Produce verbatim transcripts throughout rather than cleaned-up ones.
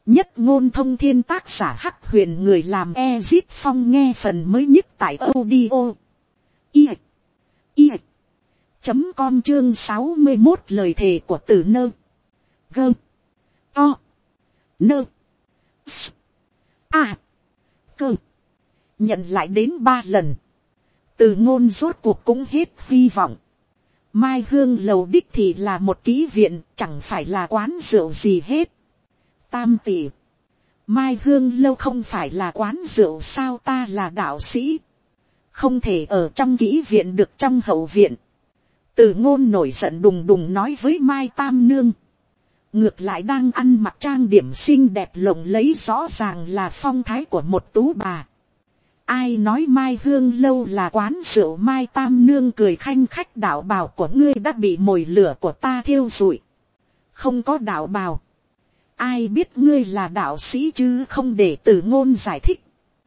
Nhất ngôn thông thiên, tác giả Hắc Huyền, người làm Ezit Phong, nghe phần mới nhất tại audio i i chấm com, chương sáu mươi một, lời thề của Tử Nơ. Gơ to nơ s a cơ. Nhận lại đến ba lần, Từ Ngôn rốt cuộc cũng hết hy vọng. Mai Hương lầu đích thì là một kỹ viện, chẳng phải là quán rượu gì hết. Tam tỷ, Mai Hương lâu không phải là quán rượu sao? Ta là đạo sĩ, không thể ở trong kỹ viện được, trong hậu viện. Từ Ngôn nổi giận đùng đùng nói với Mai Tam Nương. Ngược lại đang ăn mặc trang điểm xinh đẹp lộng lẫy, rõ ràng là phong thái của một tú bà. Ai nói Mai Hương lâu là quán rượu? Mai Tam Nương cười khanh khách, đạo bào của ngươi đã bị mồi lửa của ta thiêu rụi. Không có đạo bào, ai biết ngươi là đạo sĩ chứ? Không để Từ Ngôn giải thích,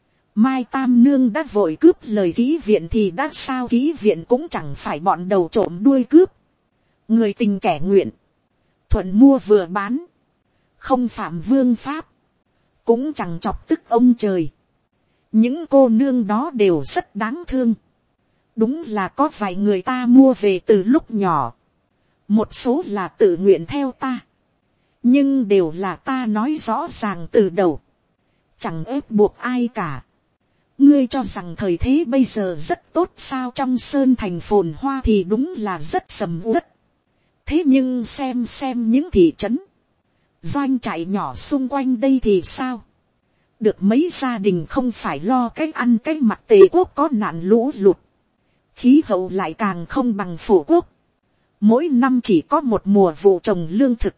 Mai Tam Nương đã vội cướp lời. Kỹ viện thì đã sao? Kỹ viện cũng chẳng phải bọn đầu trộm đuôi cướp. Người tình kẻ nguyện, thuận mua vừa bán, không phạm vương pháp, cũng chẳng chọc tức ông trời. Những cô nương đó đều rất đáng thương. Đúng là có vài người ta mua về từ lúc nhỏ, một số là tự nguyện theo ta, nhưng đều là ta nói rõ ràng từ đầu, chẳng ép buộc ai cả. Ngươi cho rằng thời thế bây giờ rất tốt sao? Trong sơn thành phồn hoa thì đúng là rất sầm uất. Thế nhưng xem xem những thị trấn, doanh trại nhỏ xung quanh đây thì sao? Được mấy gia đình không phải lo cái ăn cái mặc. Tề quốc có nạn lũ lụt, khí hậu lại càng không bằng phổ quốc. Mỗi năm chỉ có một mùa vụ trồng lương thực.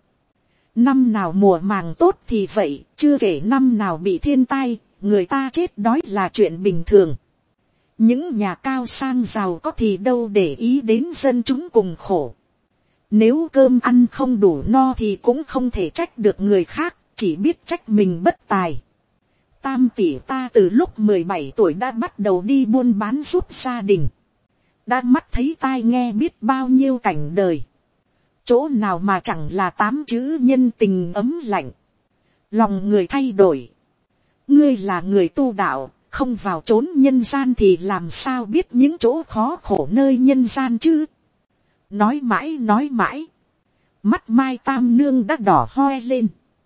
Năm nào mùa màng tốt thì vậy, chưa kể năm nào bị thiên tai, người ta chết đói là chuyện bình thường. Những nhà cao sang giàu có thì đâu để ý đến dân chúng cùng khổ. Nếu cơm ăn không đủ no thì cũng không thể trách được người khác, chỉ biết trách mình bất tài. Tam tỷ, ta từ lúc mười bảy tuổi đã bắt đầu đi buôn bán giúp gia đình. Đã mắt thấy tai nghe biết bao nhiêu cảnh đời. Chỗ nào mà chẳng là tám chữ nhân tình ấm lạnh. Lòng người thay đổi. Ngươi là người tu đạo, không vào chốn nhân gian thì làm sao biết những chỗ khó khổ nơi nhân gian chứ? Nói mãi nói mãi, mắt Mai Tam Nương đã đỏ hoe lên.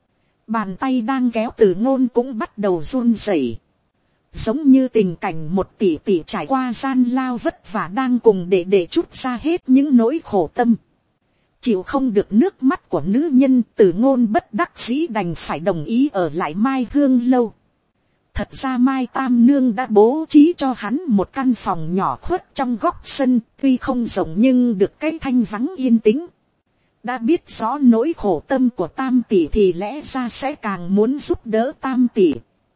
Bàn tay đang kéo Từ Ngôn cũng bắt đầu run rẩy, giống như tình cảnh một tỷ tỷ trải qua gian lao vất vả đang cùng để để trút ra hết những nỗi khổ tâm. Chịu không được nước mắt của nữ nhân, Từ Ngôn bất đắc dĩ đành phải đồng ý ở lại Mai Hương lâu. Thật ra Mai Tam Nương đã bố trí cho hắn một căn phòng nhỏ khuất trong góc sân, tuy không rộng nhưng được cái thanh vắng yên tĩnh. Đã biết rõ nỗi khổ tâm của Tam tỷ thì lẽ ra sẽ càng muốn giúp đỡ Tam tỷ.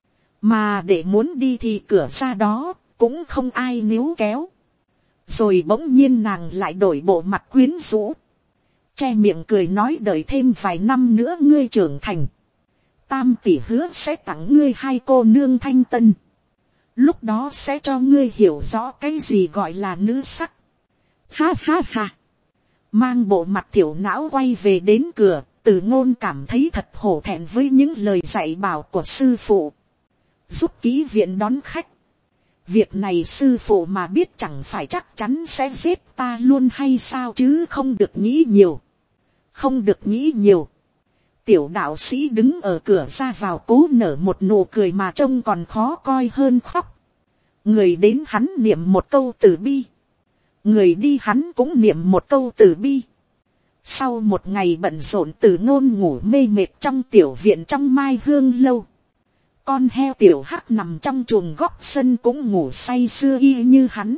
Mà để muốn đi thì cửa ra đó, cũng không ai níu kéo. Rồi bỗng nhiên nàng lại đổi bộ mặt quyến rũ, che miệng cười nói đợi thêm vài năm nữa ngươi trưởng thành, Tam tỷ hứa sẽ tặng ngươi hai cô nương thanh tân. Lúc đó sẽ cho ngươi hiểu rõ cái gì gọi là nữ sắc. Ha ha ha. Mang bộ mặt thiểu não quay về đến cửa, Từ Ngôn cảm thấy thật hổ thẹn với những lời dạy bảo của sư phụ. Giúp kỹ viện đón khách. Việc này sư phụ mà biết chẳng phải chắc chắn sẽ giết ta luôn hay sao chứ? Không được nghĩ nhiều. Không được nghĩ nhiều. Tiểu đạo sĩ đứng ở cửa ra vào cố nở một nụ cười mà trông còn khó coi hơn khóc. Người đến hắn niệm một câu từ bi, người đi hắn cũng niệm một câu từ bi. Sau một ngày bận rộn, Từ Ngôn ngủ mê mệt trong tiểu viện trong Mai Hương lâu. Con heo tiểu hắc nằm trong chuồng góc sân cũng ngủ say sưa y như hắn.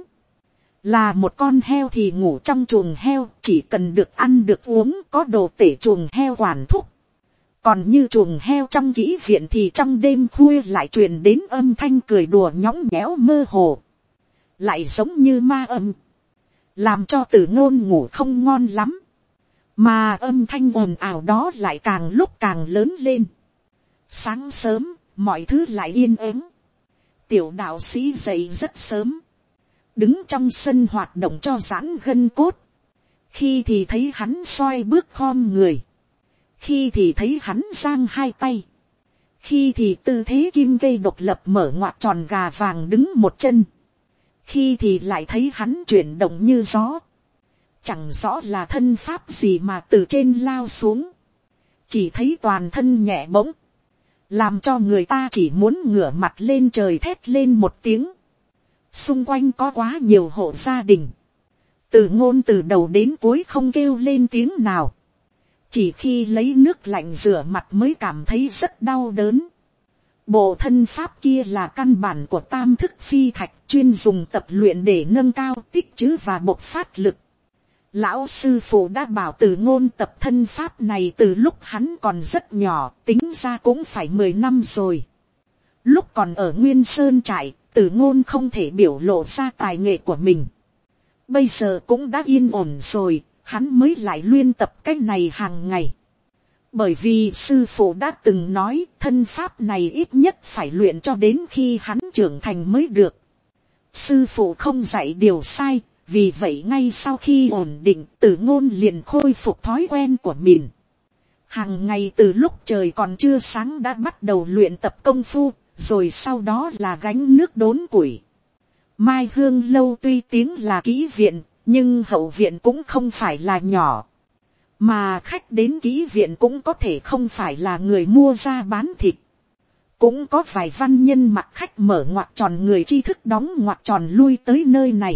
Là một con heo thì ngủ trong chuồng heo, chỉ cần được ăn được uống, có đồ tể chuồng heo quản thúc. Còn như chuồng heo trong kỹ viện thì trong đêm khuya lại truyền đến âm thanh cười đùa nhõng nhẽo mơ hồ, lại giống như ma âm, làm cho Từ Ngôn ngủ không ngon lắm. Mà âm thanh ồn ào đó lại càng lúc càng lớn lên. Sáng sớm, mọi thứ lại yên ắng. Tiểu đạo sĩ dậy rất sớm, đứng trong sân hoạt động cho giãn gân cốt. Khi thì thấy hắn xoay bước khom người, khi thì thấy hắn giang hai tay, khi thì tư thế kim cây độc lập mở ngoặt tròn gà vàng đứng một chân, khi thì lại thấy hắn chuyển động như gió, chẳng rõ là thân pháp gì mà từ trên lao xuống, chỉ thấy toàn thân nhẹ bỗng, làm cho người ta chỉ muốn ngửa mặt lên trời thét lên một tiếng. Xung quanh có quá nhiều hộ gia đình, Từ Ngôn từ đầu đến cuối không kêu lên tiếng nào, chỉ khi lấy nước lạnh rửa mặt mới cảm thấy rất đau đớn. Bộ thân pháp kia là căn bản của tam thức phi thạch, chuyên dùng tập luyện để nâng cao tích trữ và bộc phát lực. Lão sư phụ đã bảo Từ Ngôn tập thân pháp này từ lúc hắn còn rất nhỏ, tính ra cũng phải mười năm rồi. Lúc còn ở Nguyên Sơn trại, Từ Ngôn không thể biểu lộ ra tài nghệ của mình. Bây giờ cũng đã yên ổn rồi, hắn mới lại luyện tập cái này hàng ngày. Bởi vì sư phụ đã từng nói thân pháp này ít nhất phải luyện cho đến khi hắn trưởng thành mới được. Sư phụ không dạy điều sai, vì vậy ngay sau khi ổn định, Từ Ngôn liền khôi phục thói quen của mình. Hàng ngày từ lúc trời còn chưa sáng đã bắt đầu luyện tập công phu, rồi sau đó là gánh nước đốn củi. Mai Hương lâu tuy tiếng là kỹ viện, nhưng hậu viện cũng không phải là nhỏ. Mà khách đến kỹ viện cũng có thể không phải là người mua ra bán thịt. Cũng có vài văn nhân mặc khách mở ngoặt tròn người tri thức đóng ngoặt tròn lui tới nơi này.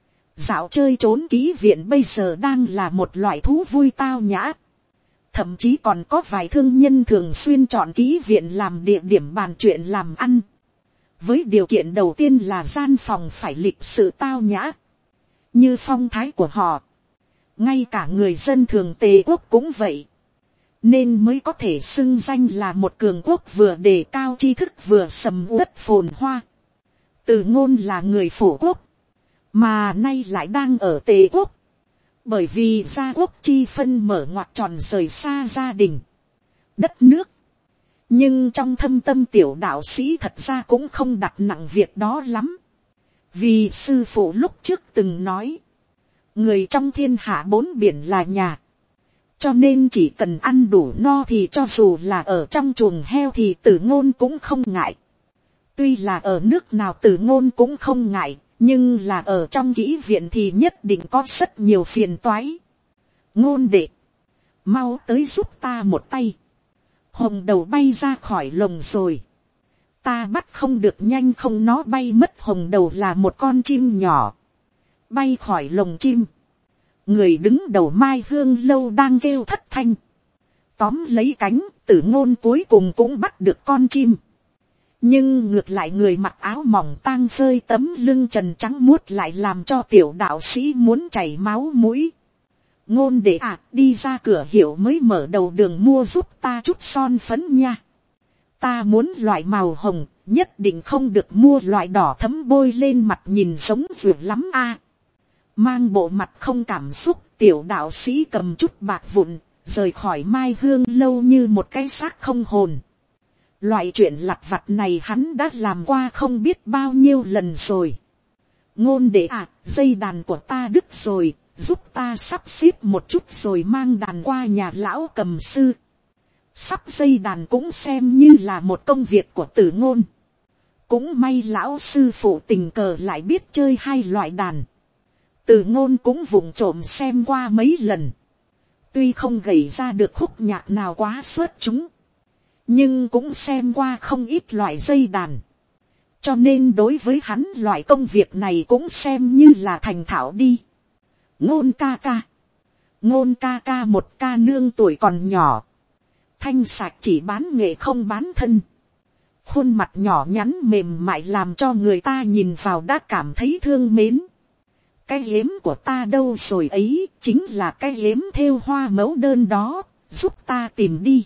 Dạo chơi trốn kỹ viện bây giờ đang là một loại thú vui tao nhã. Thậm chí còn có vài thương nhân thường xuyên chọn kỹ viện làm địa điểm bàn chuyện làm ăn. Với điều kiện đầu tiên là gian phòng phải lịch sự tao nhã, như phong thái của họ. Ngay cả người dân thường Tề quốc cũng vậy. Nên mới có thể xưng danh là một cường quốc vừa đề cao tri thức vừa sầm uất phồn hoa. Từ Ngôn là người phổ quốc, mà nay lại đang ở Tề quốc. Bởi vì gia quốc chi phân mở ngoặt tròn rời xa gia đình, đất nước. Nhưng trong thâm tâm tiểu đạo sĩ thật ra cũng không đặt nặng việc đó lắm. Vì sư phụ lúc trước từng nói, người trong thiên hạ bốn biển là nhà. Cho nên chỉ cần ăn đủ no thì cho dù là ở trong chuồng heo thì Từ Ngôn cũng không ngại. Tuy là ở nước nào Từ Ngôn cũng không ngại, nhưng là ở trong kỹ viện thì nhất định có rất nhiều phiền toái. Ngôn đệ, mau tới giúp ta một tay. Hồng đầu bay ra khỏi lồng rồi. Ta bắt không được, nhanh không nó bay mất. Hồng đầu là một con chim nhỏ, bay khỏi lồng chim. Người đứng đầu Mai Hương lâu đang kêu thất thanh, tóm lấy cánh. Từ Ngôn cuối cùng cũng bắt được con chim. Nhưng ngược lại người mặc áo mỏng tang phơi tấm lưng trần trắng muốt lại làm cho tiểu đạo sĩ muốn chảy máu mũi. Ngôn đệ à, đi ra cửa hiệu mới mở đầu đường mua giúp ta chút son phấn nha. Ta muốn loại màu hồng, nhất định không được mua loại đỏ thấm bôi lên mặt nhìn giống vừa lắm a. Mang bộ mặt không cảm xúc, tiểu đạo sĩ cầm chút bạc vụn, rời khỏi Mai Hương lâu như một cái xác không hồn. Loại chuyện lặt vặt này hắn đã làm qua không biết bao nhiêu lần rồi. Ngôn đệ à, dây đàn của ta đứt rồi, giúp ta sắp xếp một chút rồi mang đàn qua nhà lão cầm sư. Sắp dây đàn cũng xem như là một công việc của Từ Ngôn. Cũng may lão sư phụ tình cờ lại biết chơi hai loại đàn. Từ Ngôn cũng vụng trộm xem qua mấy lần. Tuy không gảy ra được khúc nhạc nào quá xuất chúng, nhưng cũng xem qua không ít loại dây đàn. Cho nên đối với hắn loại công việc này cũng xem như là thành thạo đi. Ngôn ca ca. Ngôn ca ca một ca nương tuổi còn nhỏ. Thanh sạch chỉ bán nghệ không bán thân. Khuôn mặt nhỏ nhắn mềm mại làm cho người ta nhìn vào đã cảm thấy thương mến. Cái yếm của ta đâu rồi ấy, chính là cái yếm thêu hoa mẫu đơn đó, giúp ta tìm đi.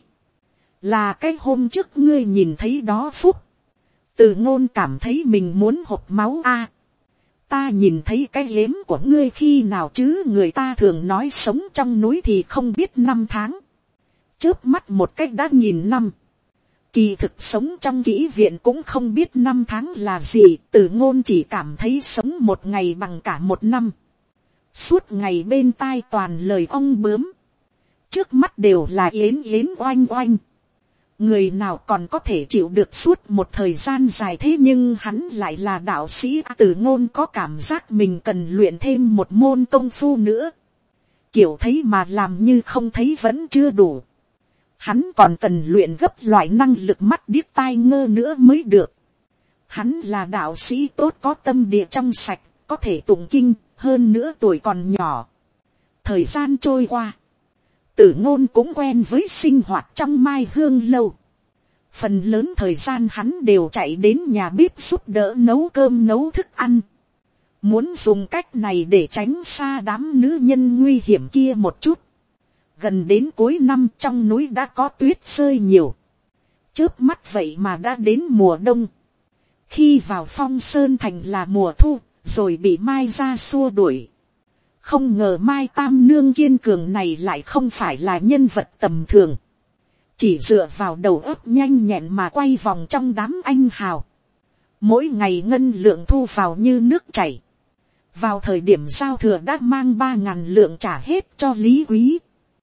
Là cái hôm trước ngươi nhìn thấy đó Phúc. Từ Ngôn cảm thấy mình muốn hộc máu a. Ta nhìn thấy cái yếm của ngươi khi nào chứ, người ta thường nói sống trong núi thì không biết năm tháng. Chớp mắt một cách đã nghìn năm. Kỳ thực sống trong kỹ viện cũng không biết năm tháng là gì. Từ Ngôn chỉ cảm thấy sống một ngày bằng cả một năm. Suốt ngày bên tai toàn lời ong bướm. Trước mắt đều là yến yến oanh oanh. Người nào còn có thể chịu được suốt một thời gian dài, thế nhưng hắn lại là đạo sĩ. Tử Ngôn có cảm giác mình cần luyện thêm một môn công phu nữa. Kiểu thấy mà làm như không thấy vẫn chưa đủ. Hắn còn cần luyện gấp loại năng lực mắt điếc tai ngơ nữa mới được. Hắn là đạo sĩ tốt, có tâm địa trong sạch, có thể tụng kinh, hơn nữa tuổi còn nhỏ. Thời gian trôi qua, Tử Ngôn cũng quen với sinh hoạt trong Mai Hương lâu. Phần lớn thời gian hắn đều chạy đến nhà bếp giúp đỡ nấu cơm nấu thức ăn. Muốn dùng cách này để tránh xa đám nữ nhân nguy hiểm kia một chút. Gần đến cuối năm trong núi đã có tuyết rơi nhiều. Chớp mắt vậy mà đã đến mùa đông. Khi vào Phong Sơn Thành là mùa thu, rồi bị Mai ra xua đuổi. Không ngờ Mai Tam Nương kiên cường này lại không phải là nhân vật tầm thường. Chỉ dựa vào đầu óc nhanh nhẹn mà quay vòng trong đám anh hào. Mỗi ngày ngân lượng thu vào như nước chảy. Vào thời điểm giao thừa đã mang ba ngàn lượng trả hết cho Lý Quý.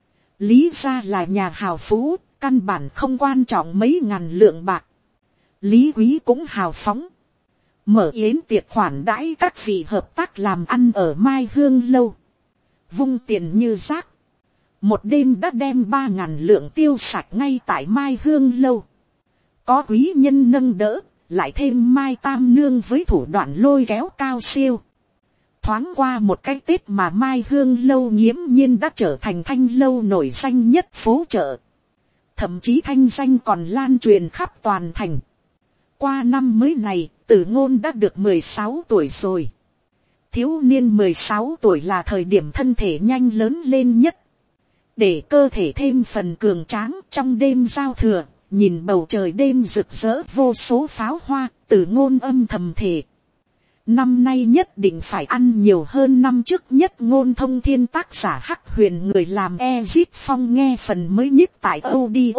Lý gia là nhà hào phú, căn bản không quan trọng mấy ngàn lượng bạc. Lý Quý cũng hào phóng. Mở yến tiệc khoản đãi các vị hợp tác làm ăn ở Mai Hương lâu. Vung tiền như rác. Một đêm đã đem ba ngàn lượng tiêu sạch ngay tại Mai Hương lâu. Có quý nhân nâng đỡ, lại thêm Mai Tam Nương với thủ đoạn lôi kéo cao siêu. Thoáng qua một cái Tết mà Mai Hương lâu nghiễm nhiên đã trở thành thanh lâu nổi danh nhất phố chợ. Thậm chí thanh danh còn lan truyền khắp toàn thành. Qua năm mới này, Tử Ngôn đã được mười sáu tuổi rồi. Thiếu niên mười sáu tuổi là thời điểm thân thể nhanh lớn lên nhất. Để cơ thể thêm phần cường tráng trong đêm giao thừa, nhìn bầu trời đêm rực rỡ vô số pháo hoa, Tử Ngôn âm thầm thề. Năm nay nhất định phải ăn nhiều hơn năm trước. Nhất Ngôn Thông Thiên tác giả Hắc Huyền, người làm Ezit Phong, nghe phần mới nhất tại audio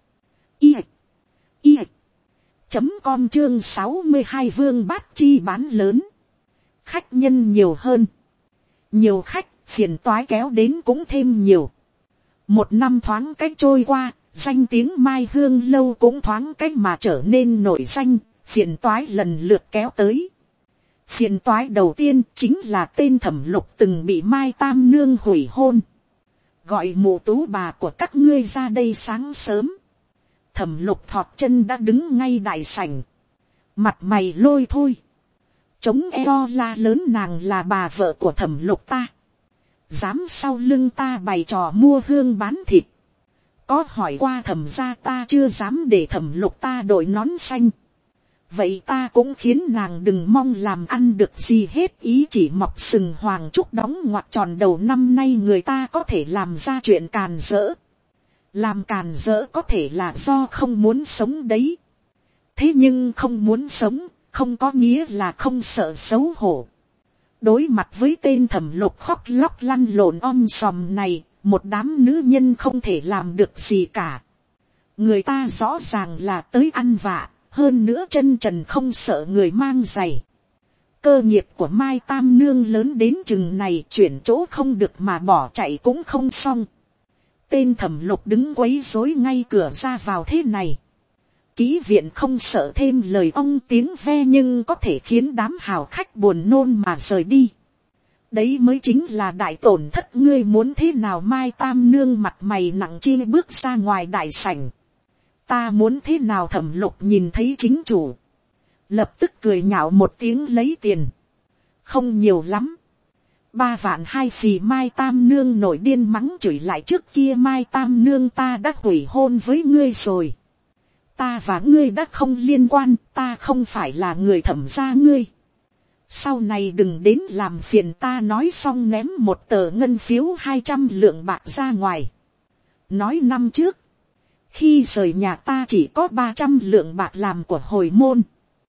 i i chấm com chương sáu mươi hai Vương Bát Chi bán lớn. Khách nhân nhiều hơn. Nhiều khách, phiền toái kéo đến cũng thêm nhiều. Một năm thoáng cách trôi qua, danh tiếng Mai Hương lâu cũng thoáng cách mà trở nên nổi danh, phiền toái lần lượt kéo tới. Phiền toái đầu tiên chính là tên Thẩm Lục từng bị Mai Tam Nương hủy hôn. Gọi mụ tú bà của các ngươi ra đây sáng sớm. Thẩm Lục thọt chân đã đứng ngay đại sảnh. Mặt mày lôi thôi. Chống eo la lớn nàng là bà vợ của Thẩm Lục ta. Dám sau lưng ta bày trò mua hương bán thịt. Có hỏi qua Thẩm gia ta chưa dám để Thẩm Lục ta đội nón xanh. Vậy ta cũng khiến nàng đừng mong làm ăn được gì hết, ý chỉ mọc sừng hoàng trúc đóng ngoặc tròn đầu. Năm nay người ta có thể làm ra chuyện càn rỡ. Làm càn rỡ có thể là do không muốn sống đấy. Thế nhưng không muốn sống, không có nghĩa là không sợ xấu hổ. Đối mặt với tên Thẩm Lục khóc lóc lăn lộn om sòm này, một đám nữ nhân không thể làm được gì cả. Người ta rõ ràng là tới ăn vạ, hơn nữa chân trần không sợ người mang giày. Cơ nghiệp của Mai Tam Nương lớn đến chừng này, chuyển chỗ không được mà bỏ chạy cũng không xong. Tên Thẩm Lục đứng quấy rối ngay cửa ra vào thế này. Ký viện không sợ thêm lời ông tiếng ve, nhưng có thể khiến đám hào khách buồn nôn mà rời đi. Đấy mới chính là đại tổn thất. Ngươi muốn thế nào? Mai Tam Nương mặt mày nặng chi bước ra ngoài đại sảnh. Ta muốn thế nào? Thẩm Lục nhìn thấy chính chủ, lập tức cười nhạo một tiếng lấy tiền. Không nhiều lắm. Ba vạn hai phì. Mai Tam Nương nổi điên mắng chửi lại, trước kia Mai Tam Nương ta đã hủy hôn với ngươi rồi. Ta và ngươi đã không liên quan, ta không phải là người Thẩm gia ngươi. Sau này đừng đến làm phiền ta. Nói xong ném một tờ ngân phiếu hai trăm lượng bạc ra ngoài. Nói năm trước, khi rời nhà ta chỉ có ba trăm lượng bạc làm của hồi môn.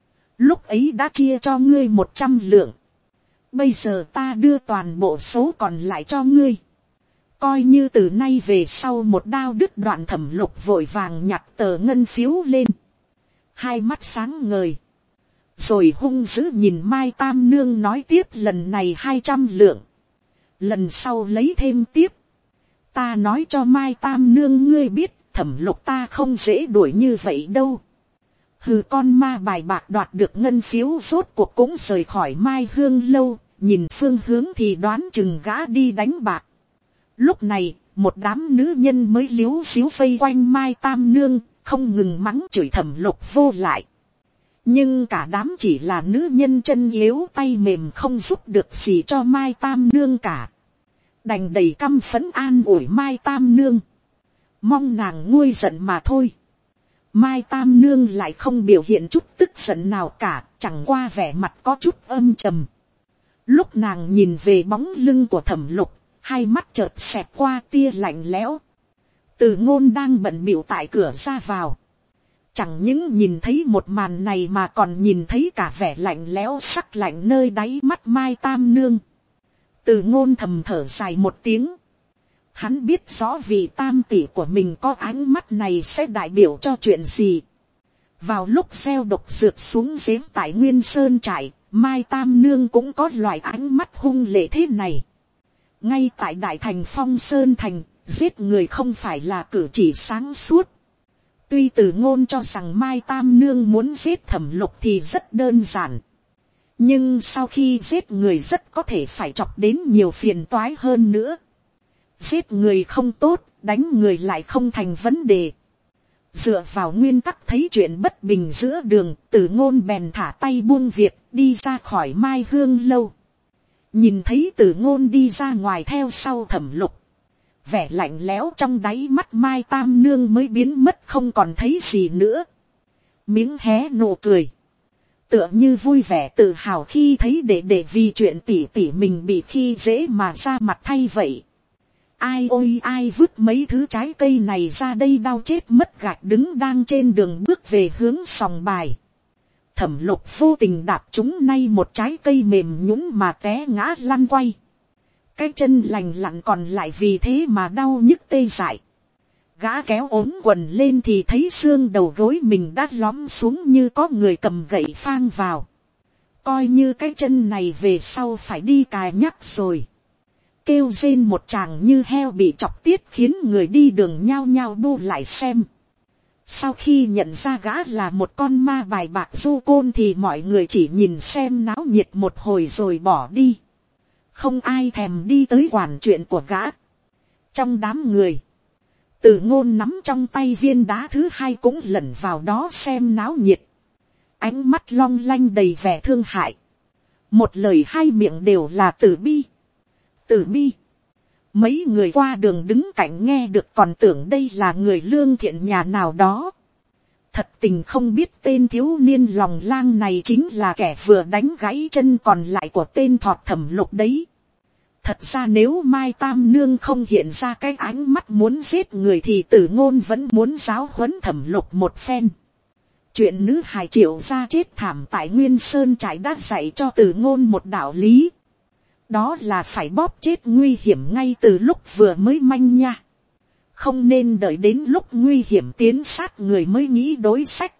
Lúc ấy đã chia cho ngươi một trăm lượng. Bây giờ ta đưa toàn bộ số còn lại cho ngươi. Coi như từ nay về sau một đao đứt đoạn. Thẩm Lục vội vàng nhặt tờ ngân phiếu lên. Hai mắt sáng ngời. Rồi hung dữ nhìn Mai Tam Nương nói tiếp, lần này hai trăm lượng. Lần sau lấy thêm tiếp. Ta nói cho Mai Tam Nương ngươi biết, Thẩm Lục ta không dễ đuổi như vậy đâu. Hừ, con ma bài bạc đoạt được ngân phiếu rốt cuộc cũng rời khỏi Mai Hương lâu, nhìn phương hướng thì đoán chừng gã đi đánh bạc. Lúc này, một đám nữ nhân mới liếu xíu vây quanh Mai Tam Nương, không ngừng mắng chửi Thẩm Lục vô lại. Nhưng cả đám chỉ là nữ nhân chân yếu tay mềm, không giúp được gì cho Mai Tam Nương cả. Đành đầy căm phẫn an ủi Mai Tam Nương, mong nàng nguôi giận mà thôi. Mai Tam Nương lại không biểu hiện chút tức giận nào cả, chẳng qua vẻ mặt có chút âm trầm. Lúc nàng nhìn về bóng lưng của Thẩm Lục, hai mắt chợt xẹt qua tia lạnh lẽo. Từ Ngôn đang bận bịu tại cửa ra vào, chẳng những nhìn thấy một màn này mà còn nhìn thấy cả vẻ lạnh lẽo sắc lạnh nơi đáy mắt Mai Tam Nương. Từ Ngôn thầm thở dài một tiếng. Hắn biết rõ vị tam tỷ của mình có ánh mắt này sẽ đại biểu cho chuyện gì. Vào lúc gieo độc dược xuống giếng tại Nguyên Sơn trại, Mai Tam Nương cũng có loại ánh mắt hung lệ thế này. Ngay tại Đại Thành Phong Sơn Thành, giết người không phải là cử chỉ sáng suốt. Tuy Từ Ngôn cho rằng Mai Tam Nương muốn giết Thẩm Lục thì rất đơn giản. Nhưng sau khi giết người rất có thể phải chọc đến nhiều phiền toái hơn nữa. Giết người không tốt, đánh người lại không thành vấn đề. Dựa vào nguyên tắc thấy chuyện bất bình giữa đường, Từ Ngôn bèn thả tay buông việc, đi ra khỏi Mai Hương lâu. Nhìn thấy Từ Ngôn đi ra ngoài theo sau Thẩm Lục, vẻ lạnh lẽo trong đáy mắt Mai Tam Nương mới biến mất không còn thấy gì nữa. Miếng hé nụ cười, tựa như vui vẻ tự hào khi thấy đệ đệ vì chuyện tỷ tỷ mình bị khi dễ mà ra mặt thay vậy. Ai ôi ai vứt mấy thứ trái cây này ra đây, đau chết mất gạch đứng đang trên đường bước về hướng sòng bài. Thẩm Lục vô tình đạp trúng nay một trái cây mềm nhũn mà té ngã lăn quay. Cái chân lành lặn còn lại vì thế mà đau nhức tê dại. Gã kéo ốm quần lên thì thấy xương đầu gối mình đã lõm xuống như có người cầm gậy phang vào. Coi như cái chân này về sau phải đi cài nhắc rồi. Kêu rên một tràng như heo bị chọc tiết khiến người đi đường nhao nhao bu lại xem. Sau khi nhận ra gã là một con ma bài bạc du côn thì mọi người chỉ nhìn xem náo nhiệt một hồi rồi bỏ đi. Không ai thèm đi tới quản chuyện của gã. Trong đám người, Từ Ngôn nắm trong tay viên đá thứ hai cũng lẩn vào đó xem náo nhiệt. Ánh mắt long lanh đầy vẻ thương hại. Một lời hai miệng đều là từ bi. Từ bi. Mấy người qua đường đứng cạnh nghe được còn tưởng đây là người lương thiện nhà nào đó. Thật tình không biết tên thiếu niên lòng lang này chính là kẻ vừa đánh gãy chân còn lại của tên thọt Thẩm Lục đấy. Thật ra nếu Mai Tam Nương không hiện ra cái ánh mắt muốn giết người thì Từ Ngôn vẫn muốn giáo huấn Thẩm Lục một phen. Chuyện nữ hài Triệu gia chết thảm tại Nguyên Sơn trại đã dạy cho Từ Ngôn một đạo lý. Đó là phải bóp chết nguy hiểm ngay từ lúc vừa mới manh nha. Không nên đợi đến lúc nguy hiểm tiến sát người mới nghĩ đối sách.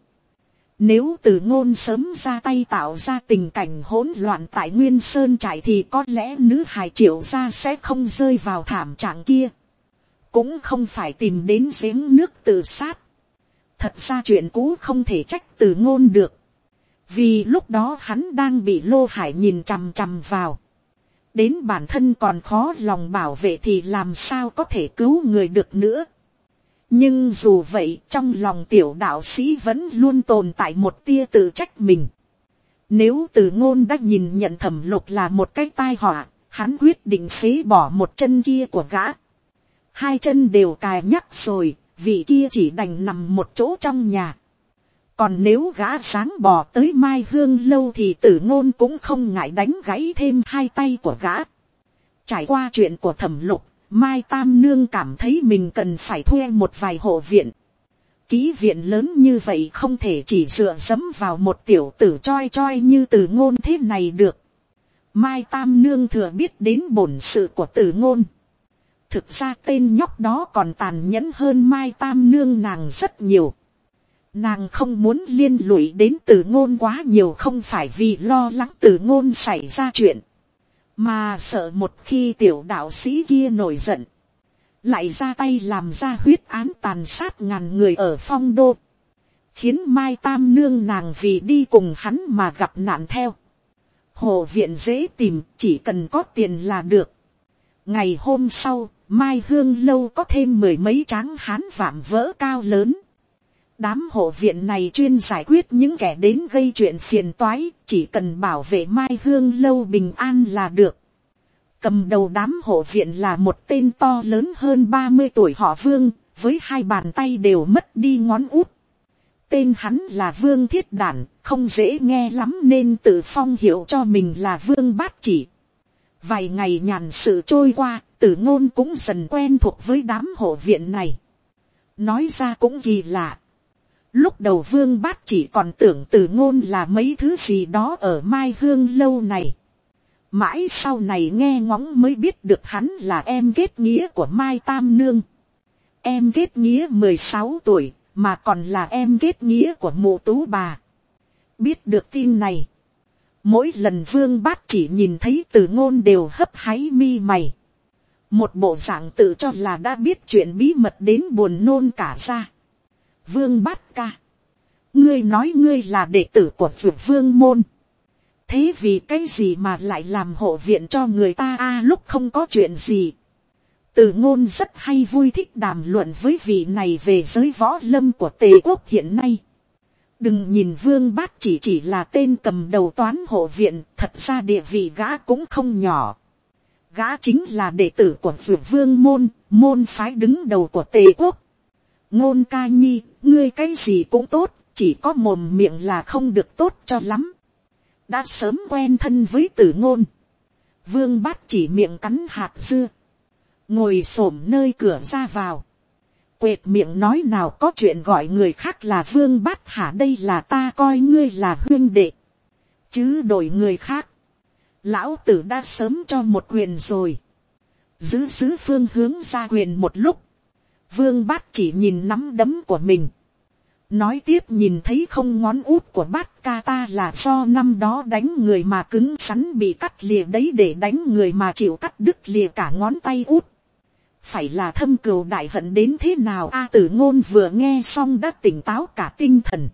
Nếu Từ Ngôn sớm ra tay tạo ra tình cảnh hỗn loạn tại Nguyên Sơn trại thì có lẽ nữ hài Triệu gia sẽ không rơi vào thảm trạng kia. Cũng không phải tìm đến giếng nước tự sát. Thật ra chuyện cũ không thể trách Từ Ngôn được. Vì lúc đó hắn đang bị Lô Hải nhìn chằm chằm vào. Đến bản thân còn khó lòng bảo vệ thì làm sao có thể cứu người được nữa. Nhưng dù vậy trong lòng tiểu đạo sĩ vẫn luôn tồn tại một tia tự trách mình. Nếu Từ Ngôn đã nhìn nhận Thẩm Lục là một cái tai họa, hắn quyết định phế bỏ một chân kia của gã. Hai chân đều cài nhắc rồi, vị kia chỉ đành nằm một chỗ trong nhà. Còn nếu gã sáng bò tới Mai Hương lâu thì Từ Ngôn cũng không ngại đánh gãy thêm hai tay của gã. Trải qua chuyện của Thẩm Lục, Mai Tam Nương cảm thấy mình cần phải thuê một vài hộ viện. Ký viện lớn như vậy không thể chỉ dựa dẫm vào một tiểu tử choi choi như Từ Ngôn thế này được. Mai Tam Nương thừa biết đến bổn sự của Từ Ngôn. Thực ra tên nhóc đó còn tàn nhẫn hơn Mai Tam Nương nàng rất nhiều. Nàng không muốn liên lụy đến Từ Ngôn quá nhiều, không phải vì lo lắng Từ Ngôn xảy ra chuyện, mà sợ một khi tiểu đạo sĩ kia nổi giận, lại ra tay làm ra huyết án tàn sát ngàn người ở Phong Đô, khiến Mai Tam Nương nàng vì đi cùng hắn mà gặp nạn theo. Hộ viện dễ tìm, chỉ cần có tiền là được. Ngày hôm sau, Mai Hương lâu có thêm mười mấy tráng hán vạm vỡ cao lớn. Đám hộ viện này chuyên giải quyết những kẻ đến gây chuyện phiền toái, chỉ cần bảo vệ Mai Hương lâu bình an là được. Cầm đầu đám hộ viện là một tên to lớn hơn ba mươi tuổi họ Vương, với hai bàn tay đều mất đi ngón út. Tên hắn là Vương Thiết Đản, không dễ nghe lắm nên tự phong hiệu cho mình là Vương Bát Chỉ. Vài ngày nhàn sự trôi qua, Tử Ngôn cũng dần quen thuộc với đám hộ viện này. Nói ra cũng kỳ lạ. Lúc đầu Vương Bát Chỉ còn tưởng Tử Ngôn là mấy thứ gì đó ở Mai Hương lâu này. Mãi sau này nghe ngóng mới biết được hắn là em kết nghĩa của Mai Tam Nương. Em kết nghĩa mười sáu tuổi, mà còn là em kết nghĩa của Mộ Tú bà. Biết được tin này, mỗi lần Vương Bát Chỉ nhìn thấy Tử Ngôn đều hấp háy mi mày. Một bộ dạng tự cho là đã biết chuyện bí mật đến buồn nôn cả ra. Vương Bát ca, ngươi nói ngươi là đệ tử của Dược Vương môn. Thế vì cái gì mà lại làm hộ viện cho người ta a à, lúc không có chuyện gì. Tử Ngôn rất hay vui thích đàm luận với vị này về giới võ lâm của Tề quốc hiện nay. Đừng nhìn Vương Bát Chỉ chỉ là tên cầm đầu toán hộ viện, thật ra địa vị gã cũng không nhỏ. Gã chính là đệ tử của Dược Vương môn, môn phái đứng đầu của Tề quốc. Ngôn ca nhi, ngươi cái gì cũng tốt, chỉ có mồm miệng là không được tốt cho lắm. Đã sớm quen thân với Tử Ngôn, Vương Bát Chỉ miệng cắn hạt dưa, ngồi xổm nơi cửa ra vào, quệt miệng nói nào có chuyện gọi người khác là Vương Bát hả, đây là ta coi ngươi là huynh đệ, chứ đổi người khác lão tử đã sớm cho một quyền rồi. Giữ giữ phương hướng ra quyền một lúc, Vương Bát Chỉ nhìn nắm đấm của mình, nói tiếp nhìn thấy không, ngón út của Bát ca ta là do năm đó đánh người mà cứng rắn bị cắt lìa đấy, để đánh người mà chịu cắt đứt lìa cả ngón tay út. Phải là thâm cừu đại hận đến thế nào a à, Tử Ngôn vừa nghe xong đã tỉnh táo cả tinh thần.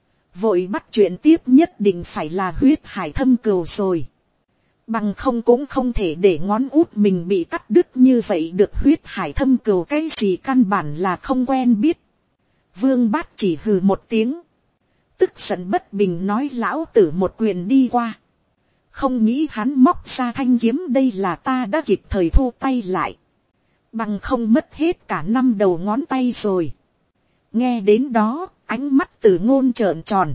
Vội bắt chuyện tiếp, nhất định phải là huyết hải thâm cừu rồi. Bằng không cũng không thể để ngón út mình bị cắt đứt như vậy được. Huyết hải thâm cừu cái gì căn bản là không quen biết. Vương Bát Chỉ hừ một tiếng, tức giận bất bình nói lão tử một quyền đi qua. Không nghĩ hắn móc ra thanh kiếm, đây là ta đã kịp thời thu tay lại. Bằng không mất hết cả năm đầu ngón tay rồi. Nghe đến đó, ánh mắt Tử Ngôn trợn tròn.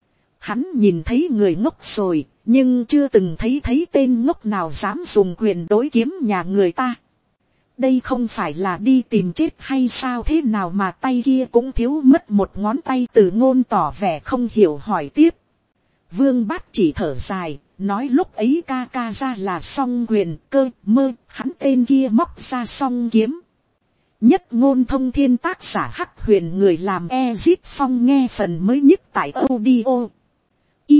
Hắn nhìn thấy người ngốc rồi, nhưng chưa từng thấy thấy tên ngốc nào dám dùng quyền đối kiếm nhà người ta. Đây không phải là đi tìm chết hay sao thế nào mà tay kia cũng thiếu mất một ngón tay. Tử Ngôn tỏ vẻ không hiểu hỏi tiếp. Vương Bát Chỉ thở dài, nói lúc ấy ca ca ra là song quyền, cơ mơ, hắn tên kia móc ra song kiếm. Nhất ngôn thông thiên, tác giả Hắc Huyền, người làm Ezit Phong. Nghe phần mới nhất tại audio i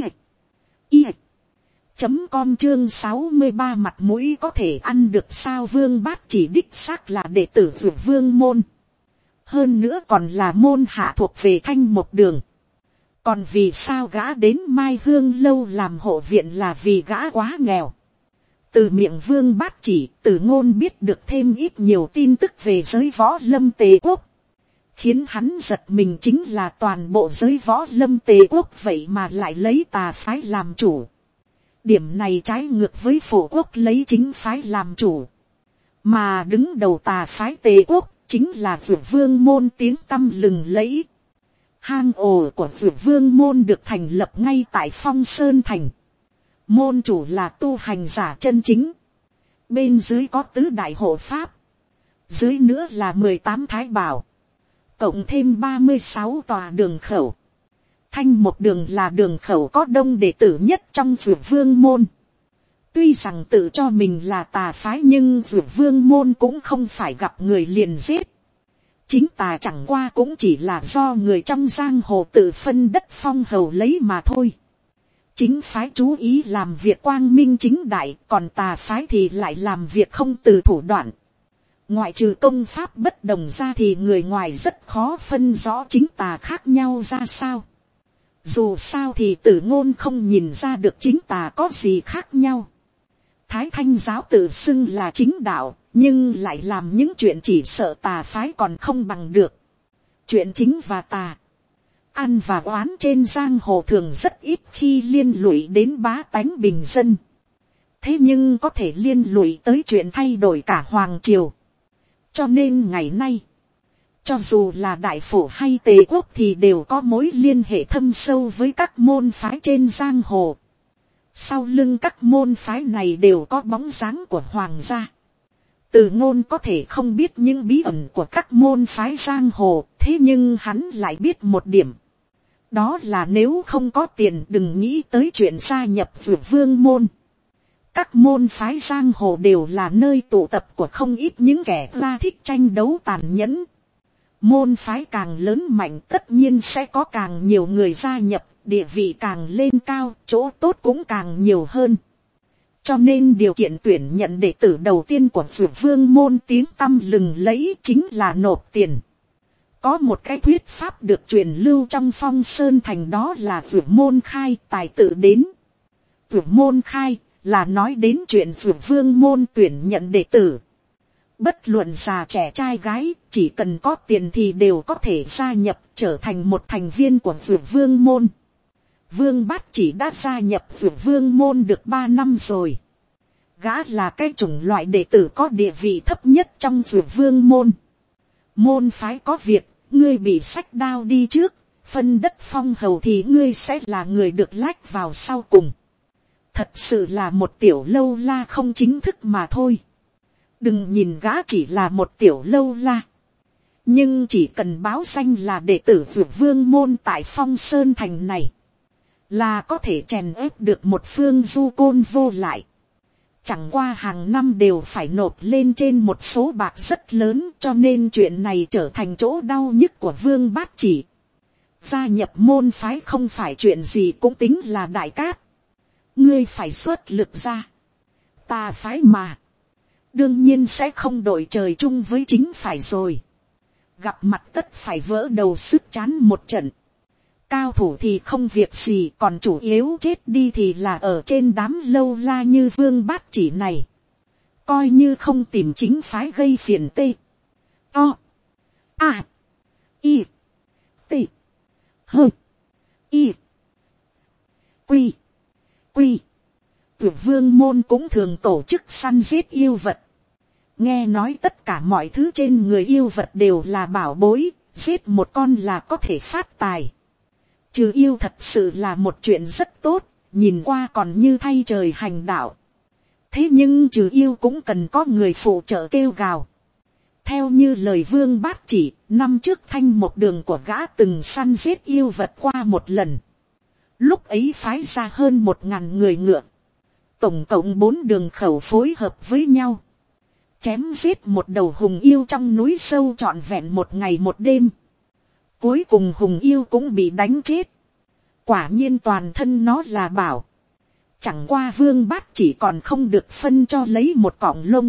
i chấm com chương sáu mươi ba mặt mũi có thể ăn được sao. Vương Bát Chỉ đích xác là đệ tử Dược Vương môn, hơn nữa còn là môn hạ thuộc về Thanh Một Đường. Còn vì sao gã đến Mai Hương lâu làm hộ viện là vì gã quá nghèo. Từ miệng Vương Bát Chỉ, Tử Ngôn biết được thêm ít nhiều tin tức về giới võ lâm Tề quốc. Khiến hắn giật mình chính là toàn bộ giới võ lâm Tề quốc vậy mà lại lấy tà phái làm chủ. Điểm này trái ngược với phổ quốc lấy chính phái làm chủ. Mà đứng đầu tà phái Tề quốc chính là Dược Vương môn tiếng tăm lừng lẫy. Hang ổ của Dược Vương môn được thành lập ngay tại Phong Sơn Thành. Môn chủ là tu hành giả chân chính. Bên dưới có tứ đại hộ pháp. Dưới nữa là mười tám thái bảo. Cộng thêm ba mươi sáu tòa đường khẩu. Thanh Một Đường là đường khẩu có đông đệ tử nhất trong Dược Vương môn. Tuy rằng tự cho mình là tà phái nhưng Dược Vương môn cũng không phải gặp người liền giết. Chính tà chẳng qua cũng chỉ là do người trong giang hồ tự phân đất phong hầu lấy mà thôi. Chính phái chú ý làm việc quang minh chính đại, còn tà phái thì lại làm việc không từ thủ đoạn. Ngoại trừ công pháp bất đồng ra thì người ngoài rất khó phân rõ chính tà khác nhau ra sao. Dù sao thì Tử Ngôn không nhìn ra được chính tà có gì khác nhau. Thái Thanh giáo tự xưng là chính đạo, nhưng lại làm những chuyện chỉ sợ tà phái còn không bằng được. Chuyện chính và tà, ăn và oán trên giang hồ thường rất ít khi liên lụy đến bá tánh bình dân. Thế nhưng có thể liên lụy tới chuyện thay đổi cả hoàng triều. Cho nên ngày nay, cho dù là đại phổ hay tề quốc thì đều có mối liên hệ thâm sâu với các môn phái trên giang hồ. Sau lưng các môn phái này đều có bóng dáng của hoàng gia. Từ Ngôn có thể không biết những bí ẩn của các môn phái giang hồ, thế nhưng hắn lại biết một điểm. Đó là nếu không có tiền đừng nghĩ tới chuyện gia nhập Dược Vương môn. Các môn phái giang hồ đều là nơi tụ tập của không ít những kẻ ra thích tranh đấu tàn nhẫn. Môn phái càng lớn mạnh tất nhiên sẽ có càng nhiều người gia nhập, địa vị càng lên cao, chỗ tốt cũng càng nhiều hơn. Cho nên điều kiện tuyển nhận đệ tử đầu tiên của Dược Vương môn tiếng tăm lừng lẫy chính là nộp tiền. Có một cái thuyết pháp được truyền lưu trong Phong Sơn Thành, đó là Dược môn khai tài tự đến. Dược môn khai là nói đến chuyện Dược Vương môn tuyển nhận đệ tử. Bất luận già trẻ trai gái, chỉ cần có tiền thì đều có thể gia nhập trở thành một thành viên của Dược Vương môn. Vương Bát Chỉ đã gia nhập Dược Vương môn được ba năm rồi. Gã là cái chủng loại đệ tử có địa vị thấp nhất trong Dược Vương môn. Môn phái có việc, ngươi bị xách đao đi trước, phân đất phong hầu thì ngươi sẽ là người được lách vào sau cùng. Thật sự là một tiểu lâu la không chính thức mà thôi. Đừng nhìn gã chỉ là một tiểu lâu la. Nhưng chỉ cần báo danh là đệ tử Dược Vương môn tại Phong Sơn Thành này, là có thể chèn ép được một phương du côn vô lại. Chẳng qua hàng năm đều phải nộp lên trên một số bạc rất lớn, cho nên chuyện này trở thành chỗ đau nhức của Vương Bát Chỉ. Gia nhập môn phái không phải chuyện gì cũng tính là đại cát. Ngươi phải xuất lực ra. Ta phái mà. Đương nhiên sẽ không đội trời chung với chính phải rồi. Gặp mặt tất phải vỡ đầu sức chán một trận. Cao thủ thì không việc gì, còn chủ yếu chết đi thì là ở trên đám lâu la như Vương Bát Chỉ này. Coi như không tìm chính phái gây phiền tê. O. A. I. T. H. I. Quy. Quy. Dược Vương môn cũng thường tổ chức săn giết yêu vật. Nghe nói tất cả mọi thứ trên người yêu vật đều là bảo bối, giết một con là có thể phát tài. Trừ yêu thật sự là một chuyện rất tốt, nhìn qua còn như thay trời hành đạo. Thế nhưng trừ yêu cũng cần có người phụ trợ kêu gào. Theo như lời Vương Bát Chỉ, năm trước Thanh một đường của gã từng săn giết yêu vật qua một lần. Lúc ấy phái ra hơn một ngàn người ngựa. Tổng cộng bốn đường khẩu phối hợp với nhau. Chém giết một đầu hùng yêu trong núi sâu trọn vẹn một ngày một đêm. Cuối cùng hùng yêu cũng bị đánh chết. Quả nhiên toàn thân nó là bảo. Chẳng qua Vương Bát Chỉ còn không được phân cho lấy một cọng lông.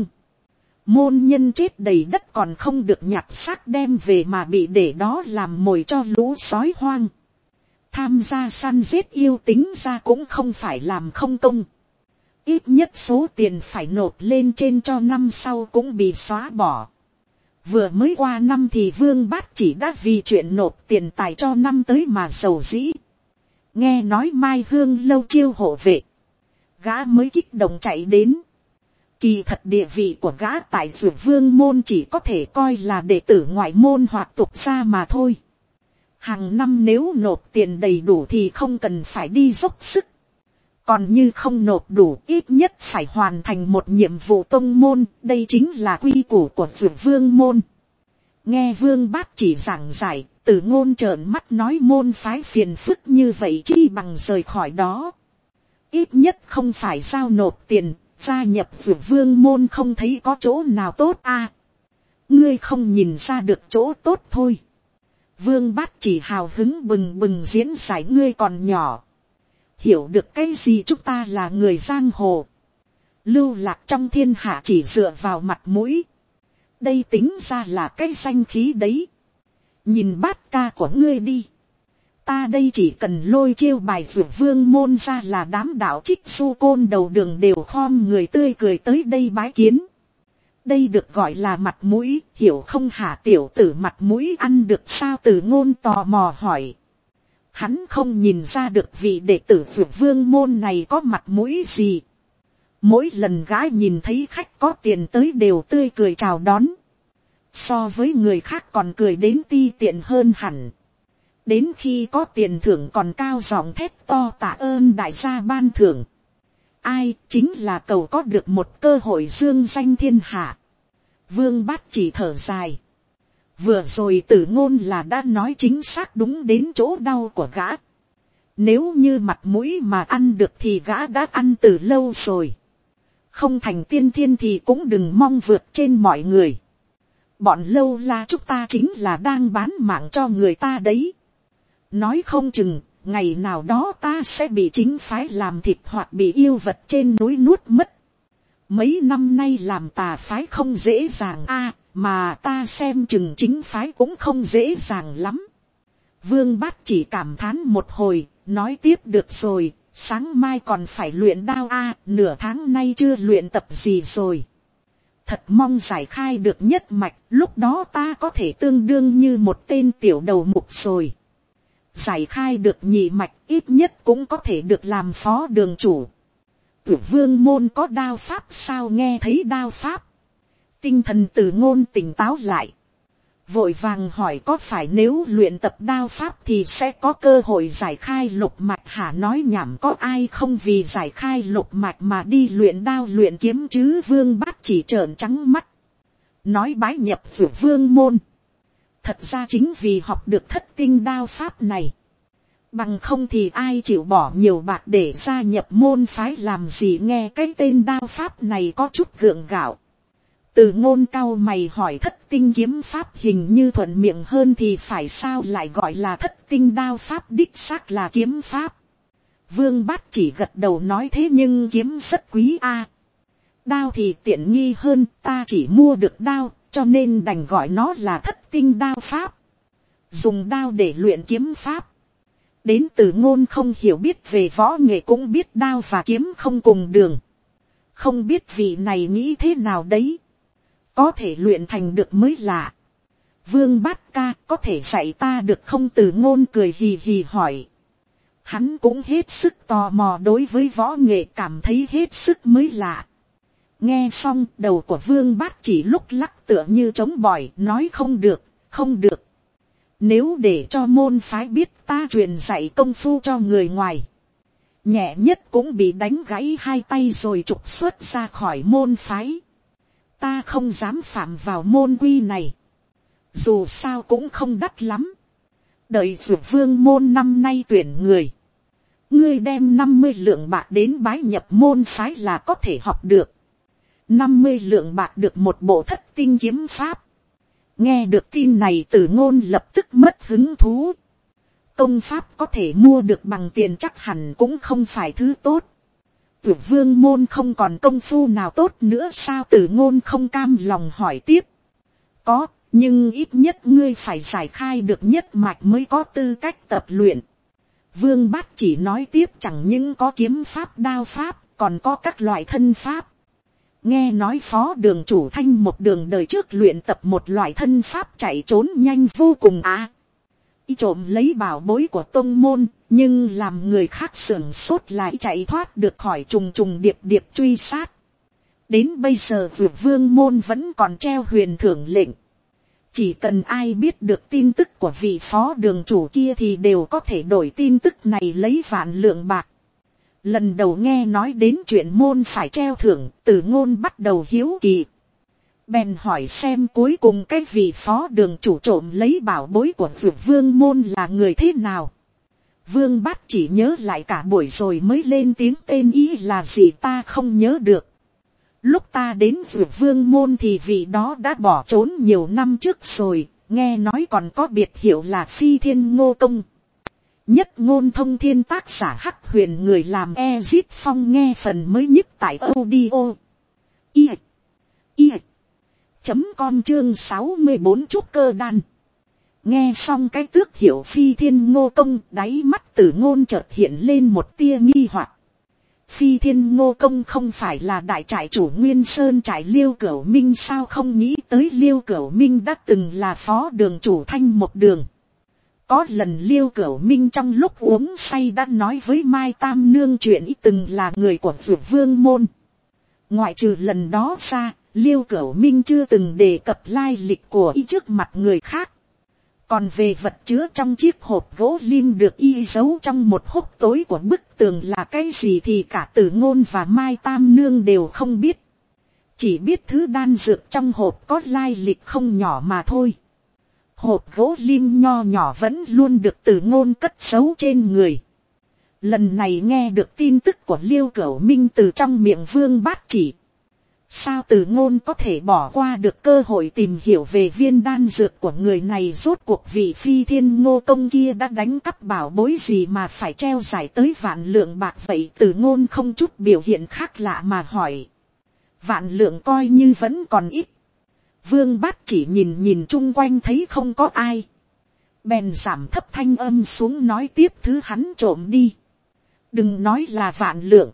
Môn nhân chết đầy đất còn không được nhặt xác đem về mà bị để đó làm mồi cho lũ sói hoang. Tham gia săn giết yêu tính ra cũng không phải làm không công. Ít nhất số tiền phải nộp lên trên cho năm sau cũng bị xóa bỏ. Vừa mới qua năm thì Vương Bát Chỉ đã vì chuyện nộp tiền tài cho năm tới mà sầu dĩ. Nghe nói Mai Hương lâu chiêu hộ vệ. Gã mới kích động chạy đến. Kỳ thật địa vị của gã tại Dược Vương môn chỉ có thể coi là đệ tử ngoại môn hoặc tục gia mà thôi. Hàng năm nếu nộp tiền đầy đủ thì không cần phải đi dốc sức. Còn như không nộp đủ ít nhất phải hoàn thành một nhiệm vụ tông môn, đây chính là quy củ của Dược Vương môn. Nghe Vương Bát Chỉ giảng giải, Từ Ngôn trợn mắt nói môn phái phiền phức như vậy chi bằng rời khỏi đó. Ít nhất không phải giao nộp tiền, gia nhập Dược Vương môn không thấy có chỗ nào tốt à. Ngươi không nhìn ra được chỗ tốt thôi. Vương Bát Chỉ hào hứng bừng bừng diễn giải, ngươi còn nhỏ. Hiểu được cái gì, chúng ta là người giang hồ. Lưu lạc trong thiên hạ chỉ dựa vào mặt mũi. đây tính ra là cái danh khí đấy. Nhìn bát ca của ngươi đi. Ta đây chỉ cần lôi chiêu bài vượt vương môn ra là đám đạo trích su côn đầu đường đều khom người tươi cười tới đây bái kiến. Đây được gọi là mặt mũi, hiểu không hả tiểu tử, mặt mũi ăn được sao? Từ Ngôn tò mò hỏi. Hắn không nhìn ra được vị đệ tử vượt vương môn này có mặt mũi gì. Mỗi lần gái nhìn thấy khách có tiền tới đều tươi cười chào đón. So với người khác còn cười đến ti tiện hơn hẳn. Đến khi có tiền thưởng còn cao giọng thét to tạ ơn đại gia ban thưởng. Ai chính là cầu có được một cơ hội dương danh thiên hạ. Vương Bát chỉ thở dài. Vừa rồi Tử Ngôn là đã nói chính xác đúng đến chỗ đau của gã. Nếu như mặt mũi mà ăn được thì gã đã ăn từ lâu rồi. Không thành tiên thiên thì cũng đừng mong vượt trên mọi người. Bọn lâu la chúng ta chính là đang bán mạng cho người ta đấy. Nói không chừng, ngày nào đó ta sẽ bị chính phái làm thịt hoặc bị yêu vật trên núi nuốt mất. Mấy năm nay làm tà phái không dễ dàng a, mà ta xem chừng chính phái cũng không dễ dàng lắm. Vương Bát chỉ cảm thán một hồi, nói tiếp được rồi, sáng mai còn phải luyện đao a, nửa tháng nay chưa luyện tập gì rồi. Thật mong giải khai được nhất mạch, lúc đó ta có thể tương đương như một tên tiểu đầu mục rồi. Giải khai được nhị mạch, ít nhất cũng có thể được làm phó đường chủ. Tử vương môn có đao pháp sao? Nghe thấy đao pháp, tinh thần Từ Ngôn tỉnh táo lại. Vội vàng hỏi có phải nếu luyện tập đao pháp thì sẽ có cơ hội giải khai lục mạch hả? Nói nhảm, có ai không vì giải khai lục mạch mà đi luyện đao luyện kiếm chứ? Vương Bát chỉ trợn trắng mắt. Nói bái nhập Tử vương môn. Thật ra chính vì học được thất tinh đao pháp này. Bằng không thì ai chịu bỏ nhiều bạc để gia nhập môn phái làm gì? Nghe cái tên đao pháp này có chút gượng gạo. Từ Ngôn cau mày hỏi thất tinh kiếm pháp hình như thuận miệng hơn thì phải, sao lại gọi là thất tinh đao pháp? Đích xác là kiếm pháp. Vương Bát chỉ gật đầu nói thế nhưng kiếm rất quý a. Đao thì tiện nghi hơn, ta chỉ mua được đao, cho nên đành gọi nó là thất tinh đao pháp. Dùng đao để luyện kiếm pháp. Đến Từ Ngôn không hiểu biết về võ nghệ cũng biết đao và kiếm không cùng đường. Không biết vị này nghĩ thế nào đấy. Có thể luyện thành được mới lạ. Vương Bát ca có thể dạy ta được không? Từ Ngôn cười hì hì hỏi. Hắn cũng hết sức tò mò đối với võ nghệ, cảm thấy hết sức mới lạ. Nghe xong đầu của Vương Bát chỉ lúc lắc tựa như trống bỏi, nói không được, không được. Nếu để cho môn phái biết ta truyền dạy công phu cho người ngoài, nhẹ nhất cũng bị đánh gãy hai tay rồi trục xuất ra khỏi môn phái. Ta không dám phạm vào môn quy này. Dù sao cũng không đắt lắm. Đợi Dược vương môn năm nay tuyển người, ngươi đem năm mươi lượng bạc đến bái nhập môn phái là có thể học được. Năm mươi lượng bạc được một bộ thất tinh kiếm pháp. Nghe được tin này Từ Ngôn lập tức mất hứng thú. Công pháp có thể mua được bằng tiền chắc hẳn cũng không phải thứ tốt. Tử vương môn không còn công phu nào tốt nữa sao? Từ Ngôn không cam lòng hỏi tiếp. Có, nhưng ít nhất ngươi phải giải khai được nhất mạch mới có tư cách tập luyện. Vương Bát chỉ nói tiếp, chẳng những có kiếm pháp đao pháp, còn có các loại thân pháp. Nghe nói phó đường chủ Thanh một đường đời trước luyện tập một loại thân pháp chạy trốn nhanh vô cùng à. Y trộm lấy bảo bối của tông môn, nhưng làm người khác sưởng sốt lại chạy thoát được khỏi trùng trùng điệp điệp truy sát. Đến bây giờ Dược vương môn vẫn còn treo huyền thưởng lệnh. Chỉ cần ai biết được tin tức của vị phó đường chủ kia thì đều có thể đổi tin tức này lấy vạn lượng bạc. Lần đầu nghe nói đến chuyện môn phải treo thưởng, Từ Ngôn bắt đầu hiếu kỳ. Bèn hỏi xem cuối cùng cái vị phó đường chủ trộm lấy bảo bối của Dược vương môn là người thế nào. Vương Bát chỉ nhớ lại cả buổi rồi mới lên tiếng, tên ý là gì ta không nhớ được. Lúc ta đến Dược vương môn thì vị đó đã bỏ trốn nhiều năm trước rồi, nghe nói còn có biệt hiệu là Phi Thiên Ngô Công. Nhất ngôn thông thiên, tác giả Hắc Huyền, người làm Ezit Phong. Nghe phần mới nhất tại audio i i chấm com chương sáu mươi bốn trúc cơ đan. Nghe xong cái tước hiệu phi thiên ngô công, đáy mắt Tử Ngôn chợt hiện lên một tia nghi hoặc. Phi thiên ngô công không phải là đại trại chủ Nguyên Sơn trại Liêu Cửu Minh sao, không nghĩ tới Liêu Cửu Minh đã từng là phó đường chủ Thanh Một Đường. Có lần Liêu Cửu Minh trong lúc uống say đã nói với Mai Tam Nương chuyện ý từng là người của Dược Vương môn. Ngoại trừ lần đó ra, Liêu Cửu Minh chưa từng đề cập lai lịch của y trước mặt người khác. Còn về vật chứa trong chiếc hộp gỗ lim được y giấu trong một hốc tối của bức tường là cái gì thì cả Tử Ngôn và Mai Tam Nương đều không biết. Chỉ biết thứ đan dược trong hộp có lai lịch không nhỏ mà thôi. Hộp gỗ lim nho nhỏ vẫn luôn được Tử Ngôn cất giấu trên người. Lần này nghe được tin tức của Liêu Cửu Minh từ trong miệng Vương Bát Chỉ. Sao Tử Ngôn có thể bỏ qua được cơ hội tìm hiểu về viên đan dược của người này, rốt cuộc vị phi thiên ngô công kia đã đánh cắp bảo bối gì mà phải treo giải tới vạn lượng bạc vậy? Tử Ngôn không chút biểu hiện khác lạ mà hỏi. Vạn lượng coi như vẫn còn ít. Vương Bát Chỉ nhìn nhìn chung quanh thấy không có ai. Bèn giảm thấp thanh âm xuống nói tiếp, thứ hắn trộm đi. Đừng nói là vạn lượng.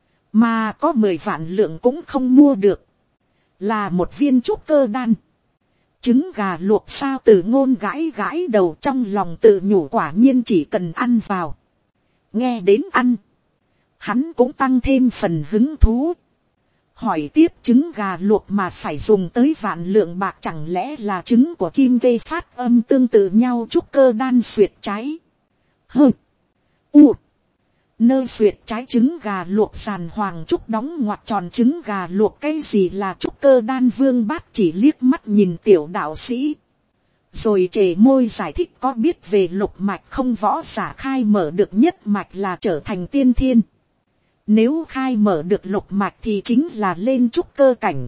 Mà có mười vạn lượng cũng không mua được. Là một viên trúc cơ đan. Trứng gà luộc sao? Tử Ngôn gãi gãi đầu trong lòng tự nhủ quả nhiên chỉ cần ăn vào. Nghe đến ăn. Hắn cũng tăng thêm phần hứng thú. Hỏi tiếp, trứng gà luộc mà phải dùng tới vạn lượng bạc, chẳng lẽ là trứng của kim kê phát âm tương tự nhau? Trúc cơ đan xuyệt trái. Hơ. U. Nơ xuyệt trái trứng gà luộc sàn hoàng trúc đóng ngoặc tròn trứng gà luộc, cái gì là trúc cơ đan? Vương Bát Chỉ liếc mắt nhìn tiểu đạo sĩ. Rồi trề môi giải thích, có biết về lục mạch không? Võ giả khai mở được nhất mạch là trở thành tiên thiên. Nếu khai mở được lục mạch thì chính là lên trúc cơ cảnh.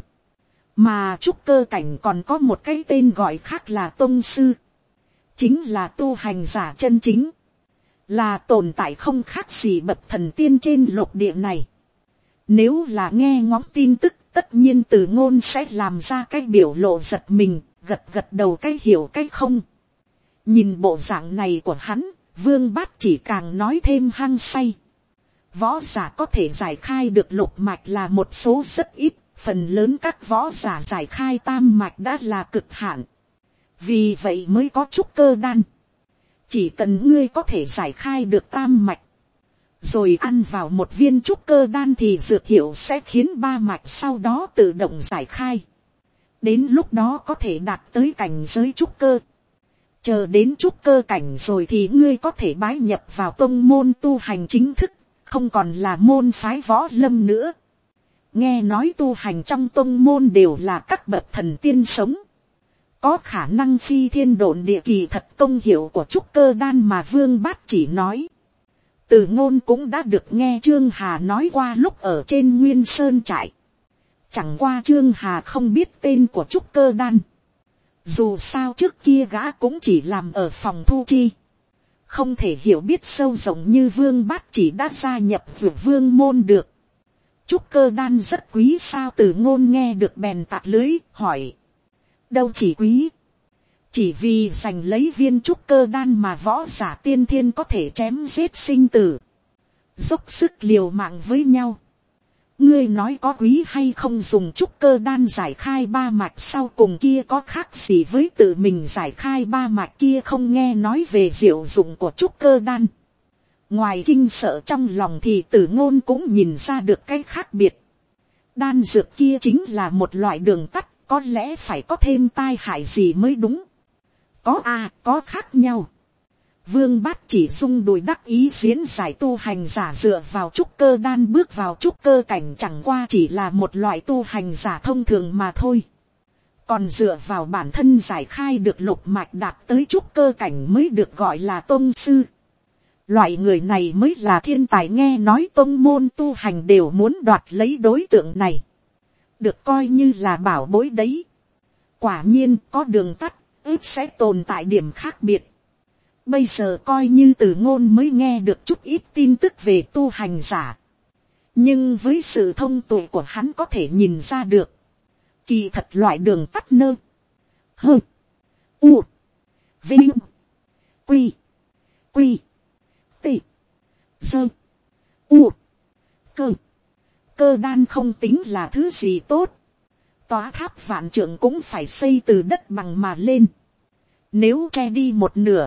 Mà trúc cơ cảnh còn có một cái tên gọi khác là tông sư. Chính là tu hành giả chân chính. Là tồn tại không khác gì bậc thần tiên trên lục địa này. Nếu là nghe ngóng tin tức, tất nhiên Tử Ngôn sẽ làm ra cái biểu lộ giật mình, gật gật đầu cái hiểu cái không. Nhìn bộ dạng này của hắn, Vương Bát Chỉ càng nói thêm hăng say. Võ giả có thể giải khai được lục mạch là một số rất ít, phần lớn các võ giả giải khai tam mạch đã là cực hạn. Vì vậy mới có trúc cơ đan. Chỉ cần ngươi có thể giải khai được tam mạch, rồi ăn vào một viên trúc cơ đan thì dược hiệu sẽ khiến ba mạch sau đó tự động giải khai. Đến lúc đó có thể đạt tới cảnh giới trúc cơ. Chờ đến trúc cơ cảnh rồi thì ngươi có thể bái nhập vào tông môn tu hành chính thức, không còn là môn phái võ lâm nữa. Nghe nói tu hành trong tông môn đều là các bậc thần tiên sống. Có khả năng phi thiên độn địa, kỳ thật công hiệu của trúc cơ đan mà Vương Bát Chỉ nói. Tử Ngôn cũng đã được nghe Trương Hà nói qua lúc ở trên Nguyên Sơn trại. Chẳng qua Trương Hà không biết tên của trúc cơ đan. Dù sao trước kia gã cũng chỉ làm ở phòng thu chi. Không thể hiểu biết sâu rộng như Vương Bát Chỉ đã gia nhập Dược Vương môn được. Trúc cơ đan rất quý sao? Tử Ngôn nghe được bèn tạt lưới, hỏi. Đâu chỉ quý. Chỉ vì giành lấy viên trúc cơ đan mà võ giả tiên thiên có thể chém giết sinh tử. Dốc sức liều mạng với nhau. Ngươi nói có quý hay không? Dùng trúc cơ đan giải khai ba mạch sau cùng kia có khác gì với tự mình giải khai ba mạch kia? Không nghe nói về diệu dụng của trúc cơ đan. Ngoài kinh sợ trong lòng thì Tử Ngôn cũng nhìn ra được cái khác biệt. Đan dược kia chính là một loại đường tắt, có lẽ phải có thêm tai hại gì mới đúng. Có à, có khác nhau. Vương Bát Chỉ rung đùi đắc ý diễn giải, tu hành giả dựa vào trúc cơ đan bước vào trúc cơ cảnh chẳng qua chỉ là một loại tu hành giả thông thường mà thôi. Còn dựa vào bản thân giải khai được lục mạch đạt tới trúc cơ cảnh mới được gọi là tông sư. Loại người này mới là thiên tài, nghe nói tông môn tu hành đều muốn đoạt lấy đối tượng này. Được coi như là bảo bối đấy. Quả nhiên có đường tắt, ít sẽ tồn tại điểm khác biệt. Bây giờ coi như Tử Ngôn mới nghe được chút ít tin tức về tu hành giả. Nhưng với sự thông tuệ của hắn có thể nhìn ra được. Kỳ thật loại đường tắt nơ. Hơ. U. Vinh. Quy. Quy. Tị. Dơ. U. Cơ. Cơ đan không tính là thứ gì tốt. Tòa tháp vạn trượng cũng phải xây từ đất bằng mà lên. Nếu che đi một nửa,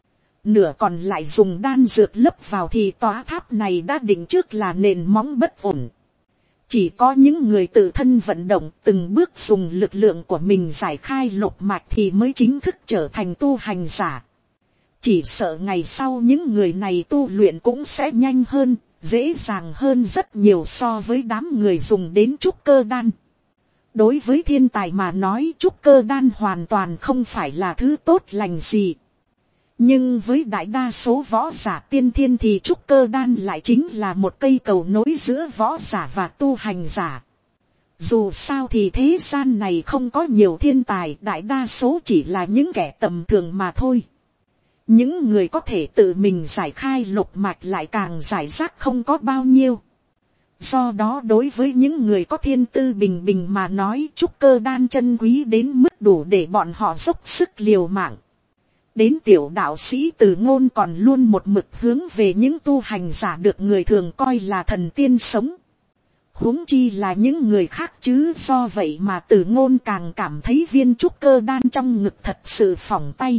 nửa còn lại dùng đan dược lấp vào thì tòa tháp này đã định trước là nền móng bất ổn. Chỉ có những người tự thân vận động từng bước dùng lực lượng của mình giải khai lục mạch thì mới chính thức trở thành tu hành giả. Chỉ sợ ngày sau những người này tu luyện cũng sẽ nhanh hơn, dễ dàng hơn rất nhiều so với đám người dùng đến trúc cơ đan. Đối với thiên tài mà nói, trúc cơ đan hoàn toàn không phải là thứ tốt lành gì. Nhưng với đại đa số võ giả tiên thiên thì trúc cơ đan lại chính là một cây cầu nối giữa võ giả và tu hành giả. Dù sao thì thế gian này không có nhiều thiên tài, đại đa số chỉ là những kẻ tầm thường mà thôi. Những người có thể tự mình giải khai lục mạch lại càng giải rác không có bao nhiêu. Do đó đối với những người có thiên tư bình bình mà nói, trúc cơ đan chân quý đến mức đủ để bọn họ dốc sức liều mạng. Đến tiểu đạo sĩ Từ Ngôn còn luôn một mực hướng về những tu hành giả được người thường coi là thần tiên sống. Huống chi là những người khác chứ, do vậy mà Từ Ngôn càng cảm thấy viên trúc cơ đan trong ngực thật sự phỏng tay.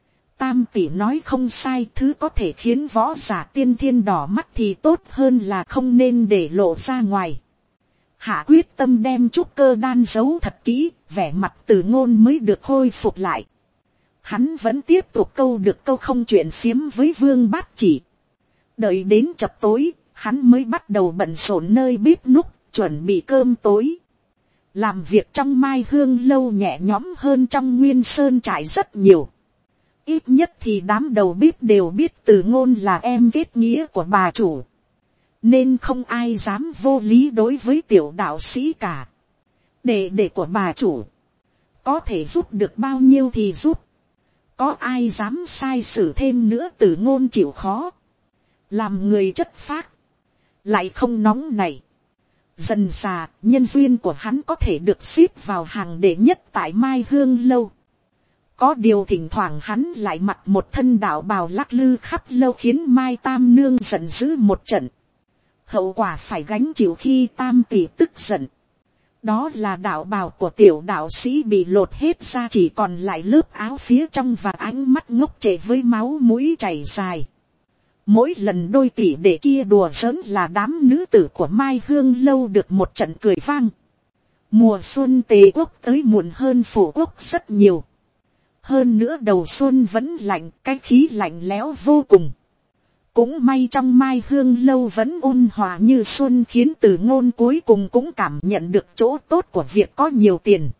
Tam tỷ nói không sai, thứ có thể khiến võ giả tiên thiên đỏ mắt thì tốt hơn là không nên để lộ ra ngoài. Hạ quyết tâm đem trúc cơ đan giấu thật kỹ, vẻ mặt Từ Ngôn mới được khôi phục lại. Hắn vẫn tiếp tục câu được câu không chuyện phiếm với Vương Bát Chỉ. Đợi đến chập tối, hắn mới bắt đầu bận rộn nơi bếp núc, chuẩn bị cơm tối. Làm việc trong Mai Hương lâu nhẹ nhõm hơn trong Nguyên Sơn trại rất nhiều. Ít nhất thì đám đầu bếp đều biết Từ Ngôn là em kết nghĩa của bà chủ. Nên không ai dám vô lý đối với tiểu đạo sĩ cả. Đệ đệ của bà chủ, có thể giúp được bao nhiêu thì giúp. Có ai dám sai xử thêm nữa. Từ Ngôn chịu khó. Làm người chất phác, lại không nóng này. Dần dà, nhân duyên của hắn có thể được xếp vào hàng đệ nhất tại Mai Hương lâu. Có điều thỉnh thoảng hắn lại mặc một thân đạo bào lắc lư khắp lâu khiến Mai Tam Nương giận dữ một trận. Hậu quả phải gánh chịu khi Tam tỷ tức giận. Đó là đạo bào của tiểu đạo sĩ bị lột hết ra, chỉ còn lại lớp áo phía trong và ánh mắt ngốc trệ với máu mũi chảy dài. Mỗi lần đôi tỷ đệ kia đùa giỡn là đám nữ tử của Mai Hương lâu được một trận cười vang. Mùa xuân Tề quốc tới muộn hơn Phủ quốc rất nhiều. Hơn nữa đầu xuân vẫn lạnh, cái khí lạnh lẽo vô cùng. Cũng may trong Mai Hương lâu vẫn ôn hòa như xuân, khiến Từ Ngôn cuối cùng cũng cảm nhận được chỗ tốt của việc có nhiều tiền.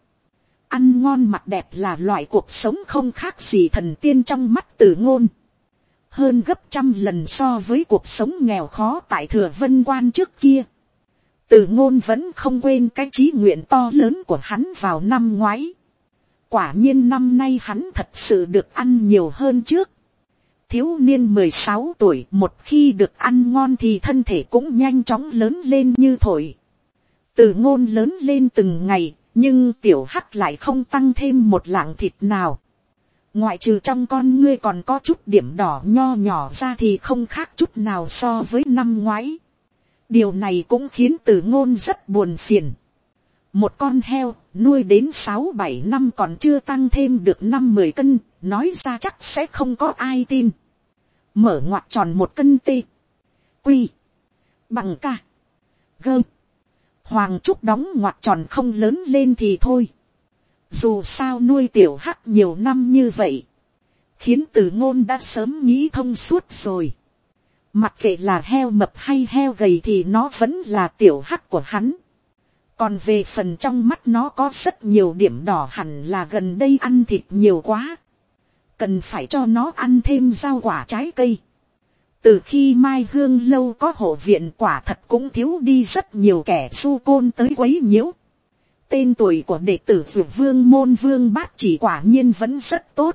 Ăn ngon mặc đẹp là loại cuộc sống không khác gì thần tiên trong mắt Từ Ngôn. Hơn gấp trăm lần so với cuộc sống nghèo khó tại Thừa Vân Quan trước kia. Từ Ngôn vẫn không quên cái chí nguyện to lớn của hắn vào năm ngoái. Quả nhiên năm nay hắn thật sự được ăn nhiều hơn trước. Thiếu niên mười sáu tuổi, một khi được ăn ngon thì thân thể cũng nhanh chóng lớn lên như thổi. Từ Ngôn lớn lên từng ngày, nhưng tiểu hắc lại không tăng thêm một lạng thịt nào. Ngoại trừ trong con ngươi còn có chút điểm đỏ nho nhỏ ra thì không khác chút nào so với năm ngoái. Điều này cũng khiến Từ Ngôn rất buồn phiền. Một con heo nuôi đến sáu bảy năm còn chưa tăng thêm được năm mười cân, nói ra chắc sẽ không có ai tin. Mở ngoặc tròn một cân tê. Quy. Bằng ca. Gơ. Hoàng Trúc đóng ngoặc tròn không lớn lên thì thôi. Dù sao nuôi tiểu hắc nhiều năm như vậy, khiến Từ Ngôn đã sớm nghĩ thông suốt rồi. Mặc kệ là heo mập hay heo gầy thì nó vẫn là tiểu hắc của hắn. Còn về phần trong mắt nó có rất nhiều điểm đỏ, hẳn là gần đây ăn thịt nhiều quá. Cần phải cho nó ăn thêm rau quả trái cây. Từ khi Mai Hương lâu có hộ viện, quả thật cũng thiếu đi rất nhiều kẻ su côn tới quấy nhiễu. Tên tuổi của đệ tử Dược Vương môn Vương Bát Chỉ quả nhiên vẫn rất tốt.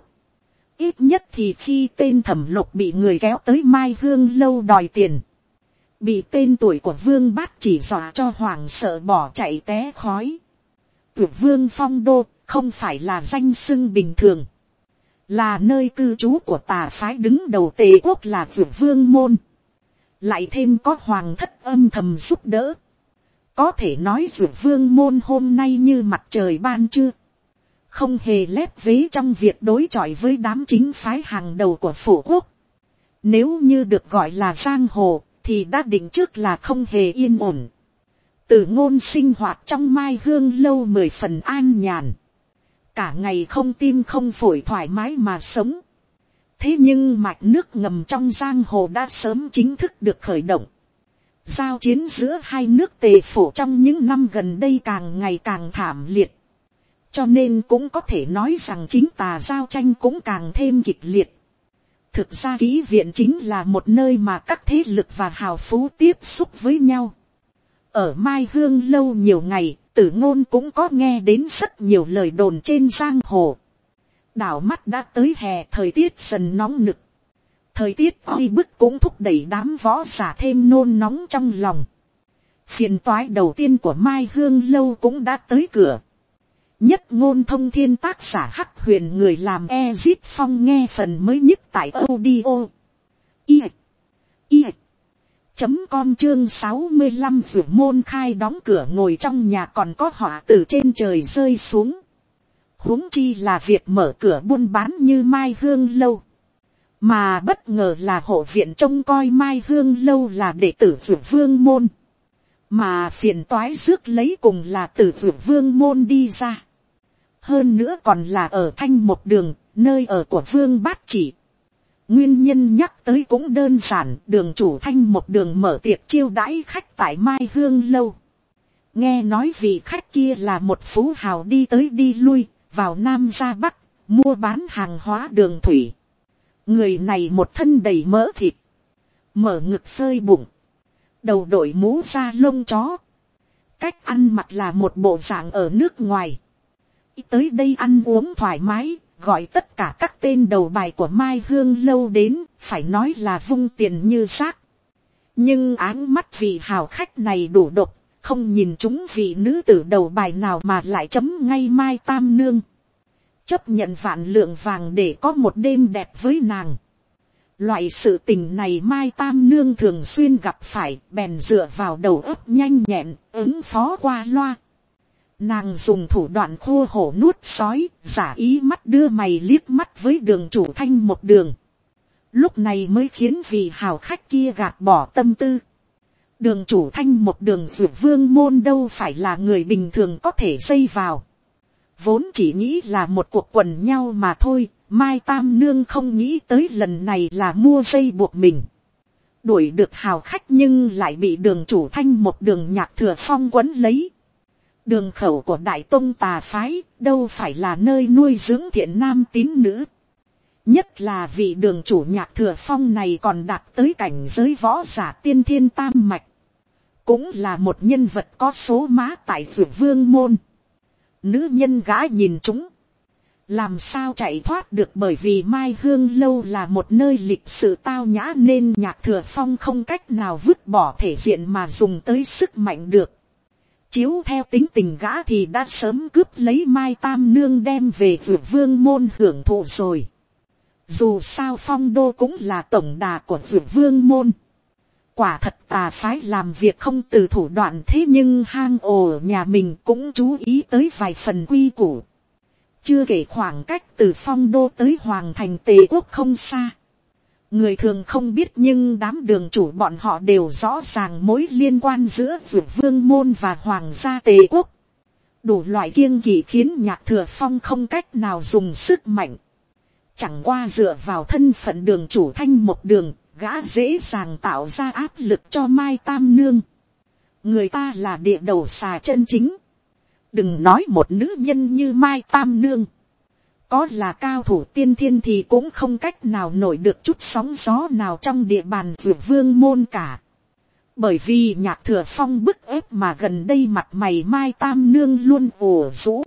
Ít nhất thì khi tên Thẩm Lục bị người kéo tới Mai Hương lâu đòi tiền, bị tên tuổi của Vương Bát Chỉ dọa cho hoảng sợ bỏ chạy té khói. Dược vương phong đô không phải là danh xưng bình thường, là nơi cư trú của tà phái đứng đầu Tề quốc là Dược vương môn, lại thêm có hoàng thất âm thầm giúp đỡ, có thể nói Dược vương môn hôm nay như mặt trời ban trưa, không hề lép vế trong việc đối chọi với đám chính phái hàng đầu của phổ quốc. Nếu như được gọi là giang hồ thì đã định trước là không hề yên ổn. Từ ngôn sinh hoạt trong Mai Hương lâu mười phần an nhàn, cả ngày không tim không phổi thoải mái mà sống. Thế nhưng mạch nước ngầm trong giang hồ đã sớm chính thức được khởi động. Giao chiến giữa hai nước Tề Phổ trong những năm gần đây càng ngày càng thảm liệt, cho nên cũng có thể nói rằng chính tà giao tranh cũng càng thêm kịch liệt. Thực ra kỹ viện chính là một nơi mà các thế lực và hào phú tiếp xúc với nhau. Ở Mai Hương lâu nhiều ngày, Tử Ngôn cũng có nghe đến rất nhiều lời đồn trên giang hồ. Đảo mắt đã tới hè, thời tiết dần nóng nực. Thời tiết oi bức cũng thúc đẩy đám võ giả thêm nôn nóng trong lòng. Phiền toái đầu tiên của Mai Hương lâu cũng đã tới cửa. Nhất ngôn thông thiên tác giả Hắc Huyền người làm Ezit Phong nghe phần mới nhất tại audio i i chấm com chương sáu mươi lăm Dược môn khai đóng cửa, ngồi trong nhà còn có họa từ trên trời rơi xuống. Huống chi là việc mở cửa buôn bán như Mai Hương lâu. Mà bất ngờ là hộ viện trông coi Mai Hương lâu là đệ tử Dược vương môn. Mà phiền toái rước lấy cùng là từ Dược vương môn đi ra. Hơn nữa còn là ở Thanh Một Đường, nơi ở của Vương Bát Chỉ. Nguyên nhân nhắc tới cũng đơn giản, đường chủ Thanh Một Đường mở tiệc chiêu đãi khách tại Mai Hương lâu. Nghe nói vị khách kia là một phú hào đi tới đi lui, vào Nam ra Bắc, mua bán hàng hóa đường thủy. Người này một thân đầy mỡ thịt, mở ngực phơi bụng, đầu đội mũ da lông chó. Cách ăn mặc là một bộ dạng ở nước ngoài. Tới đây ăn uống thoải mái, gọi tất cả các tên đầu bài của Mai Hương lâu đến, phải nói là vung tiền như xác. Nhưng áng mắt vị hào khách này đủ độc, không nhìn chúng vị nữ tử đầu bài nào mà lại chấm ngay Mai Tam Nương. Chấp nhận vạn lượng vàng để có một đêm đẹp với nàng. Loại sự tình này Mai Tam Nương thường xuyên gặp phải, bèn dựa vào đầu óc nhanh nhẹn, ứng phó qua loa. Nàng dùng thủ đoạn khô hổ nuốt sói, giả ý mắt đưa mày liếc mắt với đường chủ Thanh Một Đường. Lúc này mới khiến vị hào khách kia gạt bỏ tâm tư. Đường chủ Thanh Một Đường Dược vương môn đâu phải là người bình thường có thể dây vào. Vốn chỉ nghĩ là một cuộc quần nhau mà thôi, Mai Tam Nương không nghĩ tới lần này là mua dây buộc mình. Đuổi được hào khách nhưng lại bị đường chủ Thanh Một Đường Nhạc Thừa Phong quấn lấy. Đường khẩu của Đại Tông tà phái đâu phải là nơi nuôi dưỡng thiện nam tín nữ. Nhất là vị đường chủ Nhạc Thừa Phong này còn đạt tới cảnh giới võ giả tiên thiên tam mạch. Cũng là một nhân vật có số má tại Dược vương môn. Nữ nhân gã nhìn chúng, làm sao chạy thoát được, bởi vì Mai Hương lâu là một nơi lịch sự tao nhã nên Nhạc Thừa Phong không cách nào vứt bỏ thể diện mà dùng tới sức mạnh được. Chiếu theo tính tình gã thì đã sớm cướp lấy Mai Tam Nương đem về Dược vương môn hưởng thụ rồi. Dù sao Phong đô cũng là tổng đà của Dược vương môn. Quả thật tà phái làm việc không từ thủ đoạn, thế nhưng hang ổ ở nhà mình cũng chú ý tới vài phần quy củ. Chưa kể khoảng cách từ Phong đô tới Hoàng thành Tề quốc không xa. Người thường không biết nhưng đám đường chủ bọn họ đều rõ ràng mối liên quan giữa Dược vương môn và Hoàng gia Tề quốc. Đủ loại kiêng kỵ khiến Nhạc Thừa Phong không cách nào dùng sức mạnh. Chẳng qua dựa vào thân phận đường chủ Thanh Một Đường, gã dễ dàng tạo ra áp lực cho Mai Tam Nương. Người ta là địa đầu xà chân chính. Đừng nói một nữ nhân như Mai Tam Nương. Có là cao thủ tiên thiên thì cũng không cách nào nổi được chút sóng gió nào trong địa bàn Dược vương môn cả. Bởi vì Nhạc Thừa Phong bức ép mà gần đây mặt mày Mai Tam Nương luôn ủ rũ.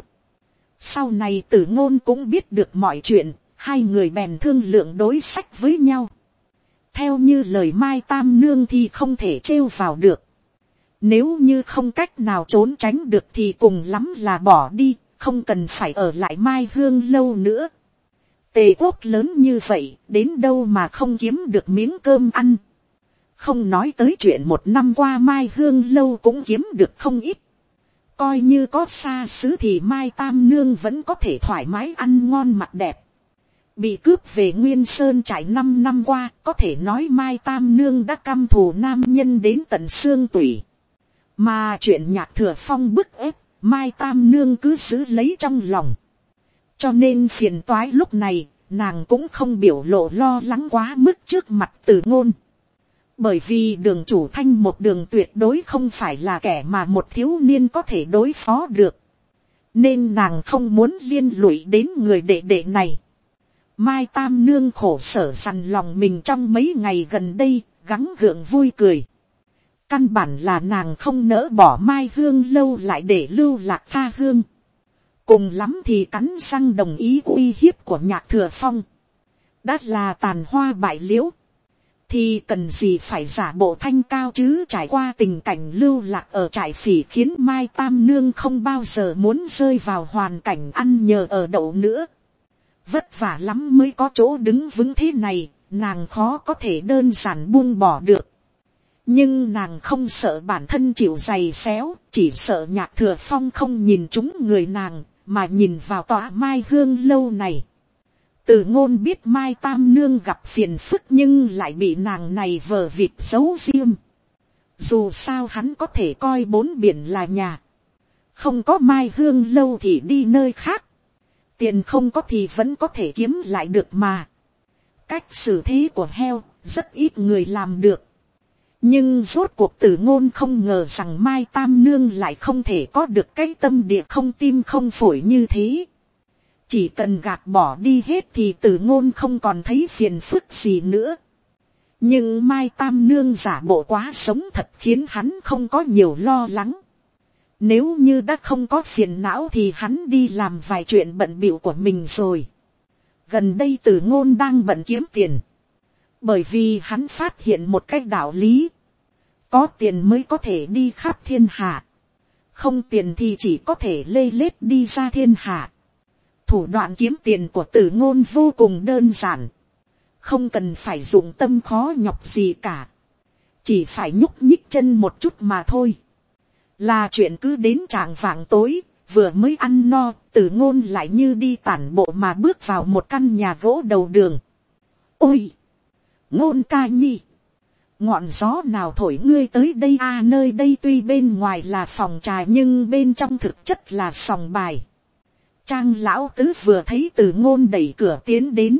Sau này Tử Ngôn cũng biết được mọi chuyện, hai người bèn thương lượng đối sách với nhau. Theo như lời Mai Tam Nương thì không thể trêu vào được. Nếu như không cách nào trốn tránh được thì cùng lắm là bỏ đi, không cần phải ở lại Mai Hương lâu nữa. Tề quốc lớn như vậy, đến đâu mà không kiếm được miếng cơm ăn. Không nói tới chuyện một năm qua Mai Hương lâu cũng kiếm được không ít. Coi như có xa xứ thì Mai Tam Nương vẫn có thể thoải mái ăn ngon mặc đẹp. Bị cướp về Nguyên Sơn trải năm năm qua, có thể nói Mai Tam Nương đã căm thù nam nhân đến tận xương tủy. Mà chuyện Nhạc Thừa Phong bức ép, Mai Tam Nương cứ giữ lấy trong lòng. Cho nên phiền toái lúc này, nàng cũng không biểu lộ lo lắng quá mức trước mặt Từ Ngôn. Bởi vì đường chủ Thanh một đường tuyệt đối không phải là kẻ mà một thiếu niên có thể đối phó được. Nên nàng không muốn liên lụy đến người đệ đệ này. Mai Tam Nương khổ sở sằn lòng mình trong mấy ngày gần đây, gắng gượng vui cười. Căn bản là nàng không nỡ bỏ Mai Hương lâu lại để lưu lạc tha hương. Cùng lắm thì cắn răng đồng ý uy hiếp của Nhạc Thừa Phong. Đã là tàn hoa bại liễu. Thì cần gì phải giả bộ thanh cao chứ, trải qua tình cảnh lưu lạc ở trại phỉ khiến Mai Tam Nương không bao giờ muốn rơi vào hoàn cảnh ăn nhờ ở đậu nữa. Vất vả lắm mới có chỗ đứng vững thế này, nàng khó có thể đơn giản buông bỏ được. Nhưng nàng không sợ bản thân chịu giày xéo, chỉ sợ Nhạc Thừa Phong không nhìn trúng người nàng, mà nhìn vào tòa Mai Hương lâu này. Từ Ngôn biết Mai Tam Nương gặp phiền phức nhưng lại bị nàng này vờ vịt giấu riêng. Dù sao hắn có thể coi bốn biển là nhà. Không có Mai Hương lâu thì đi nơi khác. Tiền không có thì vẫn có thể kiếm lại được mà. Cách xử thế của heo, rất ít người làm được. Nhưng rốt cuộc Từ Ngôn không ngờ rằng Mai Tam Nương lại không thể có được cái tâm địa không tim không phổi như thế. Chỉ cần gạt bỏ đi hết thì Từ Ngôn không còn thấy phiền phức gì nữa. Nhưng Mai Tam Nương giả bộ quá sống thật khiến hắn không có nhiều lo lắng. Nếu như đã không có phiền não thì hắn đi làm vài chuyện bận bịu của mình rồi. Gần đây Từ Ngôn đang bận kiếm tiền. Bởi vì hắn phát hiện một cách đạo lý. Có tiền mới có thể đi khắp thiên hạ. Không tiền thì chỉ có thể lê lết đi ra thiên hạ. Thủ đoạn kiếm tiền của Từ Ngôn vô cùng đơn giản. Không cần phải dụng tâm khó nhọc gì cả. Chỉ phải nhúc nhích chân một chút mà thôi. Là chuyện cứ đến chạng vạng tối, vừa mới ăn no, Từ Ngôn lại như đi tản bộ mà bước vào một căn nhà gỗ đầu đường. Ôi! Ngôn ca nhi! Ngọn gió nào thổi ngươi tới đây à, nơi đây tuy bên ngoài là phòng trà nhưng bên trong thực chất là sòng bài. Trang lão tứ vừa thấy Từ Ngôn đẩy cửa tiến đến.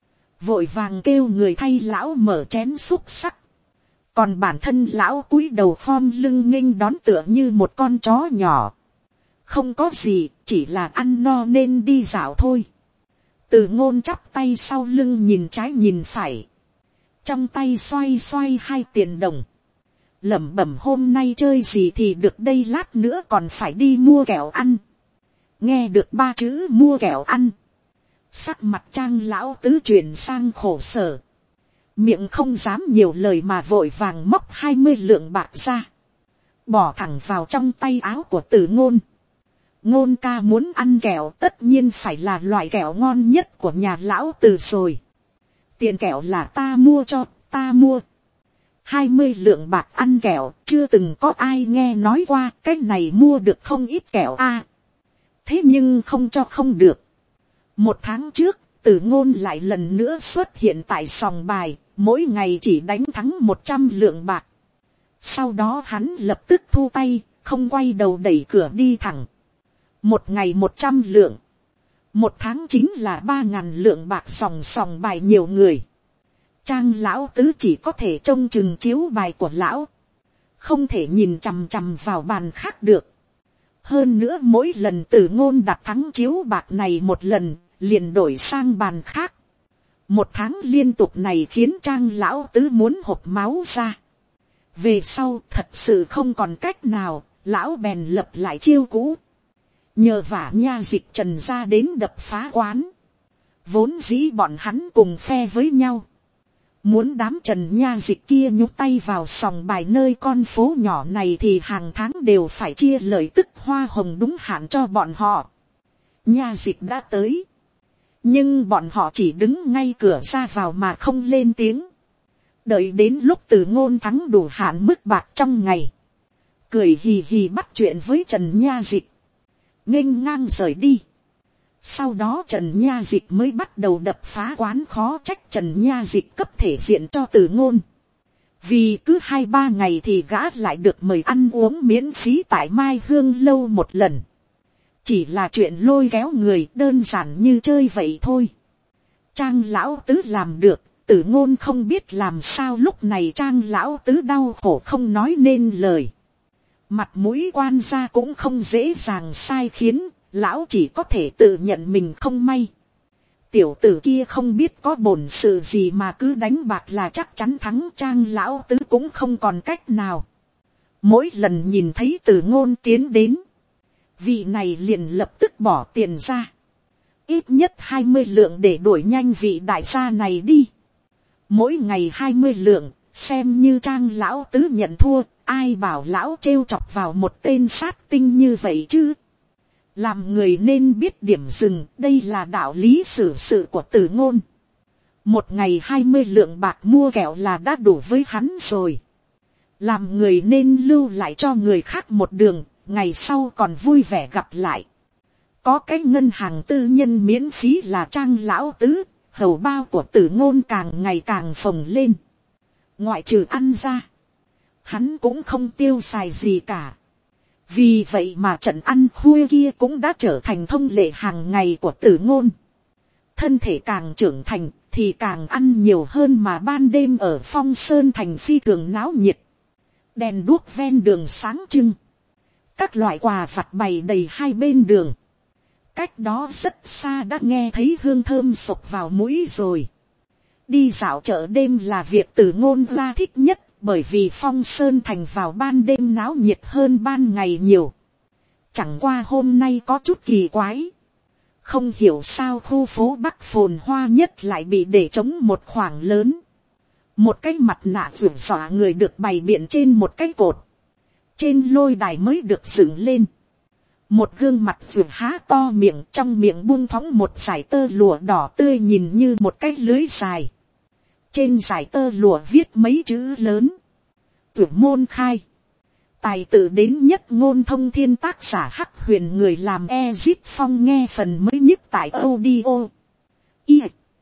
Vội vàng kêu người thay lão mở chén xúc sắc. Còn bản thân lão cúi đầu khom lưng nghênh đón tựa như một con chó nhỏ. Không có gì, chỉ là ăn no nên đi dạo thôi. Từ Ngôn chắp tay sau lưng nhìn trái nhìn phải. Trong tay xoay xoay hai tiền đồng. Lẩm bẩm hôm nay chơi gì thì được đây, lát nữa còn phải đi mua kẹo ăn. Nghe được ba chữ mua kẹo ăn. Sắc mặt Trang lão tứ chuyển sang khổ sở. Miệng không dám nhiều lời mà vội vàng móc hai mươi lượng bạc ra. Bỏ thẳng vào trong tay áo của Từ Ngôn. Ngôn ca muốn ăn kẹo tất nhiên phải là loại kẹo ngon nhất của nhà lão Từ rồi. Tiền kẹo là ta mua cho, ta mua. Hai mươi lượng bạc ăn kẹo, chưa từng có ai nghe nói qua, cái này mua được không ít kẹo a. À, thế nhưng không cho không được. Một tháng trước, Từ Ngôn lại lần nữa xuất hiện tại sòng bài, mỗi ngày chỉ đánh thắng một trăm lượng bạc. Sau đó hắn lập tức thu tay, không quay đầu đẩy cửa đi thẳng. Một ngày một trăm lượng. Một tháng chính là ba ngàn lượng bạc, sòng sòng bài nhiều người. Trang lão tứ chỉ có thể trông chừng chiếu bài của lão. Không thể nhìn chằm chằm vào bàn khác được. Hơn nữa mỗi lần Từ Ngôn đặt thắng chiếu bạc này một lần, liền đổi sang bàn khác. Một tháng liên tục này khiến Trang lão tứ muốn hộc máu ra. Về sau thật sự không còn cách nào, lão bèn lập lại chiêu cũ. Nhờ vả nha dịch Trần ra đến đập phá quán. Vốn dĩ bọn hắn cùng phe với nhau. Muốn đám Trần Nha Dịch kia nhúc tay vào sòng bài nơi con phố nhỏ này thì hàng tháng đều phải chia lợi tức hoa hồng đúng hạn cho bọn họ. Nha Dịch đã tới. Nhưng bọn họ chỉ đứng ngay cửa ra vào mà không lên tiếng. Đợi đến lúc Từ Ngôn thắng đủ hạn mức bạc trong ngày. Cười hì hì bắt chuyện với Trần Nha Dịch. Nghênh ngang rời đi. Sau đó Trần Nha Dịch mới bắt đầu đập phá quán, khó trách Trần Nha Dịch cấp thể diện cho Từ Ngôn. Vì cứ hai ba ngày thì gã lại được mời ăn uống miễn phí tại Mai Hương Lâu một lần. Chỉ là chuyện lôi kéo người, đơn giản như chơi vậy thôi. Trang lão tứ làm được, Từ Ngôn không biết làm sao lúc này Trang lão tứ đau khổ không nói nên lời. Mặt mũi quan gia cũng không dễ dàng sai khiến, lão chỉ có thể tự nhận mình không may. Tiểu tử kia không biết có bổn sự gì mà cứ đánh bạc là chắc chắn thắng, Trang lão tứ cũng không còn cách nào. Mỗi lần nhìn thấy Từ Ngôn tiến đến, vị này liền lập tức bỏ tiền ra. Ít nhất hai mươi lượng để đuổi nhanh vị đại gia này đi. Mỗi ngày hai mươi lượng, xem như Trang lão tứ nhận thua, ai bảo lão trêu chọc vào một tên sát tinh như vậy chứ. Làm người nên biết điểm dừng, đây là đạo lý xử sự của Từ Ngôn. Một ngày hai mươi lượng bạc mua kẹo là đã đủ với hắn rồi. Làm người nên lưu lại cho người khác một đường, ngày sau còn vui vẻ gặp lại. Có cái ngân hàng tư nhân miễn phí là Trang lão tứ, hầu bao của Từ Ngôn càng ngày càng phồng lên. Ngoại trừ ăn ra, hắn cũng không tiêu xài gì cả. Vì vậy mà trận ăn khuya kia cũng đã trở thành thông lệ hàng ngày của Từ Ngôn. Thân thể càng trưởng thành thì càng ăn nhiều hơn, mà ban đêm ở Phong Sơn thành phi thường náo nhiệt. Đèn đuốc ven đường sáng trưng. Các loại quà vặt bày đầy hai bên đường. Cách đó rất xa đã nghe thấy hương thơm sộc vào mũi rồi. Đi dạo chợ đêm là việc Từ Ngôn ra thích nhất, bởi vì Phong Sơn thành vào ban đêm náo nhiệt hơn ban ngày nhiều. Chẳng qua hôm nay có chút kỳ quái. Không hiểu sao khu phố Bắc phồn hoa nhất lại bị để trống một khoảng lớn. Một cái mặt nạ vượt dọa người được bày biện trên một cái cột. Trên lôi đài mới được dựng lên. Một gương mặt vượt há to miệng, trong miệng buông thõng một dải tơ lụa đỏ tươi nhìn như một cái lưới dài. Trên dải tơ lụa viết mấy chữ lớn. Tuyển môn khai. Tài tử đến nhất ngôn thông thiên, tác giả Hắc Huyền, người làm Ezit Phong. Nghe phần mới nhất tại audio. I.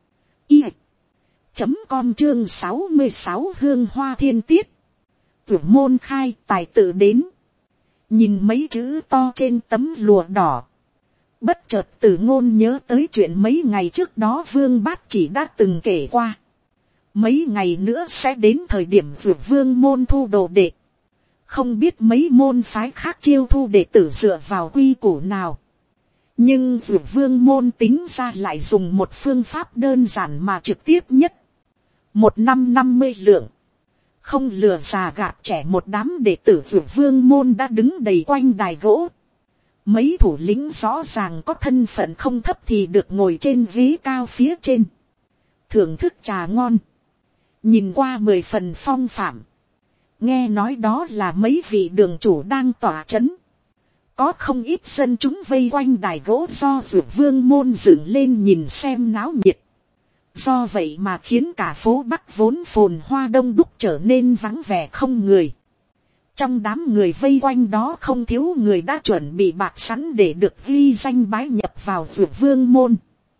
I. Chấm com chương sáu mươi sáu hương hoa thiên tiết. Tuyển môn khai, tài tử đến. Nhìn mấy chữ to trên tấm lụa đỏ. Bất chợt Từ Ngôn nhớ tới chuyện mấy ngày trước đó Vương Bát chỉ đã từng kể qua. Mấy ngày nữa sẽ đến thời điểm Dược Vương môn thu đồ đệ. Không biết mấy môn phái khác chiêu thu đệ tử dựa vào quy củ nào. Nhưng Dược Vương môn tính ra lại dùng một phương pháp đơn giản mà trực tiếp nhất. Một năm năm mươi lượng. Không lừa già gạt trẻ, một đám đệ tử Dược Vương môn đã đứng đầy quanh đài gỗ. Mấy thủ lĩnh rõ ràng có thân phận không thấp thì được ngồi trên ghế cao phía trên. Thưởng thức trà ngon. Nhìn qua mười phần phong phạm. Nghe nói đó là mấy vị đường chủ đang tỏa chấn. Có không ít dân chúng vây quanh đài gỗ do Dược Vương môn dựng lên nhìn xem náo nhiệt. Do vậy mà khiến cả phố Bắc vốn phồn hoa đông đúc trở nên vắng vẻ không người. Trong đám người vây quanh đó không thiếu người đã chuẩn bị bạc sẵn để được ghi danh bái nhập vào Dược Vương môn.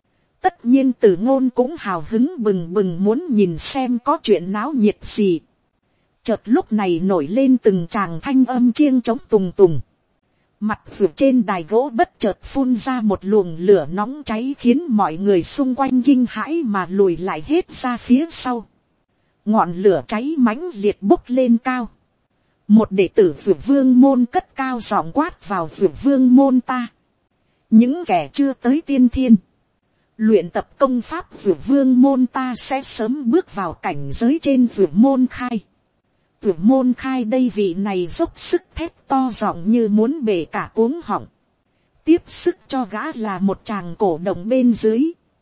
Tất nhiên Từ Ngôn cũng hào hứng bừng bừng muốn nhìn xem có chuyện náo nhiệt gì. Chợt lúc này nổi lên từng tràng thanh âm chiêng trống tùng tùng. Mặt vượt trên đài gỗ bất chợt phun ra một luồng lửa nóng cháy, khiến mọi người xung quanh kinh hãi mà lùi lại hết ra phía sau. Ngọn lửa cháy mãnh liệt bốc lên cao. Một đệ tử Dược Vương môn cất cao giọng quát vào Dược Vương môn ta. Những kẻ chưa tới tiên thiên. Luyện tập công pháp Dược Vương môn ta sẽ sớm bước vào cảnh giới trên Dược môn khai. Dược môn khai đây vị này dốc sức thét to giọng như muốn bể cả cuống họng. Tiếp sức cho gã là một tràng cổ động bên dưới.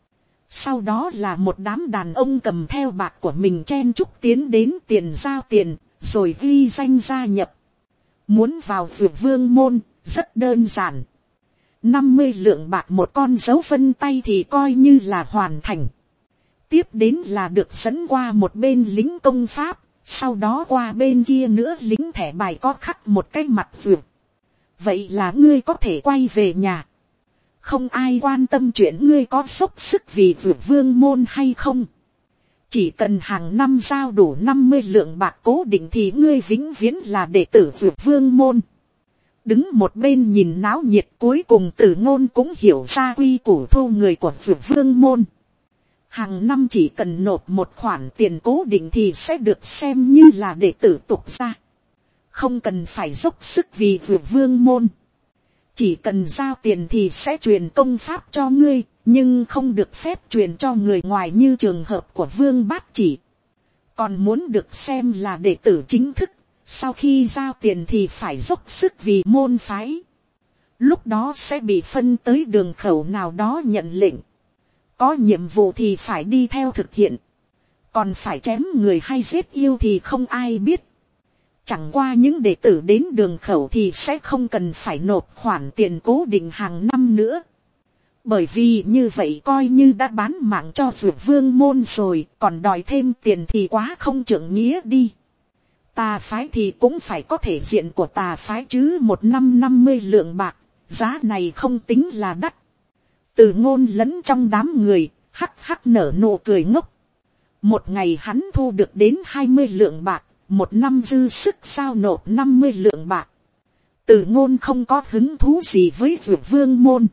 Sau đó là một đám đàn ông cầm theo bạc của mình chen chúc tiến đến tiền giao tiền, rồi ghi danh gia nhập. Muốn vào Dược Vương môn, rất đơn giản. năm mươi lượng bạc một con dấu vân tay thì coi như là hoàn thành. Tiếp đến là được dẫn qua một bên lính công pháp, sau đó qua bên kia nữa lính thẻ bài có khắc một cái mặt vượt. Vậy là ngươi có thể quay về nhà. Không ai quan tâm chuyện ngươi có dốc sức vì Dược Vương môn hay không. Chỉ cần hàng năm giao đủ năm mươi lượng bạc cố định thì ngươi vĩnh viễn là đệ tử Dược Vương môn. Đứng một bên nhìn náo nhiệt, cuối cùng Tử Ngôn cũng hiểu ra quy củ thu người của Dược Vương môn. Hàng năm chỉ cần nộp một khoản tiền cố định thì sẽ được xem như là đệ tử tục gia. Không cần phải dốc sức vì Dược Vương môn. Chỉ cần giao tiền thì sẽ truyền công pháp cho ngươi, nhưng không được phép truyền cho người ngoài như trường hợp của Vương Bát Chỉ. Còn muốn được xem là đệ tử chính thức, sau khi giao tiền thì phải dốc sức vì môn phái. Lúc đó sẽ bị phân tới đường khẩu nào đó nhận lệnh. Có nhiệm vụ thì phải đi theo thực hiện. Còn phải chém người hay giết yêu thì không ai biết. Chẳng qua những đệ tử đến đường khẩu thì sẽ không cần phải nộp khoản tiền cố định hàng năm nữa. Bởi vì như vậy coi như đã bán mạng cho Dược Vương môn rồi, còn đòi thêm tiền thì quá không trượng nghĩa đi. Tà phái thì cũng phải có thể diện của tà phái chứ, một năm năm mươi lượng bạc, giá này không tính là đắt. Từ Ngôn lẫn trong đám người, hắc hắc nở nụ cười ngốc. Một ngày hắn thu được đến hai mươi lượng bạc, một năm dư sức sao nộp năm mươi lượng bạc. Từ Ngôn không có hứng thú gì với Dược Vương môn,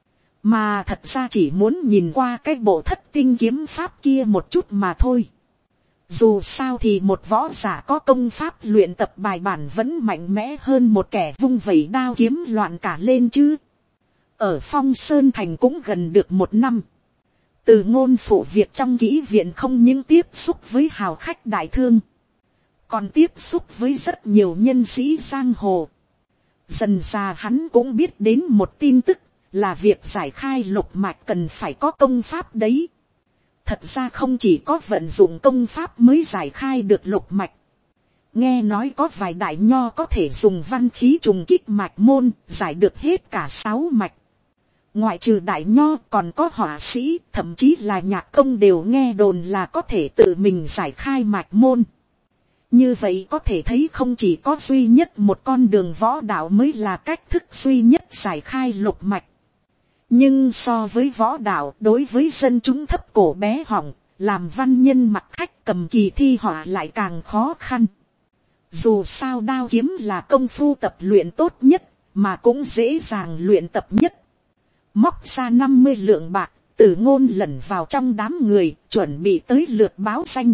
mà thật ra chỉ muốn nhìn qua cái bộ thất tinh kiếm pháp kia một chút mà thôi. Dù sao thì một võ giả có công pháp luyện tập bài bản vẫn mạnh mẽ hơn một kẻ vung vẩy đao kiếm loạn cả lên chứ. Ở Phong Sơn Thành cũng gần được một năm. Từ Ngôn phụ việc trong kỹ viện không những tiếp xúc với hào khách đại thương, còn tiếp xúc với rất nhiều nhân sĩ giang hồ. Dần ra hắn cũng biết đến một tin tức, là việc giải khai lục mạch cần phải có công pháp đấy. Thật ra không chỉ có vận dụng công pháp mới giải khai được lục mạch. Nghe nói có vài đại nho có thể dùng văn khí trùng kích mạch môn, giải được hết cả sáu mạch. Ngoại trừ đại nho còn có họa sĩ, thậm chí là nhạc công đều nghe đồn là có thể tự mình giải khai mạch môn. Như vậy có thể thấy không chỉ có duy nhất một con đường võ đạo mới là cách thức duy nhất giải khai lục mạch. Nhưng so với võ đạo, đối với dân chúng thấp cổ bé họng, làm văn nhân mặc khách cầm kỳ thi họa lại càng khó khăn. Dù sao đao kiếm là công phu tập luyện tốt nhất, mà cũng dễ dàng luyện tập nhất. Móc ra năm mươi lượng bạc, Từ Ngôn lẩn vào trong đám người, chuẩn bị tới lượt báo danh.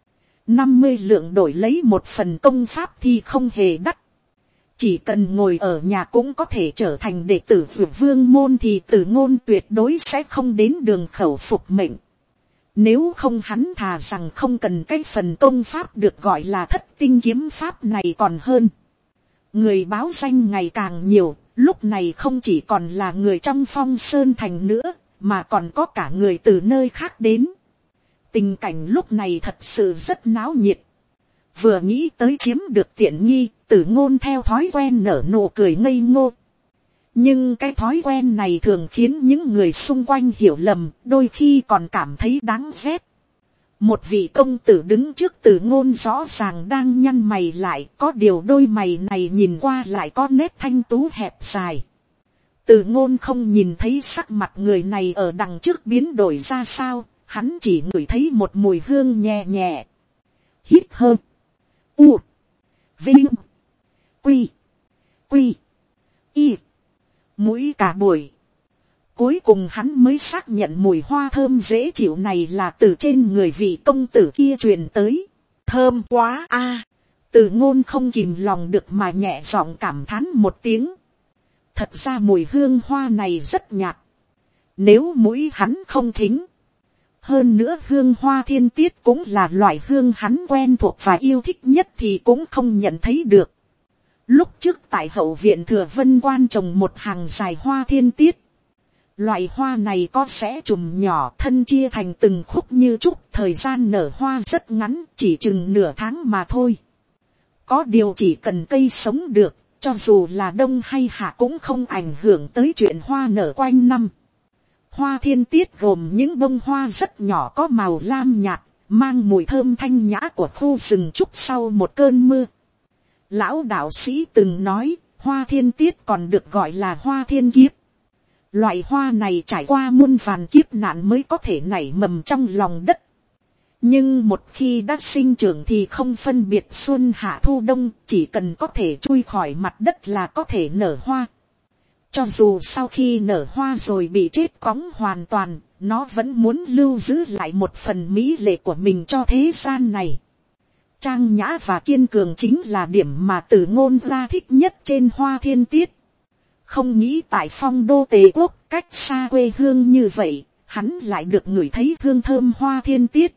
năm mươi lượng đổi lấy một phần công pháp thì không hề đắt. Chỉ cần ngồi ở nhà cũng có thể trở thành đệ tử Dược Vương môn thì Từ Ngôn tuyệt đối sẽ không đến đường khẩu phục mệnh. Nếu không hắn thà rằng không cần cái phần công pháp được gọi là thất tinh kiếm pháp này còn hơn. Người báo danh ngày càng nhiều, lúc này không chỉ còn là người trong Phong Sơn Thành nữa, mà còn có cả người từ nơi khác đến. Tình cảnh lúc này thật sự rất náo nhiệt. Vừa nghĩ tới chiếm được tiện nghi, Từ Ngôn theo thói quen nở nụ cười ngây ngô. Nhưng cái thói quen này thường khiến những người xung quanh hiểu lầm, đôi khi còn cảm thấy đáng ghét. Một vị công tử đứng trước Từ Ngôn rõ ràng đang nhăn mày lại, có điều đôi mày này nhìn qua lại có nét thanh tú hẹp dài. Từ Ngôn không nhìn thấy sắc mặt người này ở đằng trước biến đổi ra sao, hắn chỉ ngửi thấy một mùi hương nhẹ nhẹ. Hít hơi. U. Vinh. Quy. Quy. Y. Mũi cả buổi. Cuối cùng hắn mới xác nhận mùi hoa thơm dễ chịu này là từ trên người vị công tử kia truyền tới. Thơm quá a! À, Từ Ngôn không kìm lòng được mà nhẹ giọng cảm thán một tiếng. Thật ra mùi hương hoa này rất nhạt. Nếu mũi hắn không thính. Hơn nữa hương hoa thiên tiết cũng là loại hương hắn quen thuộc và yêu thích nhất thì cũng không nhận thấy được. Lúc trước tại hậu viện Thừa Vân Quan trồng một hàng dài hoa thiên tiết. Loại hoa này có xẽ chùm nhỏ, thân chia thành từng khúc như trúc, thời gian nở hoa rất ngắn, chỉ chừng nửa tháng mà thôi. Có điều chỉ cần cây sống được, cho dù là đông hay hạ cũng không ảnh hưởng tới chuyện hoa nở quanh năm. Hoa thiên tiết gồm những bông hoa rất nhỏ có màu lam nhạt, mang mùi thơm thanh nhã của khu rừng trúc sau một cơn mưa. Lão đạo sĩ từng nói, hoa thiên tiết còn được gọi là hoa thiên kiếp. Loại hoa này trải qua muôn vàn kiếp nạn mới có thể nảy mầm trong lòng đất. Nhưng một khi đã sinh trưởng thì không phân biệt xuân hạ thu đông, chỉ cần có thể chui khỏi mặt đất là có thể nở hoa. Cho dù sau khi nở hoa rồi bị chết cóng hoàn toàn, nó vẫn muốn lưu giữ lại một phần mỹ lệ của mình cho thế gian này. Trang nhã và kiên cường chính là điểm mà Từ Ngôn ra thích nhất trên hoa thiên tiết. Không nghĩ tại phong đô Tề quốc, cách xa quê hương như vậy, hắn lại được ngửi thấy hương thơm hoa thiên tiết.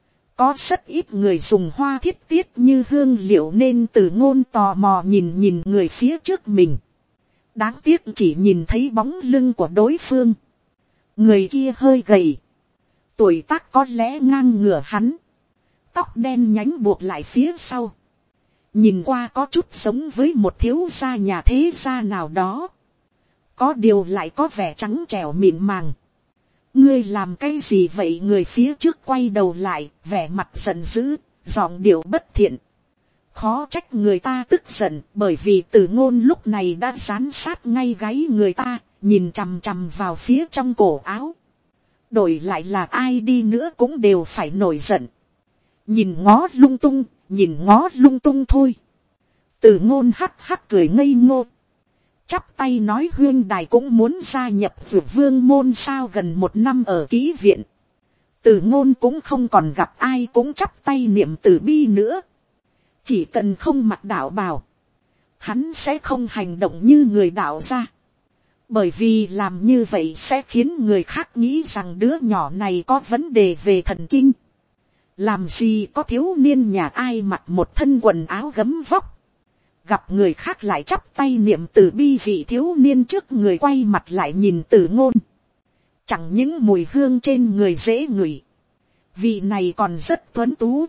Có rất ít người dùng hoa thiết tiết như hương liệu nên Từ Ngôn tò mò nhìn nhìn người phía trước mình. Đáng tiếc chỉ nhìn thấy bóng lưng của đối phương. Người kia hơi gầy. Tuổi tác có lẽ ngang ngửa hắn. Tóc đen nhánh buộc lại phía sau. Nhìn qua có chút giống với một thiếu gia nhà thế gia nào đó. Có điều lại có vẻ trắng trẻo mịn màng. Ngươi làm cái gì vậy? Người phía trước quay đầu lại, vẻ mặt giận dữ, giọng điệu bất thiện. Khó trách người ta tức giận, bởi vì Từ Ngôn lúc này đã dán sát ngay gáy người ta, nhìn chằm chằm vào phía trong cổ áo. Đổi lại là ai đi nữa cũng đều phải nổi giận. Nhìn ngó lung tung, nhìn ngó lung tung thôi. Từ Ngôn hắc hắc cười ngây ngô. Chắp tay nói huyên đài cũng muốn gia nhập Dược Vương môn sao? Gần một năm ở ký viện. Từ Ngôn cũng không còn gặp ai cũng chắp tay niệm từ bi nữa. Chỉ cần không mặc đạo bào, hắn sẽ không hành động như người đạo gia. Bởi vì làm như vậy sẽ khiến người khác nghĩ rằng đứa nhỏ này có vấn đề về thần kinh. Làm gì có thiếu niên nhà ai mặc một thân quần áo gấm vóc. Gặp người khác lại chắp tay niệm từ bi, vị thiếu niên trước người quay mặt lại nhìn Từ Ngôn. Chẳng những mùi hương trên người dễ ngửi, vị này còn rất tuấn tú.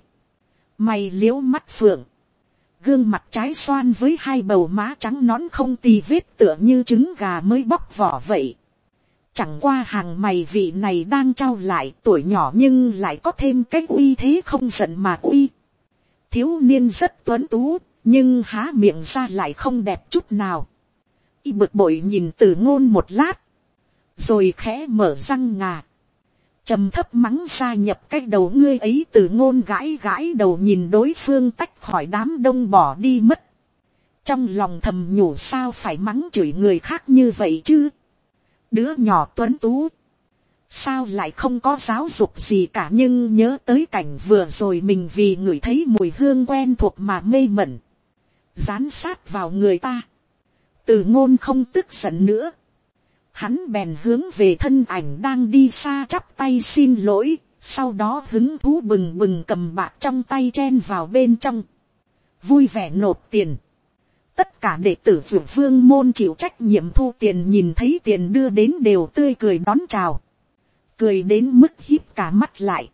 Mày liếu mắt phượng, gương mặt trái xoan với hai bầu má trắng nõn không tì vết tựa như trứng gà mới bóc vỏ vậy. Chẳng qua hàng mày vị này đang trao lại, tuổi nhỏ nhưng lại có thêm cái uy thế không giận mà uy. Thiếu niên rất tuấn tú, nhưng há miệng ra lại không đẹp chút nào. Y bực bội nhìn Từ Ngôn một lát, rồi khẽ mở răng ngà, trầm thấp mắng gia nhập cái đầu ngươi ấy. Từ Ngôn gãi gãi đầu nhìn đối phương tách khỏi đám đông bỏ đi mất. Trong lòng thầm nhủ sao phải mắng chửi người khác như vậy chứ. Đứa nhỏ tuấn tú, sao lại không có giáo dục gì cả. Nhưng nhớ tới cảnh vừa rồi mình vì ngửi thấy mùi hương quen thuộc mà mê mẩn, dán sát vào người ta. Từ Ngôn không tức giận nữa. Hắn bèn hướng về thân ảnh đang đi xa chắp tay xin lỗi, sau đó hứng thú bừng bừng cầm bạc trong tay chen vào bên trong, vui vẻ nộp tiền. Tất cả đệ tử Dược Vương môn chịu trách nhiệm thu tiền nhìn thấy tiền đưa đến đều tươi cười đón chào, cười đến mức híp cả mắt lại.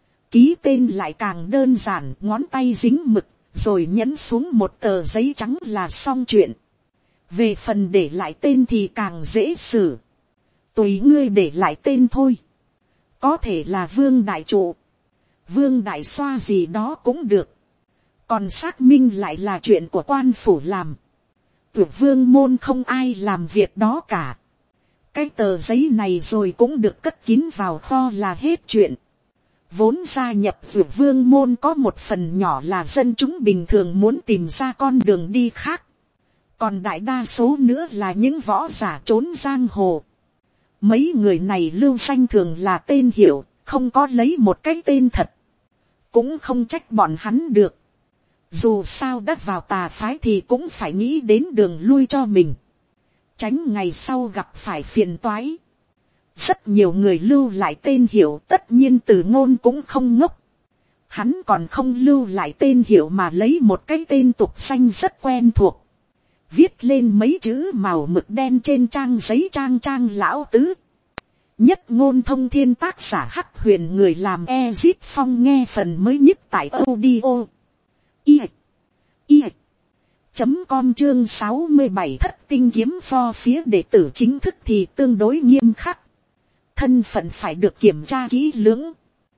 Ký tên lại càng đơn giản, ngón tay dính mực, rồi nhấn xuống một tờ giấy trắng là xong chuyện. Về phần để lại tên thì càng dễ xử. Tùy ngươi để lại tên thôi. Có thể là Vương Đại Trụ, Vương Đại Xoa gì đó cũng được. Còn xác minh lại là chuyện của quan phủ làm. Dược Vương môn không ai làm việc đó cả. Cái tờ giấy này rồi cũng được cất kín vào kho là hết chuyện. Vốn gia nhập Dược Vương môn có một phần nhỏ là dân chúng bình thường muốn tìm ra con đường đi khác. Còn đại đa số nữa là những võ giả trốn giang hồ. Mấy người này lưu danh thường là tên hiệu, không có lấy một cái tên thật. Cũng không trách bọn hắn được. Dù sao đã vào tà phái thì cũng phải nghĩ đến đường lui cho mình, tránh ngày sau gặp phải phiền toái. Rất nhiều người lưu lại tên hiệu, tất nhiên Từ Ngôn cũng không ngốc. Hắn còn không lưu lại tên hiệu mà lấy một cái tên tục danh rất quen thuộc, viết lên mấy chữ màu mực đen trên trang giấy trang trang lão tứ. Nhất ngôn thông thiên tác giả Hắc Huyền, người làm Ezit Phong, nghe phần mới nhất tại audio i i chấm com chương sáu mươi bảy thất tinh kiếm pho phía đệ tử chính thức thì tương đối nghiêm khắc. Thân phận phải được kiểm tra kỹ lưỡng.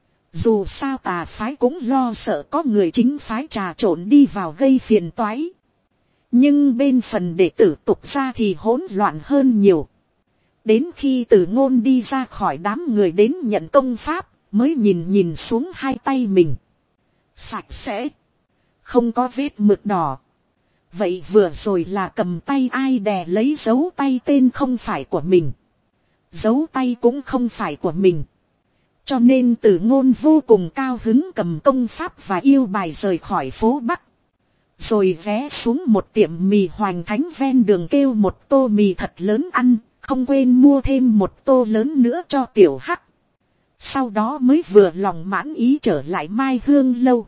Dù sao tà phái cũng lo sợ có người chính phái trà trộn đi vào gây phiền toái. Nhưng bên phần đệ tử tục ra thì hỗn loạn hơn nhiều. Đến khi Tử Ngôn đi ra khỏi đám người đến nhận công pháp, mới nhìn nhìn xuống hai tay mình. Sạch sẽ. Không có vết mực đỏ. Vậy vừa rồi là cầm tay ai đè lấy dấu tay tên không phải của mình. Dấu tay cũng không phải của mình. Cho nên Tử Ngôn vô cùng cao hứng cầm công pháp và yêu bài rời khỏi phố Bắc. Rồi ghé xuống một tiệm mì Hoành Thánh ven đường kêu một tô mì thật lớn ăn, không quên mua thêm một tô lớn nữa cho Tiểu Hắc. Sau đó mới vừa lòng mãn ý trở lại Mai Hương lâu.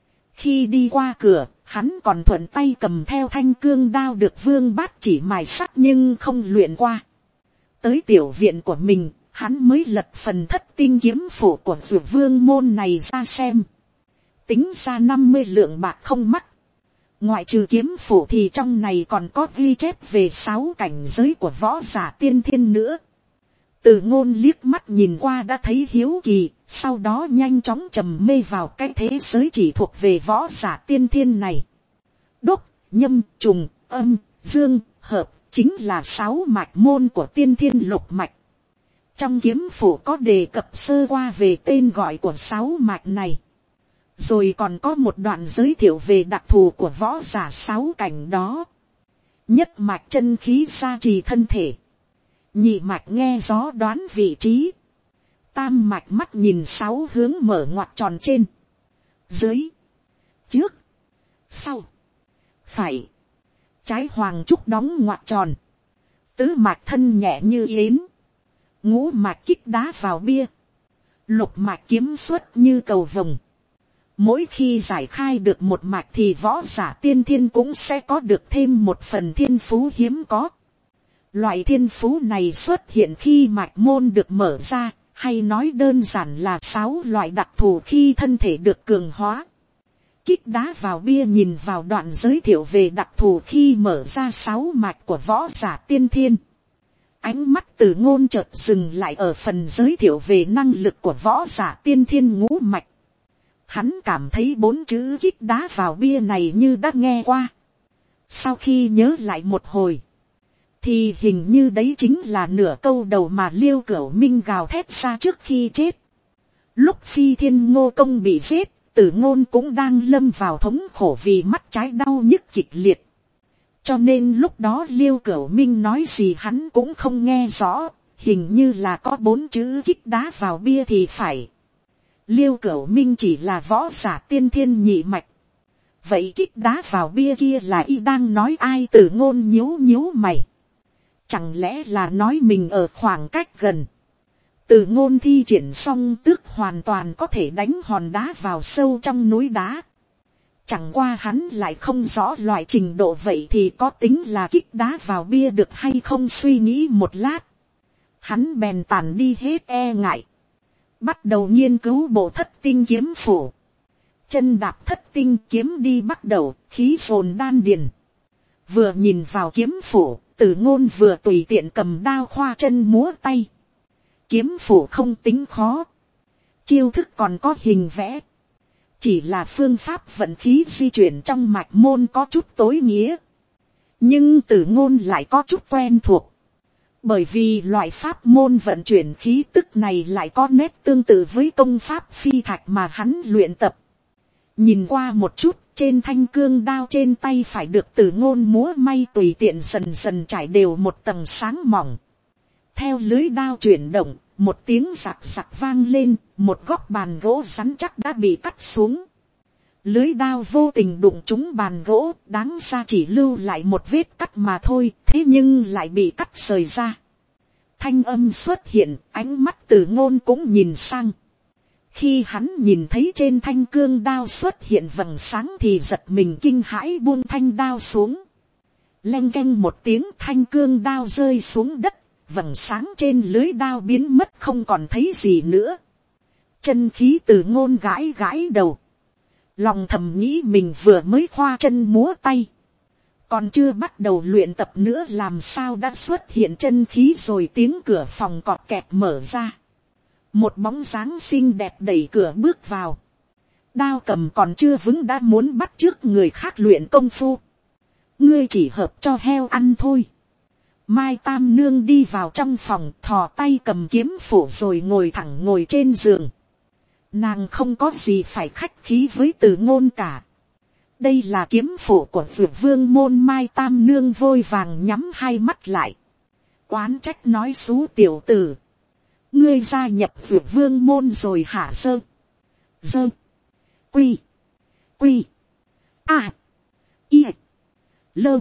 Khi đi qua cửa, hắn còn thuận tay cầm theo thanh cương đao được Vương Bát chỉ mài sắt nhưng không luyện qua. Tới tiểu viện của mình, hắn mới lật phần thất tinh kiếm phủ của Dược Vương môn này ra xem. Tính ra năm mươi lượng bạc không mắc. Ngoại trừ kiếm phủ thì trong này còn có ghi chép về sáu cảnh giới của võ giả tiên thiên nữa. Từ Ngôn liếc mắt nhìn qua đã thấy hiếu kỳ, sau đó nhanh chóng trầm mê vào cái thế giới chỉ thuộc về võ giả tiên thiên này. Đốc, nhâm, trùng, âm, dương, hợp, chính là sáu mạch môn của tiên thiên lục mạch. Trong kiếm phủ có đề cập sơ qua về tên gọi của sáu mạch này. Rồi còn có một đoạn giới thiệu về đặc thù của võ giả sáu cảnh đó. Nhất mạch chân khí gia trì thân thể. Nhị mạch nghe gió đoán vị trí. Tam mạch mắt nhìn sáu hướng mở ngoặt tròn trên, dưới, trước, sau, phải, trái hoàng trúc đóng ngoặt tròn. Tứ mạch thân nhẹ như yến. Ngũ mạch kích đá vào bia. Lục mạch kiếm xuất như cầu vồng. Mỗi khi giải khai được một mạch thì võ giả tiên thiên cũng sẽ có được thêm một phần thiên phú hiếm có. Loại thiên phú này xuất hiện khi mạch môn được mở ra, hay nói đơn giản là sáu loại đặc thù khi thân thể được cường hóa. Kích đá vào bia nhìn vào đoạn giới thiệu về đặc thù khi mở ra sáu mạch của võ giả tiên thiên. Ánh mắt Từ Ngôn chợt dừng lại ở phần giới thiệu về năng lực của võ giả tiên thiên ngũ mạch. Hắn cảm thấy bốn chữ kích đá vào bia này như đã nghe qua. Sau khi nhớ lại một hồi, thì hình như đấy chính là nửa câu đầu mà Liêu Cửu Minh gào thét ra trước khi chết. Lúc Phi Thiên Ngô Công bị giết, Tử Ngôn cũng đang lâm vào thống khổ vì mắt trái đau nhức kịch liệt. Cho nên lúc đó Liêu Cửu Minh nói gì hắn cũng không nghe rõ, hình như là có bốn chữ kích đá vào bia thì phải. Liêu Cửu Minh chỉ là võ giả tiên thiên nhị mạch. Vậy kích đá vào bia kia là y đang nói ai? Tử Ngôn nhíu nhíu mày. Chẳng lẽ là nói mình ở khoảng cách gần. Tử Ngôn thi triển xong tước hoàn toàn có thể đánh hòn đá vào sâu trong núi đá. Chẳng qua hắn lại không rõ loại trình độ vậy thì có tính là kích đá vào bia được hay không. Suy nghĩ một lát, hắn bèn tàn đi hết e ngại, bắt đầu nghiên cứu bộ thất tinh kiếm phủ. Chân đạp thất tinh kiếm đi bắt đầu, khí phồn đan điền. Vừa nhìn vào kiếm phủ, Tử Ngôn vừa tùy tiện cầm đao khoa chân múa tay. Kiếm phủ không tính khó, chiêu thức còn có hình vẽ, chỉ là phương pháp vận khí di chuyển trong mạch môn có chút tối nghĩa. Nhưng Tử Ngôn lại có chút quen thuộc, bởi vì loại pháp môn vận chuyển khí tức này lại có nét tương tự với công pháp phi thạch mà hắn luyện tập. Nhìn qua một chút, trên thanh cương đao trên tay phải được Tử Ngôn múa may tùy tiện dần dần trải đều một tầng sáng mỏng. Theo lưới đao chuyển động, một tiếng rạc rạc vang lên, một góc bàn gỗ rắn chắc đã bị cắt xuống. Lưới đao vô tình đụng trúng bàn gỗ, đáng ra chỉ lưu lại một vết cắt mà thôi, thế nhưng lại bị cắt rời ra. Thanh âm xuất hiện, ánh mắt Tử Ngôn cũng nhìn sang. Khi hắn nhìn thấy trên thanh cương đao xuất hiện vầng sáng thì giật mình kinh hãi buông thanh đao xuống. Leng keng một tiếng, thanh cương đao rơi xuống đất, vầng sáng trên lưới đao biến mất không còn thấy gì nữa. Chân khí từ ngôn gãi gãi đầu, lòng thầm nghĩ mình vừa mới khoa chân múa tay, còn chưa bắt đầu luyện tập nữa làm sao đã xuất hiện chân khí rồi. Tiếng cửa phòng cọt kẹt mở ra, một bóng dáng xinh đẹp đẩy cửa bước vào, đao cầm còn chưa vững đã muốn bắt chước người khác luyện công phu. Ngươi chỉ hợp cho heo ăn thôi. Mai Tam Nương đi vào trong phòng, thò tay cầm kiếm phủ rồi ngồi thẳng ngồi trên giường. Nàng không có gì phải khách khí với Từ Ngôn cả. Đây là kiếm phủ của Dược Vương môn. Mai Tam Nương vội vàng nhắm hai mắt lại, oán trách nói: xú tiểu tử, ngươi gia nhập Dược Vương môn rồi hả? Sơ dơ quy quy a i lơ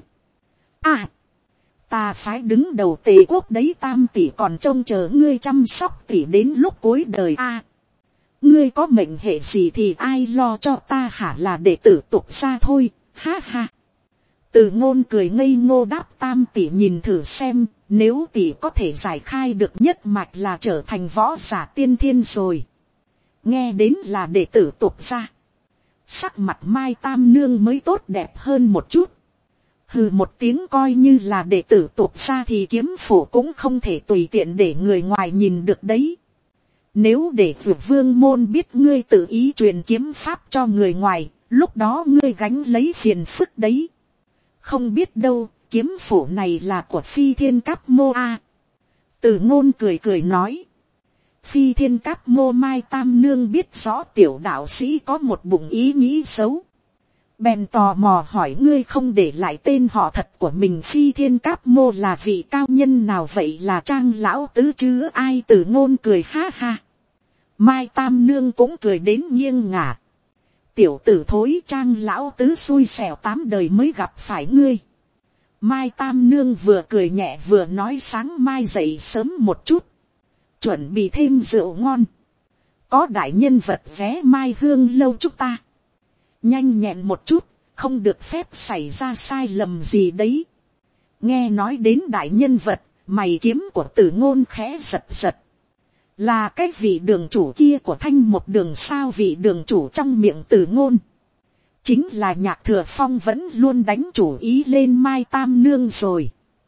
a ta phái đứng đầu Tề quốc đấy, Tam tỷ còn trông chờ ngươi chăm sóc tỷ đến lúc cuối đời a. Ngươi có mệnh hệ gì thì ai lo cho ta hả? Là đệ tử tục gia thôi, ha ha. Từ Ngôn cười ngây ngô đáp: Tam tỷ nhìn thử xem, nếu tỷ có thể giải khai được nhất mạch là trở thành võ giả tiên thiên rồi. Nghe đến là đệ tử tục gia, sắc mặt Mai Tam Nương mới tốt đẹp hơn một chút. Hừ một tiếng, coi như là đệ tử tục gia thì kiếm phủ cũng không thể tùy tiện để người ngoài nhìn được đấy. Nếu để Dược Vương môn biết ngươi tự ý truyền kiếm pháp cho người ngoài, lúc đó ngươi gánh lấy phiền phức đấy. Không biết đâu, kiếm phủ này là của Phi Thiên Cáp Mô a. Từ Ngôn cười cười nói: Phi Thiên Cáp Mô. Mai Tam Nương biết rõ tiểu đạo sĩ có một bụng ý nghĩ xấu, bèn tò mò hỏi: ngươi không để lại tên họ thật của mình? Phi Thiên Cáp Mô là vị cao nhân nào vậy? Là Trang lão tứ chứ ai? Từ Ngôn cười ha ha. Mai Tam Nương cũng cười đến nghiêng ngả: tiểu tử thối, Trang lão tứ xui xẻo tám đời mới gặp phải ngươi. Mai Tam Nương vừa cười nhẹ vừa nói: sáng mai dậy sớm một chút, chuẩn bị thêm rượu ngon, có đại nhân vật vé Mai Hương lâu chúng ta. Nhanh nhẹn một chút, không được phép xảy ra sai lầm gì đấy. Nghe nói đến đại nhân vật, mày kiếm của Từ Ngôn khẽ giật giật. Là cái vị đường chủ kia của Thanh một đường sao? Vị đường chủ trong miệng Từ Ngôn chính là Nhạc Thừa Phong vẫn luôn đánh chủ ý lên Mai Tam Nương rồi.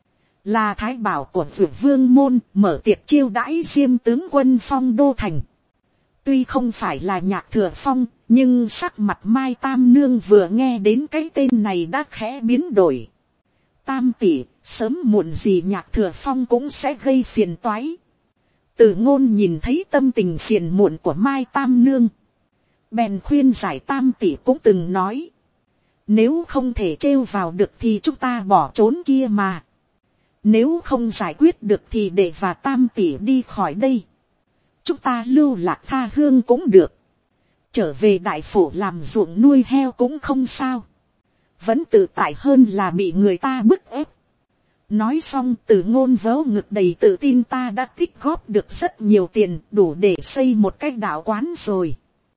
Là thái bảo của Dược Vương môn, mở tiệc chiêu đãi Diêm tướng quân Phong đô thành. Tuy không phải là Nhạc Thừa Phong, nhưng sắc mặt Mai Tam Nương vừa nghe đến cái tên này đã khẽ biến đổi. Tam tỷ, sớm muộn gì Nhạc Thừa Phong cũng sẽ gây phiền toái. Từ Ngôn nhìn thấy tâm tình phiền muộn của Mai Tam Nương, bèn khuyên giải: Tam tỷ cũng từng nói, nếu không thể trêu vào được thì chúng ta bỏ trốn kia mà. Nếu không giải quyết được thì để và Tam tỷ đi khỏi đây, chúng ta lưu lạc tha hương cũng được, trở về đại phủ làm ruộng nuôi heo cũng không sao, vẫn tự tại hơn là bị người ta bức ép. Nói xong, Từ Ngôn vớ ngực đầy tự tin: ta đã tích góp được rất nhiều tiền, đủ để xây một cái đạo quán rồi,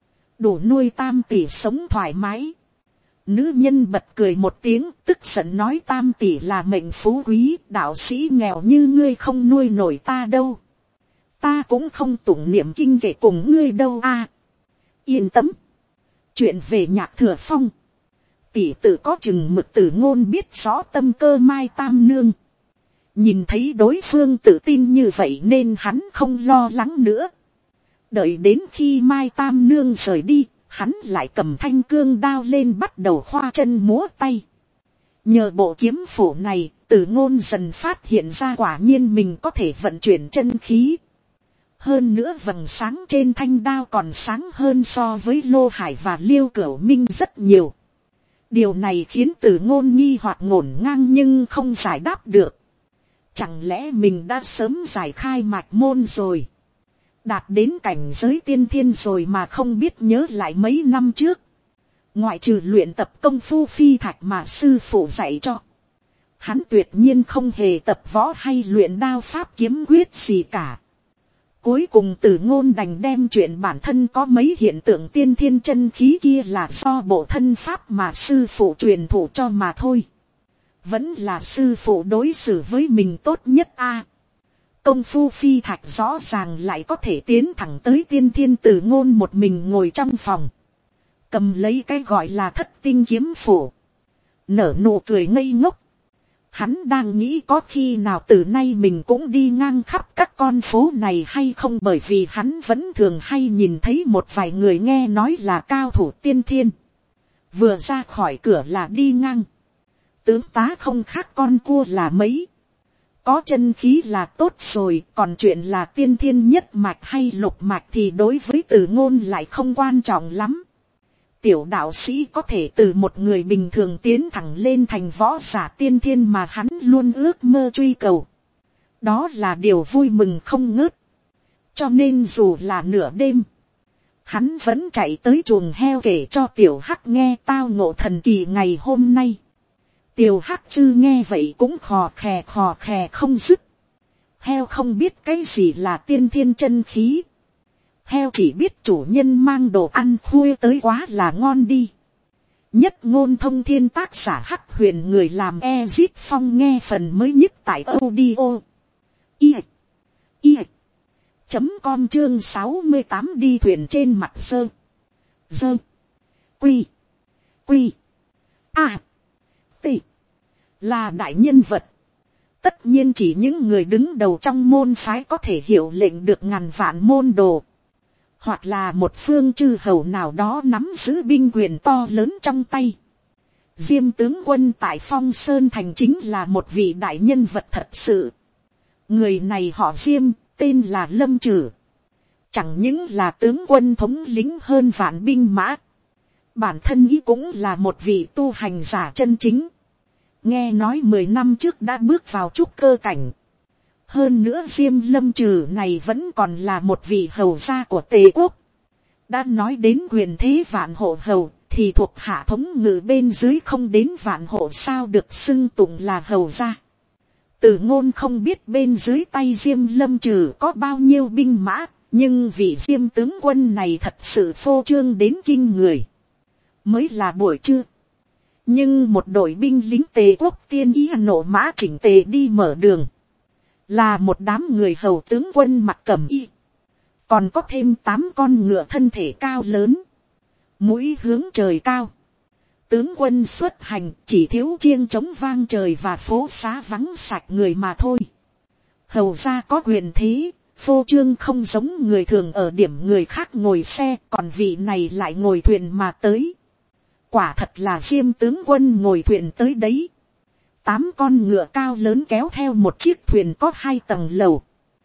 đủ nuôi Tam tỷ sống thoải mái. Nữ nhân bật cười một tiếng, tức giận nói: Tam tỷ là mệnh phú quý, đạo sĩ nghèo như ngươi không nuôi nổi ta đâu. Ta cũng không tụng niệm kinh kệ cùng ngươi đâu a. À, yên tâm, chuyện về Nhạc Thừa Phong, tỷ tự có chừng mực. Từ Ngôn biết rõ tâm cơ Mai Tam Nương, nhìn thấy đối phương tự tin như vậy nên hắn không lo lắng nữa. Đợi đến khi Mai Tam Nương rời đi, hắn lại cầm thanh cương đao lên bắt đầu khoa chân múa tay. Nhờ bộ kiếm phủ này, Từ Ngôn dần phát hiện ra quả nhiên mình có thể vận chuyển chân khí. Hơn nữa vầng sáng trên thanh đao còn sáng hơn so với Lô Hải và Liêu Cửu Minh rất nhiều. Điều này khiến Từ Ngôn nghi hoặc ngổn ngang nhưng không giải đáp được. Chẳng lẽ mình đã sớm giải khai mạch môn rồi, đạt đến cảnh giới tiên thiên rồi mà không biết nhớ lại mấy năm trước. Ngoại trừ luyện tập công phu phi thạch mà sư phụ dạy cho, hắn tuyệt nhiên không hề tập võ hay luyện đao pháp kiếm quyết gì cả. Cuối cùng Từ Ngôn đành đem chuyện bản thân có mấy hiện tượng tiên thiên chân khí kia là do bộ thân pháp mà sư phụ truyền thụ cho mà thôi. Vẫn là sư phụ đối xử với mình tốt nhất a. công phu phi thạch rõ ràng lại có thể tiến thẳng tới tiên thiên tử ngôn một mình ngồi trong phòng. Cầm lấy cái gọi là thất tinh kiếm phủ. Nở nụ cười ngây ngốc. Hắn đang nghĩ có khi nào từ nay mình cũng đi ngang khắp các con phố này hay không, bởi vì hắn vẫn thường hay nhìn thấy một vài người nghe nói là cao thủ tiên thiên. Vừa ra khỏi cửa là đi ngang. Tướng tá không khác con cua là mấy. Có chân khí là tốt rồi, còn chuyện là tiên thiên nhất mạch hay lục mạch thì đối với Từ Ngôn lại không quan trọng lắm. Tiểu đạo sĩ có thể từ một người bình thường tiến thẳng lên thành võ giả tiên thiên mà hắn luôn ước mơ truy cầu. Đó là điều vui mừng không ngớt. Cho nên dù là nửa đêm, hắn vẫn chạy tới chuồng heo kể cho tiểu hắc nghe tao ngộ thần kỳ ngày hôm nay. Tiểu hắc chư nghe vậy cũng khò khè khò khè không dứt. Heo không biết cái gì là tiên thiên chân khí. Heo chỉ biết chủ nhân mang đồ ăn khuya tới quá là ngon đi. Nhất ngôn thông thiên, tác giả Hắc Huyền, người làm Ezit Phong, nghe phần mới nhất tại audio i i chấm com chương sáu mươi tám đi thuyền trên mặt sơ dơ quy quy a t là đại nhân vật. Tất nhiên chỉ những người đứng đầu trong môn phái có thể hiệu lệnh được ngàn vạn môn đồ, hoặc là một phương chư hầu nào đó nắm giữ binh quyền to lớn trong tay. Diêm tướng quân tại Phong Sơn Thành chính là một vị đại nhân vật thật sự. Người này họ Diêm, tên là Lâm Trử. Chẳng những là tướng quân thống lĩnh hơn vạn binh mã, bản thân ý cũng là một vị tu hành giả chân chính. Nghe nói mười năm trước đã bước vào trúc cơ cảnh. Hơn nữa Diêm Lâm Trử này vẫn còn là một vị hầu gia của Tề quốc. Đã nói đến quyền thế vạn hộ hầu, thì thuộc hạ thống ngự bên dưới không đến vạn hộ sao được xưng tụng là hầu gia. Từ Ngôn không biết bên dưới tay Diêm Lâm Trử có bao nhiêu binh mã, nhưng vị Diêm tướng quân này thật sự phô trương đến kinh người. Mới là buổi trưa, nhưng một đội binh lính Tề quốc tiên ý nổ mã chỉnh tề đi mở đường. Là một đám người hầu tướng quân mặc cẩm y. Còn có thêm tám con ngựa thân thể cao lớn, mũi hướng trời cao. Tướng quân xuất hành chỉ thiếu chiêng trống vang trời và phố xá vắng sạch người mà thôi. Hầu ra có quyền thế, phô trương không giống người thường ở điểm người khác ngồi xe, còn vị này lại ngồi thuyền mà tới. Quả thật là Diêm tướng quân ngồi thuyền tới đấy. Tám con ngựa cao lớn kéo theo một chiếc thuyền có hai tầng lầu.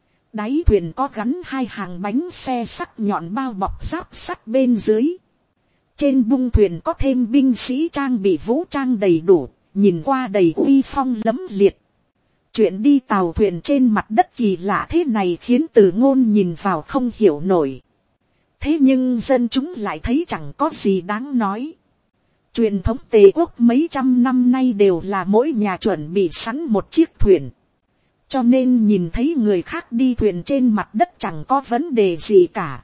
Đáy thuyền có gắn hai hàng bánh xe sắt nhọn bao bọc giáp sắt bên dưới. Trên bung thuyền có thêm binh sĩ trang bị vũ trang đầy đủ, nhìn qua đầy uy phong lẫm liệt. Chuyện đi tàu thuyền trên mặt đất kỳ lạ thế này khiến Từ Ngôn nhìn vào không hiểu nổi. Thế nhưng dân chúng lại thấy chẳng có gì đáng nói. Truyền thống Tề quốc mấy trăm năm nay đều là mỗi nhà chuẩn bị sẵn một chiếc thuyền. Cho nên nhìn thấy người khác đi thuyền trên mặt đất chẳng có vấn đề gì cả.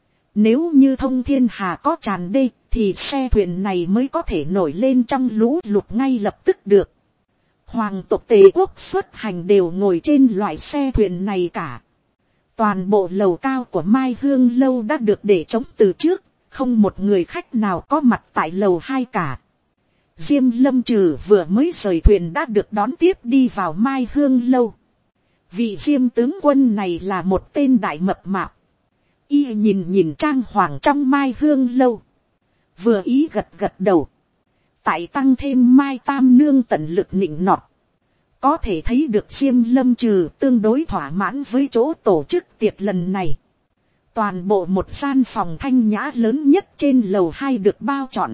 Nếu như thông thiên hà có tràn đê, thì xe thuyền này mới có thể nổi lên trong lũ lụt ngay lập tức được. Hoàng tộc Tề quốc xuất hành đều ngồi trên loại xe thuyền này cả. Toàn bộ lầu cao của Mai Hương lâu đã được để trống từ trước. Không một người khách nào có mặt tại lầu hai cả. Diêm Lâm Trử vừa mới rời thuyền đã được đón tiếp đi vào Mai Hương lâu. Vị Diêm tướng quân này là một tên đại mập mạp. Y nhìn nhìn trang hoàng trong Mai Hương lâu, vừa ý gật gật đầu. Tại tăng thêm Mai Tam Nương tận lực nịnh nọt, có thể thấy được Diêm Lâm Trử tương đối thỏa mãn với chỗ tổ chức tiệc lần này. Toàn bộ một gian phòng thanh nhã lớn nhất trên lầu hai được bao trọn.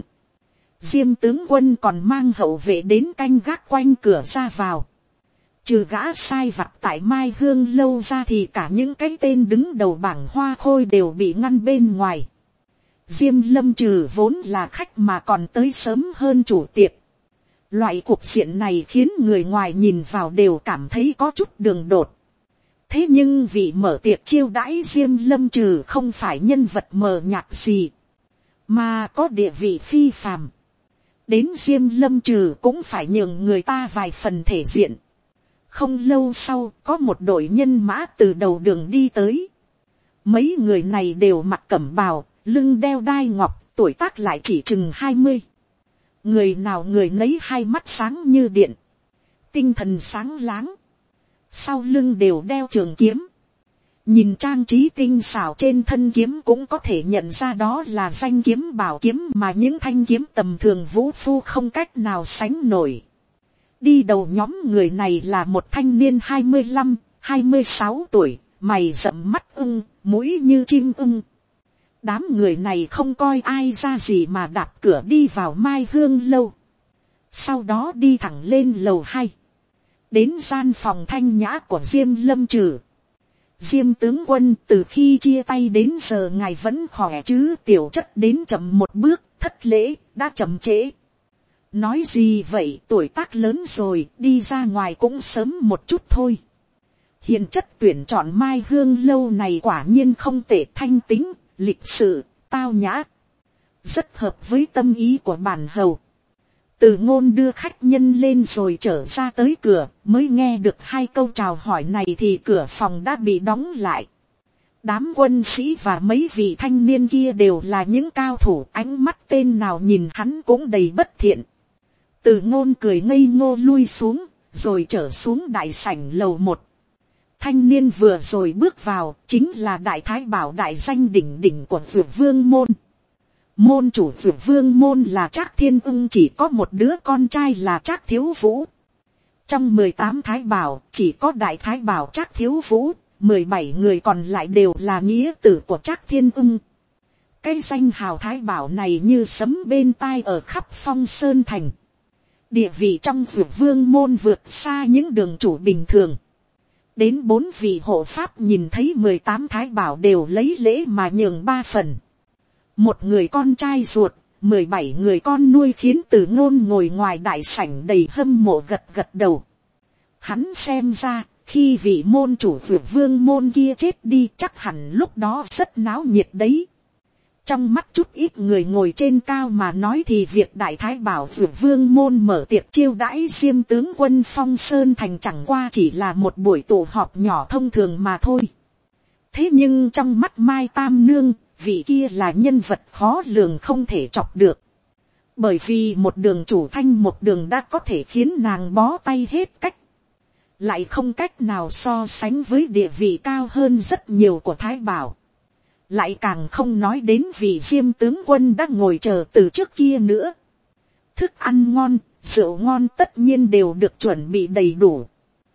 Diêm tướng quân còn mang hậu vệ đến canh gác quanh cửa ra vào. Trừ gã sai vặt tại Mai Hương lâu ra thì cả những cái tên đứng đầu bảng hoa khôi đều bị ngăn bên ngoài. Diêm Lâm Trử vốn là khách mà còn tới sớm hơn chủ tiệc. Loại cuộc diện này khiến người ngoài nhìn vào đều cảm thấy có chút đường đột. Thế nhưng vị mở tiệc chiêu đãi Diêm Lâm Trử không phải nhân vật mờ nhạt gì, mà có địa vị phi phàm. Đến Diêm Lâm Trử cũng phải nhường người ta vài phần thể diện. Không lâu sau, có một đội nhân mã từ đầu đường đi tới. Mấy người này đều mặc cẩm bào, lưng đeo đai ngọc, tuổi tác lại chỉ chừng hai mươi. Người nào người nấy hai mắt sáng như điện, tinh thần sáng láng, sau lưng đều đeo trường kiếm. Nhìn trang trí tinh xảo trên thân kiếm cũng có thể nhận ra đó là danh kiếm bảo kiếm mà những thanh kiếm tầm thường vũ phu không cách nào sánh nổi. Đi đầu nhóm người này là một thanh niên hai mươi lăm, hai mươi sáu tuổi, mày rậm mắt ưng, mũi như chim ưng. Đám người này không coi ai ra gì mà đạp cửa đi vào Mai Hương lâu. Sau đó đi thẳng lên lầu hai. Đến gian phòng thanh nhã của Diêm Lâm Trừ. Diêm tướng quân, từ khi chia tay đến giờ ngài vẫn khỏe chứ? Tiểu chất đến chậm một bước, thất lễ, đã chậm trễ. Nói gì vậy, tuổi tác lớn rồi, đi ra ngoài cũng sớm một chút thôi. Hiện chất tuyển chọn Mai Hương lâu này quả nhiên không tệ, thanh tính, lịch sự, tao nhã. Rất hợp với tâm ý của bản hầu. Từ Ngôn đưa khách nhân lên rồi trở ra tới cửa, mới nghe được hai câu chào hỏi này thì cửa phòng đã bị đóng lại. Đám quân sĩ và mấy vị thanh niên kia đều là những cao thủ, ánh mắt tên nào nhìn hắn cũng đầy bất thiện. Từ Ngôn cười ngây ngô lui xuống, rồi trở xuống đại sảnh lầu một. Thanh niên vừa rồi bước vào, chính là đại thái bảo đại danh đỉnh đỉnh của Dược Vương môn. Môn chủ Dược Vương môn là Trác Thiên Ưng, chỉ có một đứa con trai là Trác Thiếu Vũ. Trong mười tám thái bảo, chỉ có đại thái bảo Trác Thiếu Vũ, mười bảy người còn lại đều là nghĩa tử của Trác Thiên Ưng. Cái danh hào thái bảo này như sấm bên tai ở khắp Phong Sơn thành. Địa vị trong Dược Vương môn vượt xa những đường chủ bình thường. Đến bốn vị hộ pháp nhìn thấy mười tám thái bảo đều lấy lễ mà nhường ba phần. Một người con trai ruột, mười bảy người con nuôi khiến Từ Ngôn ngồi ngoài đại sảnh đầy hâm mộ gật gật đầu. Hắn xem ra, khi vị môn chủ Dược Vương môn kia chết đi chắc hẳn lúc đó rất náo nhiệt đấy. Trong mắt chút ít người ngồi trên cao mà nói thì việc đại thái bảo Dược Vương môn mở tiệc chiêu đãi Diêm tướng quân Phong Sơn thành chẳng qua chỉ là một buổi tụ họp nhỏ thông thường mà thôi. Thế nhưng trong mắt Mai Tam Nương, vị kia là nhân vật khó lường không thể chọc được. Bởi vì một đường chủ thanh một đường đã có thể khiến nàng bó tay hết cách. Lại không cách nào so sánh với địa vị cao hơn rất nhiều của thái bảo. Lại càng không nói đến vị Diêm tướng quân đã ngồi chờ từ trước kia nữa. Thức ăn ngon, rượu ngon tất nhiên đều được chuẩn bị đầy đủ.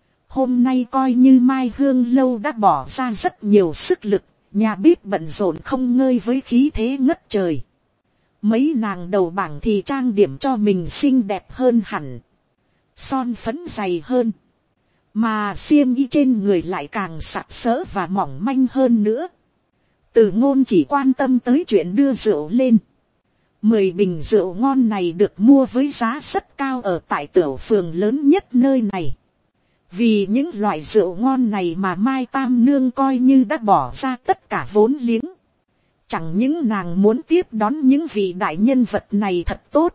Hôm nay coi như Mai Hương lâu đã bỏ ra rất nhiều sức lực, nhà bếp bận rộn không ngơi với khí thế ngất trời. Mấy nàng đầu bảng thì trang điểm cho mình xinh đẹp hơn hẳn, son phấn dày hơn, mà xiêm y trên người lại càng sặc sỡ và mỏng manh hơn nữa. Từ Ngôn chỉ quan tâm tới chuyện đưa rượu lên. Mười bình rượu ngon này được mua với giá rất cao ở tại tiểu phường lớn nhất nơi này. Vì những loại rượu ngon này mà Mai Tam Nương coi như đã bỏ ra tất cả vốn liếng. Chẳng những nàng muốn tiếp đón những vị đại nhân vật này thật tốt,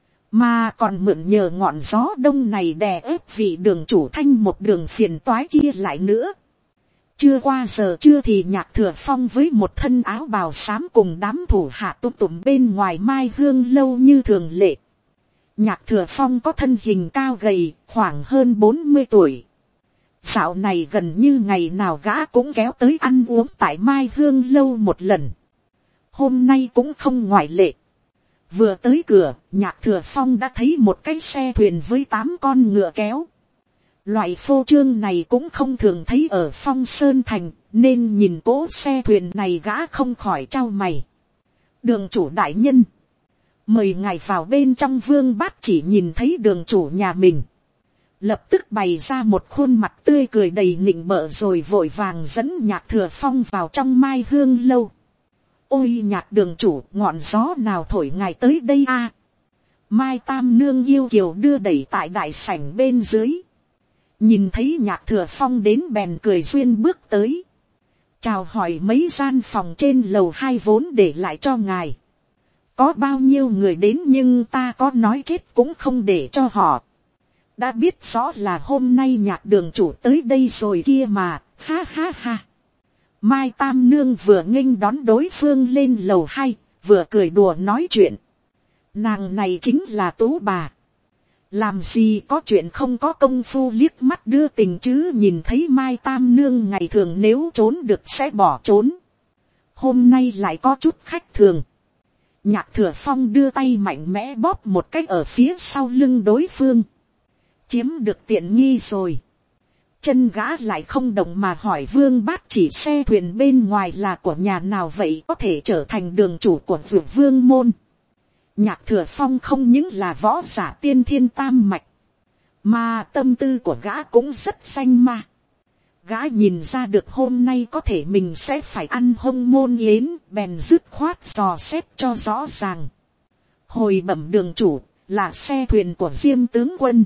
mà còn mượn nhờ ngọn gió đông này đè ép vị đường chủ thanh một đường phiền toái kia lại nữa. Chưa qua giờ trưa thì Nhạc Thừa Phong với một thân áo bào xám cùng đám thủ hạ tụm tụm bên ngoài Mai Hương lâu như thường lệ. Nhạc Thừa Phong có thân hình cao gầy, khoảng hơn bốn mươi tuổi. Dạo này gần như ngày nào gã cũng kéo tới ăn uống tại Mai Hương lâu một lần. Hôm nay cũng không ngoại lệ. Vừa tới cửa, Nhạc Thừa Phong đã thấy một cái xe thuyền với tám con ngựa kéo. Loại phô trương này cũng không thường thấy ở Phong Sơn thành, nên nhìn cỗ xe thuyền này gã không khỏi trao mày. Đường chủ đại nhân, mời ngài vào bên trong. Vương Bát chỉ nhìn thấy đường chủ nhà mình, lập tức bày ra một khuôn mặt tươi cười đầy nịnh bợ rồi vội vàng dẫn Nhạc Thừa Phong vào trong Mai Hương lâu. Ôi Nhạc đường chủ, ngọn gió nào thổi ngài tới đây a? Mai Tam Nương yêu kiều đưa đẩy tại đại sảnh bên dưới. Nhìn thấy Nhạc Thừa Phong đến bèn cười duyên bước tới. Chào hỏi mấy gian phòng trên lầu hai vốn để lại cho ngài. Có bao nhiêu người đến nhưng ta có nói chết cũng không để cho họ. đã biết rõ là hôm nay Nhạc đường chủ tới đây rồi kia mà, ha ha ha. Mai Tam Nương vừa nghênh đón đối phương lên lầu hai, vừa cười đùa nói chuyện. Nàng này chính là Tú bà. Làm gì có chuyện không có công phu, liếc mắt đưa tình chứ, nhìn thấy Mai Tam Nương ngày thường nếu trốn được sẽ bỏ trốn. Hôm nay lại có chút khách thường. Nhạc Thừa Phong đưa tay mạnh mẽ bóp một cái ở phía sau lưng đối phương. Chiếm được tiện nghi rồi. Chân gã lại không động mà hỏi Vương Bát Chỉ xe thuyền bên ngoài là của nhà nào vậy, có thể trở thành đường chủ của Dược Vương môn. Nhạc Thừa Phong không những là võ giả tiên thiên tam mạch, mà tâm tư của gã cũng rất xanh ma. Gã nhìn ra được hôm nay có thể mình sẽ phải ăn hông môn yến, bèn dứt khoát dò xét cho rõ ràng. Hồi bẩm đường chủ, là xe thuyền của Diêm tướng quân.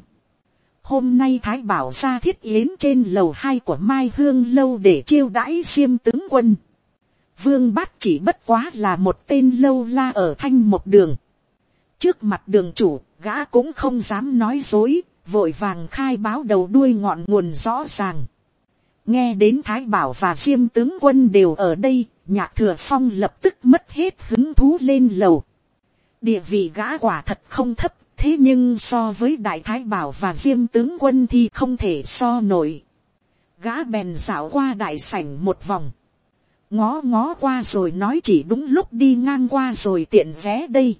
Hôm nay Thái Bảo ra thiết yến trên lầu hai của Mai Hương lâu để chiêu đãi Diêm tướng quân. Vương Bát Chỉ bất quá là một tên lâu la ở Thanh một đường. Trước mặt đường chủ, gã cũng không dám nói dối, vội vàng khai báo đầu đuôi ngọn nguồn rõ ràng. Nghe đến Thái Bảo và Diêm tướng quân đều ở đây, Nhạc Thừa Phong lập tức mất hết hứng thú lên lầu. Địa vị gã quả thật không thấp, thế nhưng so với Đại Thái Bảo và Diêm tướng quân thì không thể so nổi. Gã bèn dạo qua đại sảnh một vòng, ngó ngó qua rồi nói chỉ đúng lúc đi ngang qua rồi tiện vé đây.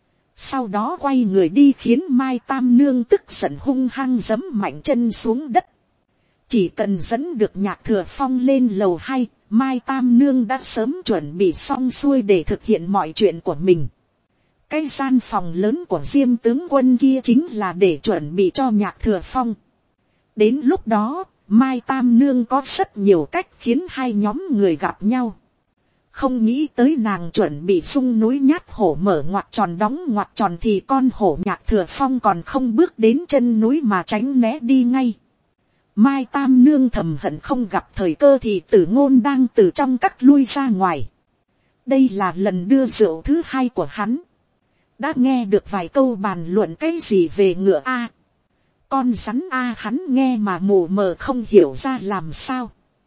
Sau đó quay người đi khiến Mai Tam Nương tức giận hung hăng giẫm mạnh chân xuống đất. Chỉ cần dẫn được Nhạc Thừa Phong lên lầu hai, Mai Tam Nương đã sớm chuẩn bị xong xuôi để thực hiện mọi chuyện của mình. Cái gian phòng lớn của Diêm tướng quân kia chính là để chuẩn bị cho Nhạc Thừa Phong. Đến lúc đó, Mai Tam Nương có rất nhiều cách khiến hai nhóm người gặp nhau. Không nghĩ tới nàng chuẩn bị sung núi nhát hổ mở ngoặt tròn đóng ngoặt tròn thì con hổ Nhạc Thừa Phong còn không bước đến chân núi mà tránh né đi ngay. Mai Tam Nương thầm hận không gặp thời cơ thì Tử Ngôn đang từ trong cắt lui ra ngoài. Đây là lần đưa rượu thứ hai của hắn. Đã nghe được vài câu bàn luận cái gì về ngựa A. Con rắn A hắn nghe mà mù mờ không hiểu ra làm sao.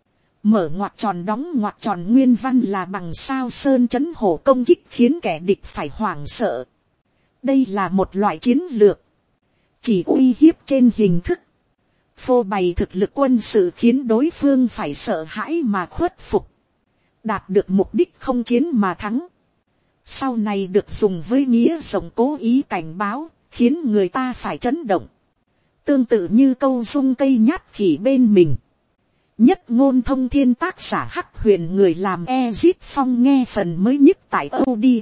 Mở ngoặt tròn đóng ngoặt tròn nguyên văn là bằng sao sơn chấn hổ công kích khiến kẻ địch phải hoảng sợ. Đây là một loại chiến lược. Chỉ uy hiếp trên hình thức. Phô bày thực lực quân sự khiến đối phương phải sợ hãi mà khuất phục. Đạt được mục đích không chiến mà thắng. Sau này được dùng với nghĩa rộng cố ý cảnh báo, khiến người ta phải chấn động. Tương tự như câu dung cây nhát khỉ bên mình. Nhất Ngôn Thông Thiên tác giả Hắc Huyền người làm Ezit Phong nghe phần mới nhất tại audio.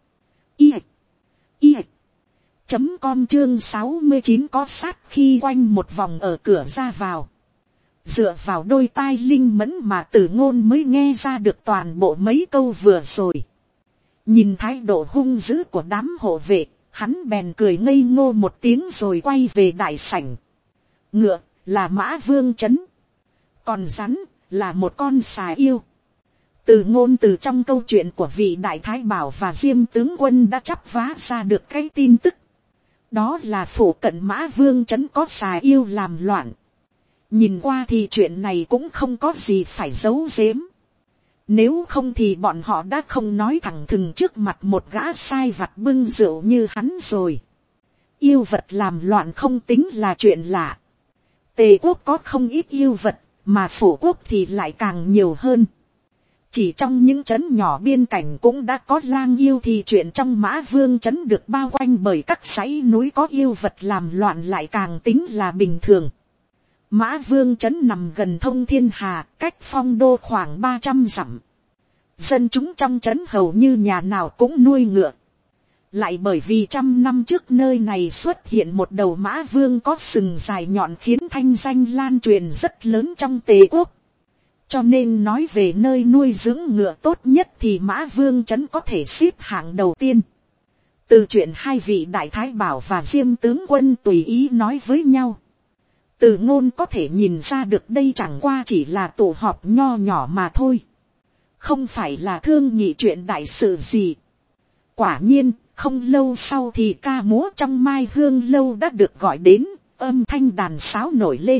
I. I. Chấm com chương sáu mươi chín có sát khi quanh một vòng ở cửa ra vào. Dựa vào đôi tai linh mẫn mà Tử Ngôn mới nghe ra được toàn bộ mấy câu vừa rồi. Nhìn thái độ hung dữ của đám hộ vệ, hắn bèn cười ngây ngô một tiếng rồi quay về đại sảnh. Ngựa là Mã Vương trấn, còn rắn là một con xà yêu. Từ ngôn từ trong câu chuyện của vị Đại Thái Bảo và Diêm tướng quân đã chắp vá ra được cái tin tức. Đó là phủ cận Mã Vương trấn có xà yêu làm loạn. Nhìn qua thì chuyện này cũng không có gì phải giấu giếm. Nếu không thì bọn họ đã không nói thẳng thừng trước mặt một gã sai vặt bưng rượu như hắn rồi. Yêu vật làm loạn không tính là chuyện lạ. Tề quốc có không ít yêu vật, mà phổ quốc thì lại càng nhiều hơn. Chỉ trong những trấn nhỏ biên cảnh cũng đã có lang yêu thì chuyện trong Mã Vương trấn được bao quanh bởi các dãy núi có yêu vật làm loạn lại càng tính là bình thường. Mã Vương trấn nằm gần Thông Thiên Hà, cách Phong Đô khoảng ba trăm dặm. Dân chúng trong trấn hầu như nhà nào cũng nuôi ngựa. Lại bởi vì trăm năm trước nơi này xuất hiện một đầu Mã Vương có sừng dài nhọn khiến thanh danh lan truyền rất lớn trong Tề quốc. Cho nên nói về nơi nuôi dưỡng ngựa tốt nhất thì Mã Vương trấn có thể xếp hạng đầu tiên. Từ chuyện hai vị Đại Thái Bảo và Diêm tướng quân tùy ý nói với nhau, Từ Ngôn có thể nhìn ra được đây chẳng qua chỉ là tụ họp nho nhỏ mà thôi. Không phải là thương nghị chuyện đại sự gì. Quả nhiên, không lâu sau thì ca múa trong Mai Hương lâu đã được gọi đến, âm thanh đàn sáo nổi lên.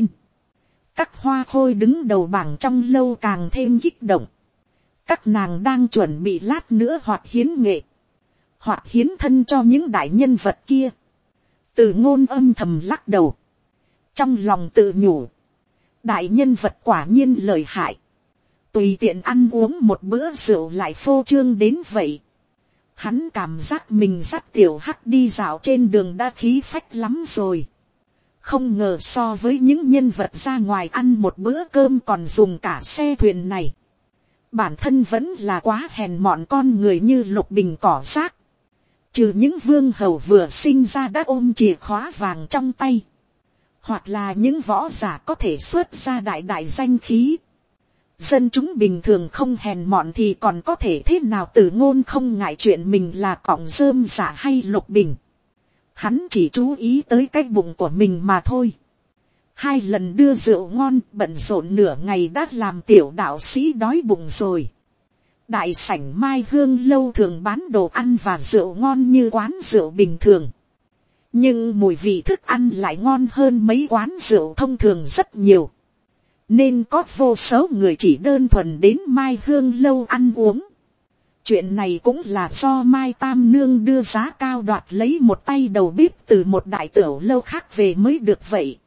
Các hoa khôi đứng đầu bảng trong lâu càng thêm kích động. Các nàng đang chuẩn bị lát nữa hoạt hiến nghệ, hoạt hiến thân cho những đại nhân vật kia. Từ Ngôn âm thầm lắc đầu, trong lòng tự nhủ, đại nhân vật quả nhiên lợi hại, tùy tiện ăn uống một bữa rượu lại phô trương đến vậy. Hắn cảm giác mình dắt tiểu hắc đi dạo trên đường đã khí phách lắm rồi. Không ngờ so với những nhân vật ra ngoài ăn một bữa cơm còn dùng cả xe thuyền này, bản thân vẫn là quá hèn mọn con người như lục bình cỏ rác. Trừ những vương hầu vừa sinh ra đã ôm chìa khóa vàng trong tay, hoặc là những võ giả có thể xuất ra đại đại danh khí, dân chúng bình thường không hèn mọn thì còn có thể thế nào. Từ Ngôn không ngại chuyện mình là cọng rơm giả hay lục bình, hắn chỉ chú ý tới cái bụng của mình mà thôi. Hai lần đưa rượu ngon bận rộn nửa ngày đã làm tiểu đạo sĩ đói bụng rồi. Đại sảnh Mai Hương lâu thường bán đồ ăn và rượu ngon như quán rượu bình thường, nhưng mùi vị thức ăn lại ngon hơn mấy quán rượu thông thường rất nhiều, nên có vô số người chỉ đơn thuần đến Mai Hương lâu ăn uống. Chuyện này cũng là do Mai Tam Nương đưa giá cao đoạt lấy một tay đầu bếp từ một đại tiểu lâu khác về mới được vậy.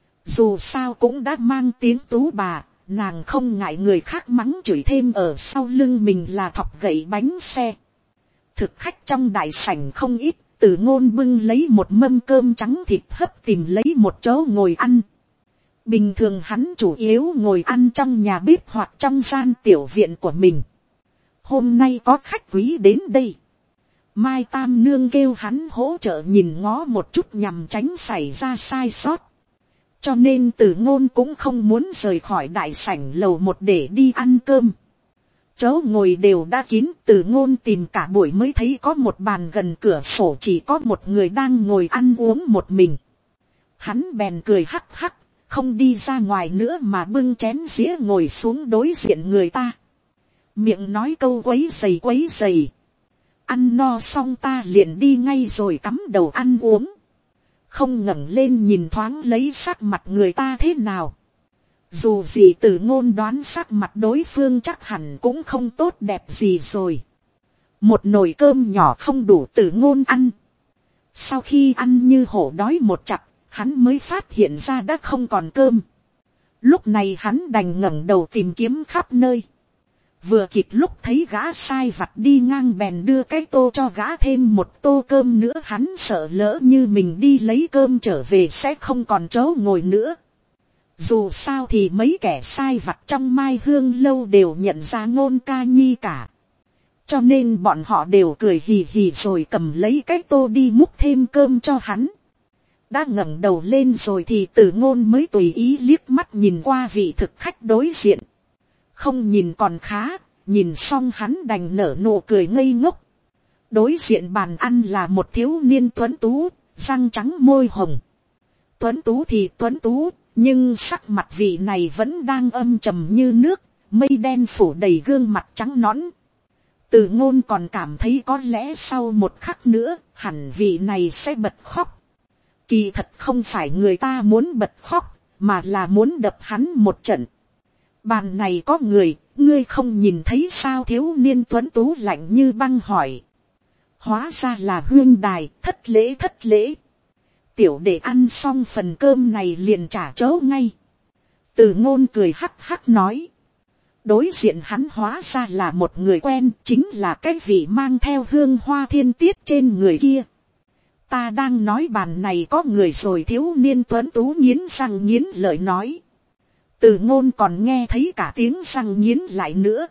Dù sao cũng đã mang tiếng tú bà, nàng không ngại người khác mắng chửi thêm ở sau lưng mình là thọc gậy bánh xe. Thực khách trong đại sảnh không ít, Từ Ngôn bưng lấy một mâm cơm trắng thịt hấp tìm lấy một chỗ ngồi ăn. Bình thường hắn chủ yếu ngồi ăn trong nhà bếp hoặc trong gian tiểu viện của mình. Hôm nay có khách quý đến đây, Mai Tam Nương kêu hắn hỗ trợ nhìn ngó một chút nhằm tránh xảy ra sai sót. Cho nên Từ Ngôn cũng không muốn rời khỏi đại sảnh lầu một để đi ăn cơm. Chỗ ngồi đều đã kín, Từ Ngôn tìm cả buổi mới thấy có một bàn gần cửa sổ chỉ có một người đang ngồi ăn uống một mình. Hắn bèn cười hắc hắc, không đi ra ngoài nữa mà bưng chén dĩa ngồi xuống đối diện người ta. Miệng nói câu quấy giày quấy giày. Ăn no xong ta liền đi ngay rồi cắm đầu ăn uống. Không ngẩng lên nhìn thoáng lấy sắc mặt người ta thế nào. Dù gì Từ Ngôn đoán sắc mặt đối phương chắc hẳn cũng không tốt đẹp gì rồi. Một nồi cơm nhỏ không đủ Từ Ngôn ăn. Sau khi ăn như hổ đói một chặp, hắn mới phát hiện ra đã không còn cơm. Lúc này hắn đành ngẩng đầu tìm kiếm khắp nơi. Vừa kịp lúc thấy gã sai vặt đi ngang bèn đưa cái tô cho gã thêm một tô cơm nữa. Hắn sợ lỡ như mình đi lấy cơm trở về sẽ không còn chỗ ngồi nữa. Dù sao thì mấy kẻ sai vặt trong Mai Hương lâu đều nhận ra Ngôn ca nhi cả. Cho nên bọn họ đều cười hì hì rồi cầm lấy cái tô đi múc thêm cơm cho hắn. Đã ngẩng đầu lên rồi thì Từ Ngôn mới tùy ý liếc mắt nhìn qua vị thực khách đối diện. Không nhìn còn khá, nhìn xong hắn đành nở nụ cười ngây ngốc. Đối diện bàn ăn là một thiếu niên tuấn tú, răng trắng môi hồng. Tuấn tú thì tuấn tú, nhưng sắc mặt vị này vẫn đang âm trầm như nước, mây đen phủ đầy gương mặt trắng nõn. Từ Ngôn còn cảm thấy có lẽ sau một khắc nữa, hẳn vị này sẽ bật khóc. Kỳ thật không phải người ta muốn bật khóc, mà là muốn đập hắn một trận. Bàn này có người, ngươi không nhìn thấy sao? Thiếu niên tuấn tú lạnh như băng hỏi. Hóa ra là huyên đài, thất lễ thất lễ. Tiểu đệ ăn xong phần cơm này liền trả chỗ ngay. Từ Ngôn cười hắc hắc nói. Đối diện hắn hóa ra là một người quen, chính là cái vị mang theo hương hoa thiên tiết trên người kia. Ta đang nói bàn này có người rồi. Thiếu niên tuấn tú nghiến răng nghiến lợi nói. Từ Ngôn còn nghe thấy cả tiếng răng nghiến lại nữa.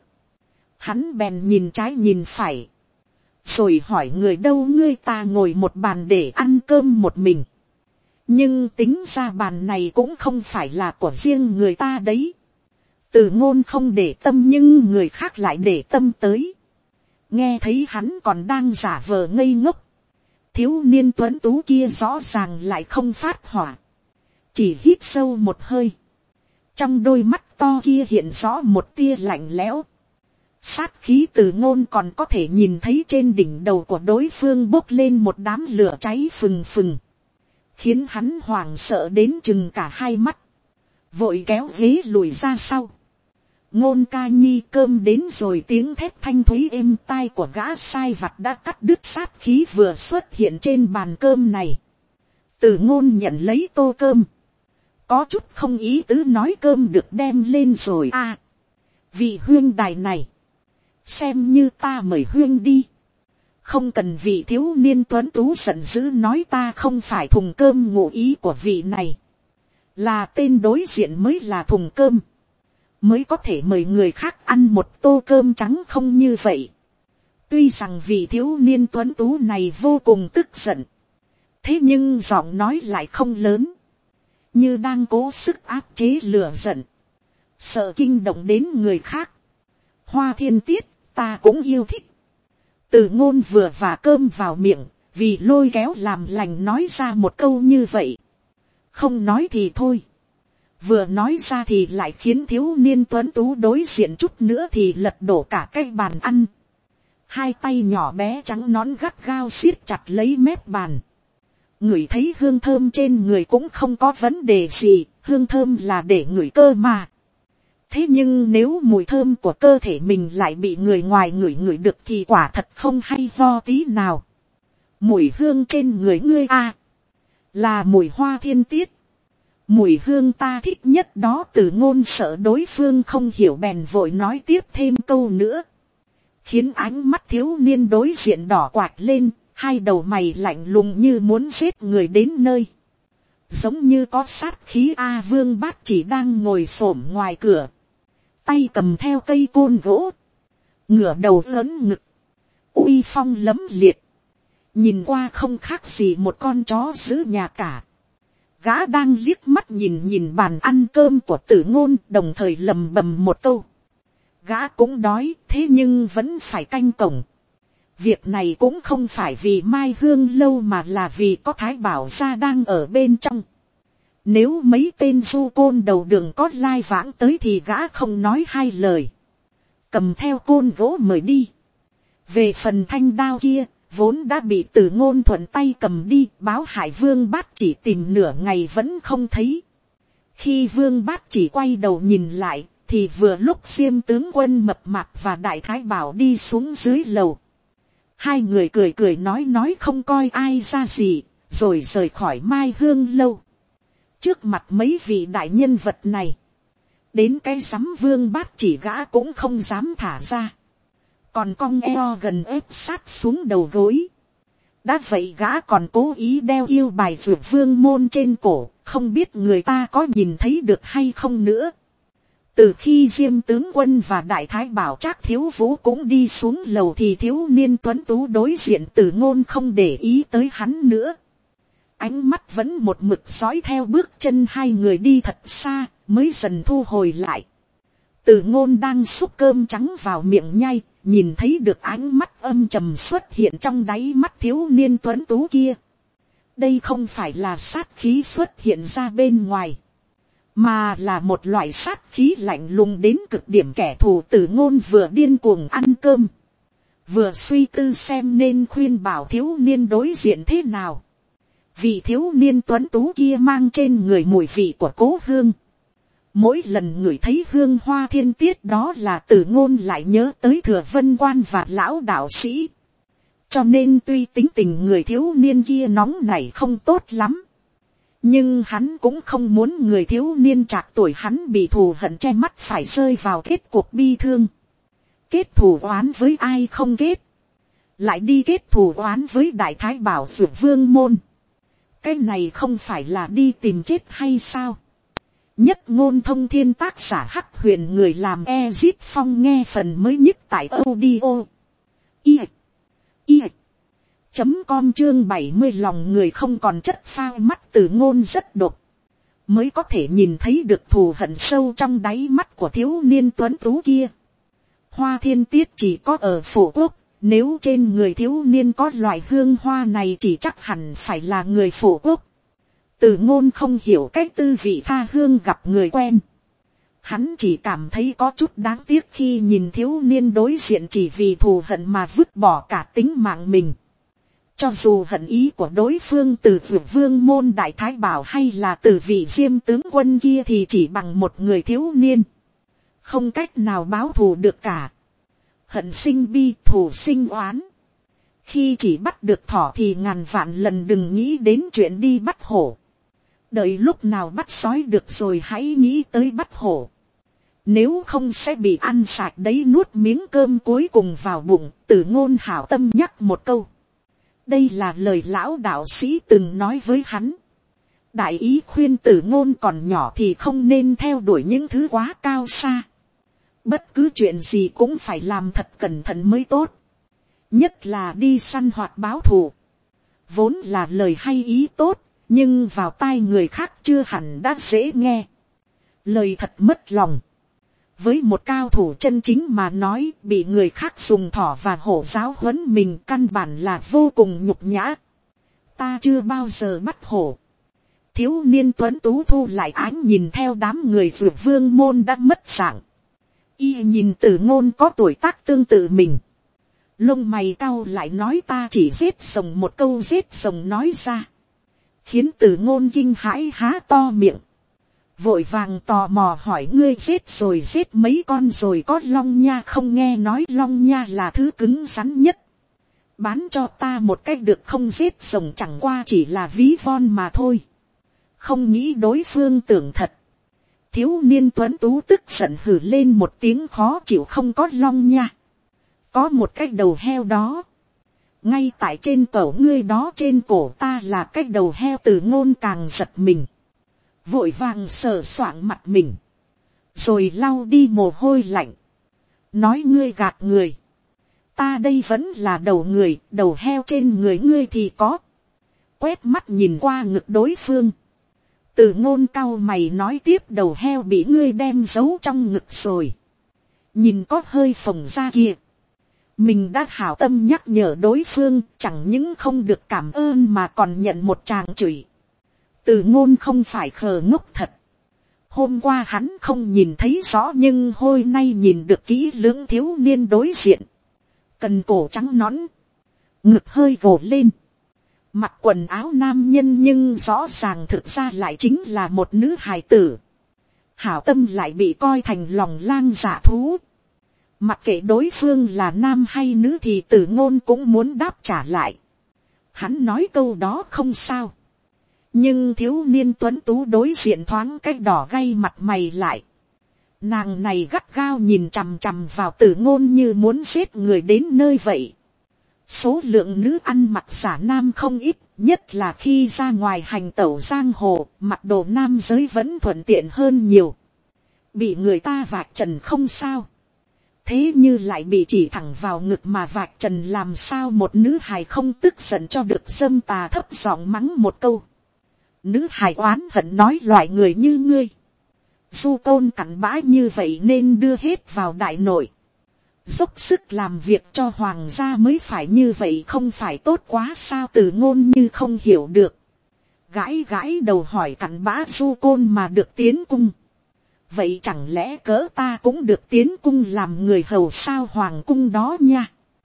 Hắn bèn nhìn trái nhìn phải. Rồi hỏi người đâu? Ngươi ta ngồi một bàn để ăn cơm một mình. Nhưng tính ra bàn này cũng không phải là của riêng người ta đấy. Từ Ngôn không để tâm nhưng người khác lại để tâm tới. Nghe thấy hắn còn đang giả vờ ngây ngốc. Thiếu niên tuấn tú kia rõ ràng lại không phát hỏa. Chỉ hít sâu một hơi. Trong đôi mắt to kia hiện rõ một tia lạnh lẽo. Sát khí. Từ Ngôn còn có thể nhìn thấy trên đỉnh đầu của đối phương bốc lên một đám lửa cháy phừng phừng. khiến hắn hoảng sợ đến chừng cả hai mắt, vội kéo ghế lùi ra sau. Ngôn ca nhi, cơm đến rồi. Tiếng thét thanh thúy êm tai của gã sai vặt đã cắt đứt sát khí vừa xuất hiện trên bàn cơm này. Từ ngôn nhận lấy tô cơm, có chút không ý tứ nói, cơm được đem lên rồi à. Vị huyên đài này, xem như ta mời huyên đi. Không cần. Vị thiếu niên tuấn tú giận dữ nói, ta không phải thùng cơm, ngụ ý của vị này là tên đối diện mới là thùng cơm, mới có thể mời người khác ăn một tô cơm trắng không như vậy. Tuy rằng vị thiếu niên tuấn tú này vô cùng tức giận, thế nhưng giọng nói lại không lớn, như đang cố sức áp chế lửa giận, sợ kinh động đến người khác. Hoa thiên tiết, ta cũng yêu thích. Từ ngôn vừa vả cơm vào miệng, vì lôi kéo làm lành nói ra một câu như vậy. Không nói thì thôi, vừa nói ra thì lại khiến thiếu niên tuấn tú đối diện chút nữa thì lật đổ cả cái bàn ăn. Hai tay nhỏ bé trắng nón gắt gao siết chặt lấy mép bàn. Ngửi thấy hương thơm trên người cũng không có vấn đề gì, hương thơm là để ngửi cơ mà. Thế nhưng nếu mùi thơm của cơ thể mình lại bị người ngoài ngửi ngửi được thì quả thật không hay ho tí nào. Mùi hương trên người ngươi a, là mùi hoa thiên tiết. Mùi hương ta thích nhất đó. Từ ngôn sợ đối phương không hiểu bèn vội nói tiếp thêm câu nữa, khiến ánh mắt thiếu niên đối diện đỏ quạch lên, hai đầu mày lạnh lùng như muốn giết người đến nơi, giống như có sát khí. A Vương Bát Chỉ đang ngồi xổm ngoài cửa, tay cầm theo cây côn gỗ, ngửa đầu lớn ngực, uy phong lấm liệt, nhìn qua không khác gì một con chó giữ nhà cả. Gã đang liếc mắt nhìn nhìn bàn ăn cơm của Tử Ngôn, đồng thời lầm bầm một câu. Gã cũng đói, thế nhưng vẫn phải canh cổng. Việc này cũng không phải vì Mai Hương Lâu mà là vì có Thái Bảo gia đang ở bên trong. Nếu mấy tên du côn đầu đường có lai vãng tới thì gã không nói hai lời, cầm theo côn gỗ mời đi. Về phần thanh đao kia, vốn đã bị Từ Ngôn thuận tay cầm đi, báo Hải Vương Bát Chỉ tìm nửa ngày vẫn không thấy. Khi Vương Bát Chỉ quay đầu nhìn lại, thì vừa lúc Diêm tướng quân mập mạp và Đại Thái Bảo đi xuống dưới lầu. Hai người cười cười nói nói không coi ai ra gì, rồi rời khỏi Mai Hương Lâu. Trước mặt mấy vị đại nhân vật này, đến cái sắm Vương Bát Chỉ gã cũng không dám thả ra, còn cong eo gần ép sát xuống đầu gối. Đã vậy gã còn cố ý đeo yêu bài dược vương môn trên cổ, không biết người ta có nhìn thấy được hay không nữa. Từ khi Diêm tướng quân và Đại Thái Bảo Trác Thiếu Vũ cũng đi xuống lầu thì thiếu niên tuấn tú đối diện Từ Ngôn không để ý tới hắn nữa. Ánh mắt vẫn một mực dõi theo bước chân hai người đi thật xa, mới dần thu hồi lại. Từ Ngôn đang xúc cơm trắng vào miệng nhai, nhìn thấy được ánh mắt âm trầm xuất hiện trong đáy mắt thiếu niên tuấn tú kia. Đây không phải là sát khí xuất hiện ra bên ngoài, mà là một loại sát khí lạnh lùng đến cực điểm. Kẻ thù Từ Ngôn vừa điên cuồng ăn cơm, vừa suy tư xem nên khuyên bảo thiếu niên đối diện thế nào. Vị thiếu niên tuấn tú kia mang trên người mùi vị của cố hương. Mỗi lần ngửi thấy hương hoa thiên tiết đó là Từ Ngôn lại nhớ tới Thừa Vân Quan và lão đạo sĩ. Cho nên tuy tính tình người thiếu niên kia nóng nảy không tốt lắm, nhưng hắn cũng không muốn người thiếu niên trạc tuổi hắn bị thù hận che mắt phải rơi vào kết cuộc bi thương. Kết thù oán với ai không kết, lại đi kết thù oán với Đại Thái Bảo Dược Vương môn. Cái này không phải là đi tìm chết hay sao? Nhất Ngôn Thông Thiên, tác giả Hắc Huyền, người làm Ezit Phong, nghe phần mới nhất tại audio i i chấm com chương bảy mươi. Lòng người không còn chất phao, mắt Từ Ngôn rất độc, mới có thể nhìn thấy được thù hận sâu trong đáy mắt của thiếu niên tuấn tú kia. Hoa thiên tiết chỉ có ở phổ quốc, nếu trên người thiếu niên có loại hương hoa này chỉ chắc hẳn phải là người phổ quốc. Từ Ngôn không hiểu cách tư vị tha hương gặp người quen. Hắn chỉ cảm thấy có chút đáng tiếc khi nhìn thiếu niên đối diện chỉ vì thù hận mà vứt bỏ cả tính mạng mình. Cho dù hận ý của đối phương từ vị vương môn đại thái bảo hay là từ vị diêm tướng quân kia thì chỉ bằng một người thiếu niên. Không cách nào báo thù được cả. Hận sinh bi, thù sinh oán. Khi chỉ bắt được thỏ thì ngàn vạn lần đừng nghĩ đến chuyện đi bắt hổ. Đợi lúc nào bắt sói được rồi hãy nghĩ tới bắt hổ. Nếu không sẽ bị ăn sạch đấy. Nuốt miếng cơm cuối cùng vào bụng. Tử Ngôn hảo tâm nhắc một câu. Đây là lời lão đạo sĩ từng nói với hắn. Đại ý khuyên Tử Ngôn còn nhỏ thì không nên theo đuổi những thứ quá cao xa. Bất cứ chuyện gì cũng phải làm thật cẩn thận mới tốt. Nhất là đi săn hoặc báo thù. Vốn là lời hay ý tốt, nhưng vào tai người khác chưa hẳn đã dễ nghe. Lời thật mất lòng. Với một cao thủ chân chính mà nói, bị người khác dùng thỏ và hổ giáo huấn mình căn bản là vô cùng nhục nhã. Ta chưa bao giờ bắt hổ. Thiếu niên tuấn tú thu lại ánh nhìn theo đám người vượt vương môn đã mất dạng. Y nhìn Tử Ngôn có tuổi tác tương tự mình. Lông mày cau lại nói ta chỉ giết rồng, một câu giết rồng nói ra. Khiến Tử Ngôn kinh hãi há to miệng. Vội vàng tò mò hỏi ngươi giết rồi giết mấy con rồi có long nha không, nghe nói long nha là thứ cứng rắn nhất. Bán cho ta một cách được không, giết rồng chẳng qua chỉ là ví von mà thôi. Không nghĩ đối phương tưởng thật. Thiếu niên tuấn tú tức giận hử lên một tiếng khó chịu, không có long nha. Có một cái đầu heo đó. Ngay tại trên cổ ngươi đó, trên cổ ta là cái đầu heo. Tử Ngôn càng giật mình. Vội vàng sờ soạng mặt mình. Rồi lau đi mồ hôi lạnh. Nói ngươi gạt người. Ta đây vẫn là đầu người, đầu heo trên người ngươi thì có. Quét mắt nhìn qua ngực đối phương. Tử Ngôn cau mày nói tiếp, đầu heo bị ngươi đem giấu trong ngực rồi. Nhìn có hơi phồng ra kìa. Mình đã hảo tâm nhắc nhở đối phương, chẳng những không được cảm ơn mà còn nhận một tràng chửi. Tử Ngôn không phải khờ ngốc thật. Hôm qua hắn không nhìn thấy rõ nhưng hôm nay nhìn được kỹ lưỡng thiếu niên đối diện. Cần cổ trắng nõn. Ngực hơi vồ lên. Mặc quần áo nam nhân nhưng rõ ràng thực ra lại chính là một nữ hài tử. Hảo tâm lại bị coi thành lòng lang dạ thú. Mặc kệ đối phương là nam hay nữ thì Tử Ngôn cũng muốn đáp trả lại. Hắn nói câu đó không sao. Nhưng thiếu niên tuấn tú đối diện thoáng cách đỏ gay mặt mày lại. Nàng này gắt gao nhìn chằm chằm vào Tử Ngôn như muốn giết người đến nơi vậy. Số lượng nữ ăn mặc giả nam không ít, nhất là khi ra ngoài hành tẩu giang hồ, mặc đồ nam giới vẫn thuận tiện hơn nhiều. Bị người ta vạch trần không sao. Thế như lại bị chỉ thẳng vào ngực mà vạch trần, làm sao một nữ hài không tức giận cho được. Dâm tà thấp giọng mắng một câu. Nữ hài oán hận nói loại người như ngươi. Du côn cặn bã như vậy nên đưa hết vào đại nội. Dốc sức làm việc cho hoàng gia mới phải như vậy, không phải tốt quá sao? Tử Ngôn như không hiểu được. Gãi gãi đầu hỏi, cặn bã du côn mà được tiến cung. Vậy chẳng lẽ cỡ ta cũng được tiến cung làm người hầu sao? Hoàng cung đó nha.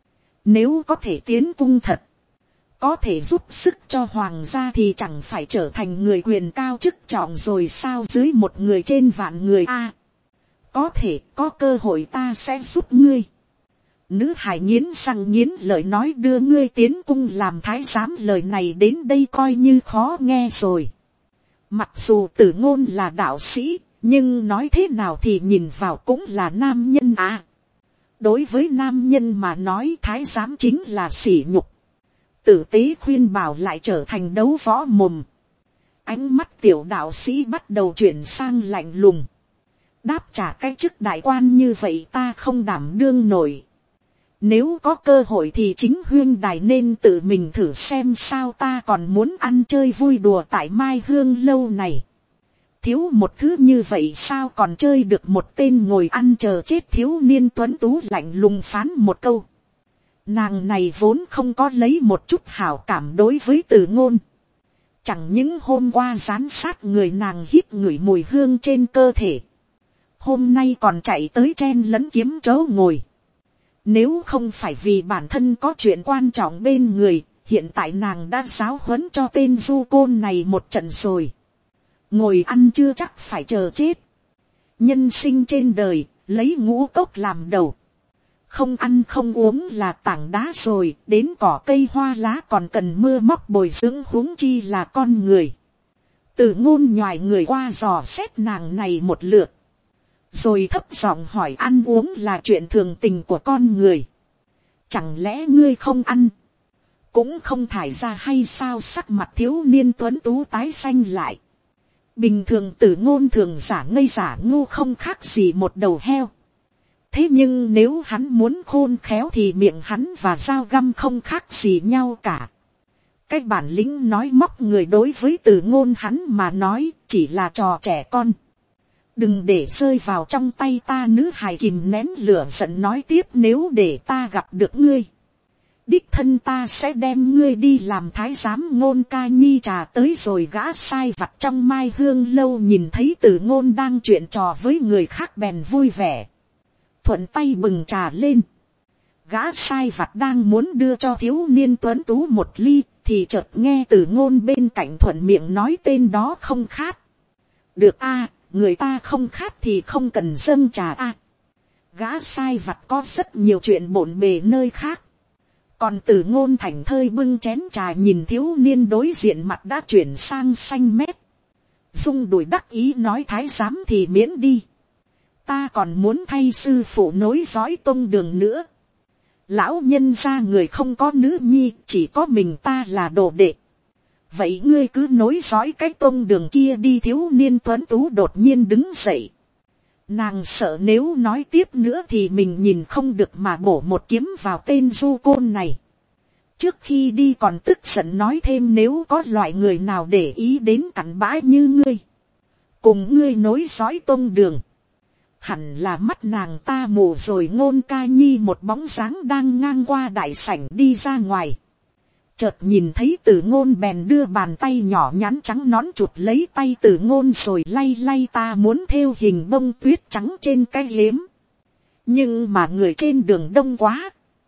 Nếu có thể tiến cung thật, có thể giúp sức cho hoàng gia thì chẳng phải trở thành người quyền cao chức trọng rồi sao? Dưới một người trên vạn người a. À, có thể, có cơ hội ta sẽ giúp ngươi. Nữ hài nghiến răng nghiến lợi nói, đưa ngươi tiến cung làm thái giám, lời này đến đây coi như khó nghe rồi. Mặc dù Tử Ngôn là đạo sĩ, nhưng nói thế nào thì nhìn vào cũng là nam nhân à. Đối với nam nhân mà nói thái giám chính là sỉ nhục. Tử tế khuyên bảo lại trở thành đấu võ mồm. Ánh mắt tiểu đạo sĩ bắt đầu chuyển sang lạnh lùng. Đáp trả cái chức đại quan như vậy ta không đảm đương nổi. Nếu có cơ hội thì chính huyên đài nên tự mình thử xem sao, ta còn muốn ăn chơi vui đùa tại Mai Hương lâu này. Thiếu một thứ như vậy sao còn chơi được một tên ngồi ăn chờ chết? Thiếu niên tuấn tú lạnh lùng phán một câu. Nàng này vốn không có lấy một chút hảo cảm đối với Tử Ngôn. Chẳng những hôm qua giám sát người nàng hít ngửi mùi hương trên cơ thể, hôm nay còn chạy tới chen lấn kiếm chỗ ngồi. Nếu không phải vì bản thân có chuyện quan trọng bên người, hiện tại nàng đã giáo huấn cho tên du côn này một trận rồi. Ngồi ăn chưa chắc phải chờ chết. Nhân sinh trên đời, lấy ngũ cốc làm đầu. Không ăn không uống là tảng đá rồi, đến cỏ cây hoa lá còn cần mưa móc bồi dưỡng, huống chi là con người. Từ Ngôn nhoài người qua dò xét nàng này một lượt. Rồi thấp giọng hỏi, ăn uống là chuyện thường tình của con người. Chẳng lẽ ngươi không ăn, cũng không thải ra hay sao? Sắc mặt thiếu niên tuấn tú tái xanh lại. Bình thường Từ Ngôn thường giả ngây giả ngu không khác gì một đầu heo. Thế nhưng nếu hắn muốn khôn khéo thì miệng hắn và dao găm không khác gì nhau cả. Cái bản lĩnh nói móc người đối với Từ Ngôn hắn mà nói chỉ là trò trẻ con. Đừng để rơi vào trong tay ta. Nữ hài kìm nén lửa giận nói tiếp, nếu để ta gặp được ngươi, đích thân ta sẽ đem ngươi đi làm thái giám. Ngôn ca nhi trà tới rồi. Gã sai vặt trong Mai Hương lâu nhìn thấy Từ Ngôn đang chuyện trò với người khác bèn vui vẻ, thuận tay bừng trà lên. Gã sai vặt đang muốn đưa cho thiếu niên tuấn tú một ly, thì chợt nghe Từ Ngôn bên cạnh thuận miệng nói, tên đó không khát. Được a, người ta không khát thì không cần dâng trà a. Gã sai vặt có rất nhiều chuyện bộn bề nơi khác. Còn Từ Ngôn thảnh thơi bưng chén trà nhìn thiếu niên đối diện mặt đã chuyển sang xanh mét. Dung đùi đắc ý nói, thái giám thì miễn đi. Ta còn muốn thay sư phụ nối dõi tông đường nữa. Lão nhân gia người không có nữ nhi, chỉ có mình ta là đồ đệ. Vậy ngươi cứ nối dõi cái tông đường kia đi. Thiếu niên tuấn tú đột nhiên đứng dậy. Nàng sợ nếu nói tiếp nữa thì mình nhìn không được mà bổ một kiếm vào tên du côn này. Trước khi đi còn tức giận nói thêm, nếu có loại người nào để ý đến cặn bã như ngươi, cùng ngươi nối dõi tông đường, hẳn là mắt nàng ta mù rồi. Ngôn ca nhi một bóng dáng đang ngang qua đại sảnh đi ra ngoài. Chợt nhìn thấy Từ Ngôn bèn đưa bàn tay nhỏ nhắn trắng nõn chụp lấy tay Từ Ngôn rồi lay lay, ta muốn thêu hình bông tuyết trắng trên cái liếm. Nhưng mà người trên đường đông quá.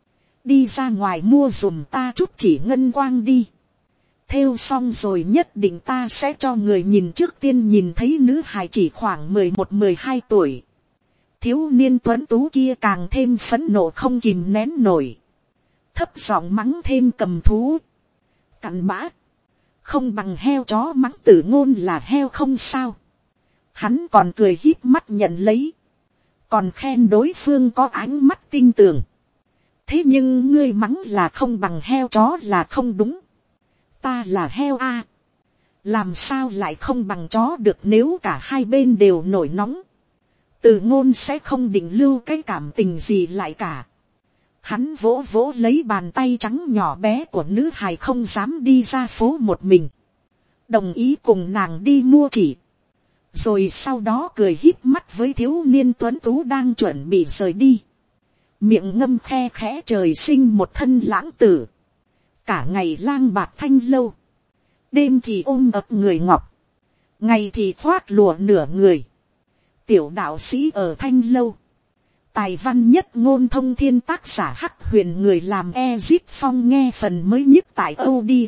Đi ra ngoài mua dùm ta chút chỉ ngân quang đi. Thêu xong rồi nhất định ta sẽ cho người nhìn. Trước tiên nhìn thấy nữ hài chỉ khoảng mười một mười hai tuổi. Thiếu niên tuấn tú kia càng thêm phẫn nộ không kìm nén nổi. Thấp giọng mắng thêm, cầm thú, cặn bã, không bằng heo chó. Mắng Từ Ngôn là heo không sao. Hắn còn cười híp mắt nhận lấy, còn khen đối phương có ánh mắt tinh tường. Thế nhưng ngươi mắng là không bằng heo chó là không đúng. Ta là heo a, làm sao lại không bằng chó được? Nếu cả hai bên đều nổi nóng, Từ Ngôn sẽ không định lưu cái cảm tình gì lại cả. Hắn vỗ vỗ lấy bàn tay trắng nhỏ bé của nữ hài, không dám đi ra phố một mình. Đồng ý cùng nàng đi mua chỉ. Rồi sau đó cười híp mắt với thiếu niên tuấn tú đang chuẩn bị rời đi. Miệng ngâm khe khẽ, trời sinh một thân lãng tử. Cả ngày lang bạt thanh lâu. Đêm thì ôm ấp người ngọc. Ngày thì khoác lụa nửa người. Tiểu đạo sĩ ở thanh lâu. Tài văn nhất ngôn thông thiên, tác giả Hắc Huyền, người làm Ezit Phong. Nghe phần mới nhất tại audio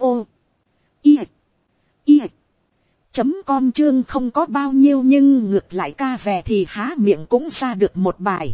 i i chấm com. Chương không có bao nhiêu nhưng ngược lại ca về thì há miệng cũng ra được một bài.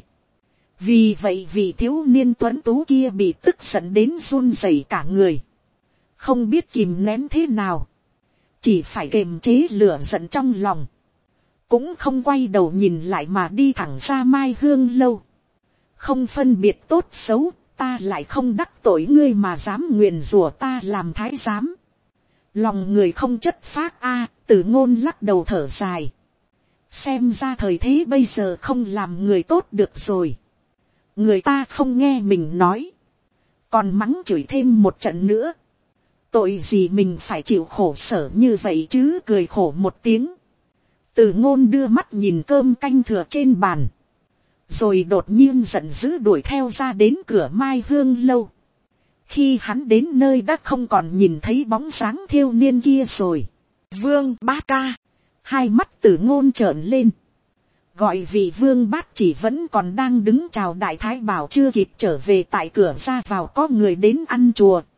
Vì vậy vị thiếu niên tuấn tú kia bị tức giận đến run rẩy cả người, không biết kìm nén thế nào, chỉ phải kiềm chế lửa giận trong lòng, cũng không quay đầu nhìn lại mà đi thẳng ra Mai Hương lâu. Không phân biệt tốt xấu, ta lại không đắc tội ngươi mà dám nguyền rủa ta làm thái giám. Lòng người không chất phác a. Từ Ngôn lắc đầu thở dài. Xem ra thời thế bây giờ không làm người tốt được rồi. Người ta không nghe mình nói, còn mắng chửi thêm một trận nữa. Tội gì mình phải chịu khổ sở như vậy chứ? Cười khổ một tiếng, Từ Ngôn đưa mắt nhìn cơm canh thừa trên bàn, rồi đột nhiên giận dữ đuổi theo ra đến cửa Mai Hương lâu. Khi hắn đến nơi đã không còn nhìn thấy bóng dáng thiếu niên kia rồi. Vương Bát Ca, hai mắt Từ Ngôn trợn lên, gọi vị Vương Bát chỉ vẫn còn đang đứng chào đại thái bảo chưa kịp trở về. Tại cửa ra vào có người đến ăn chùa.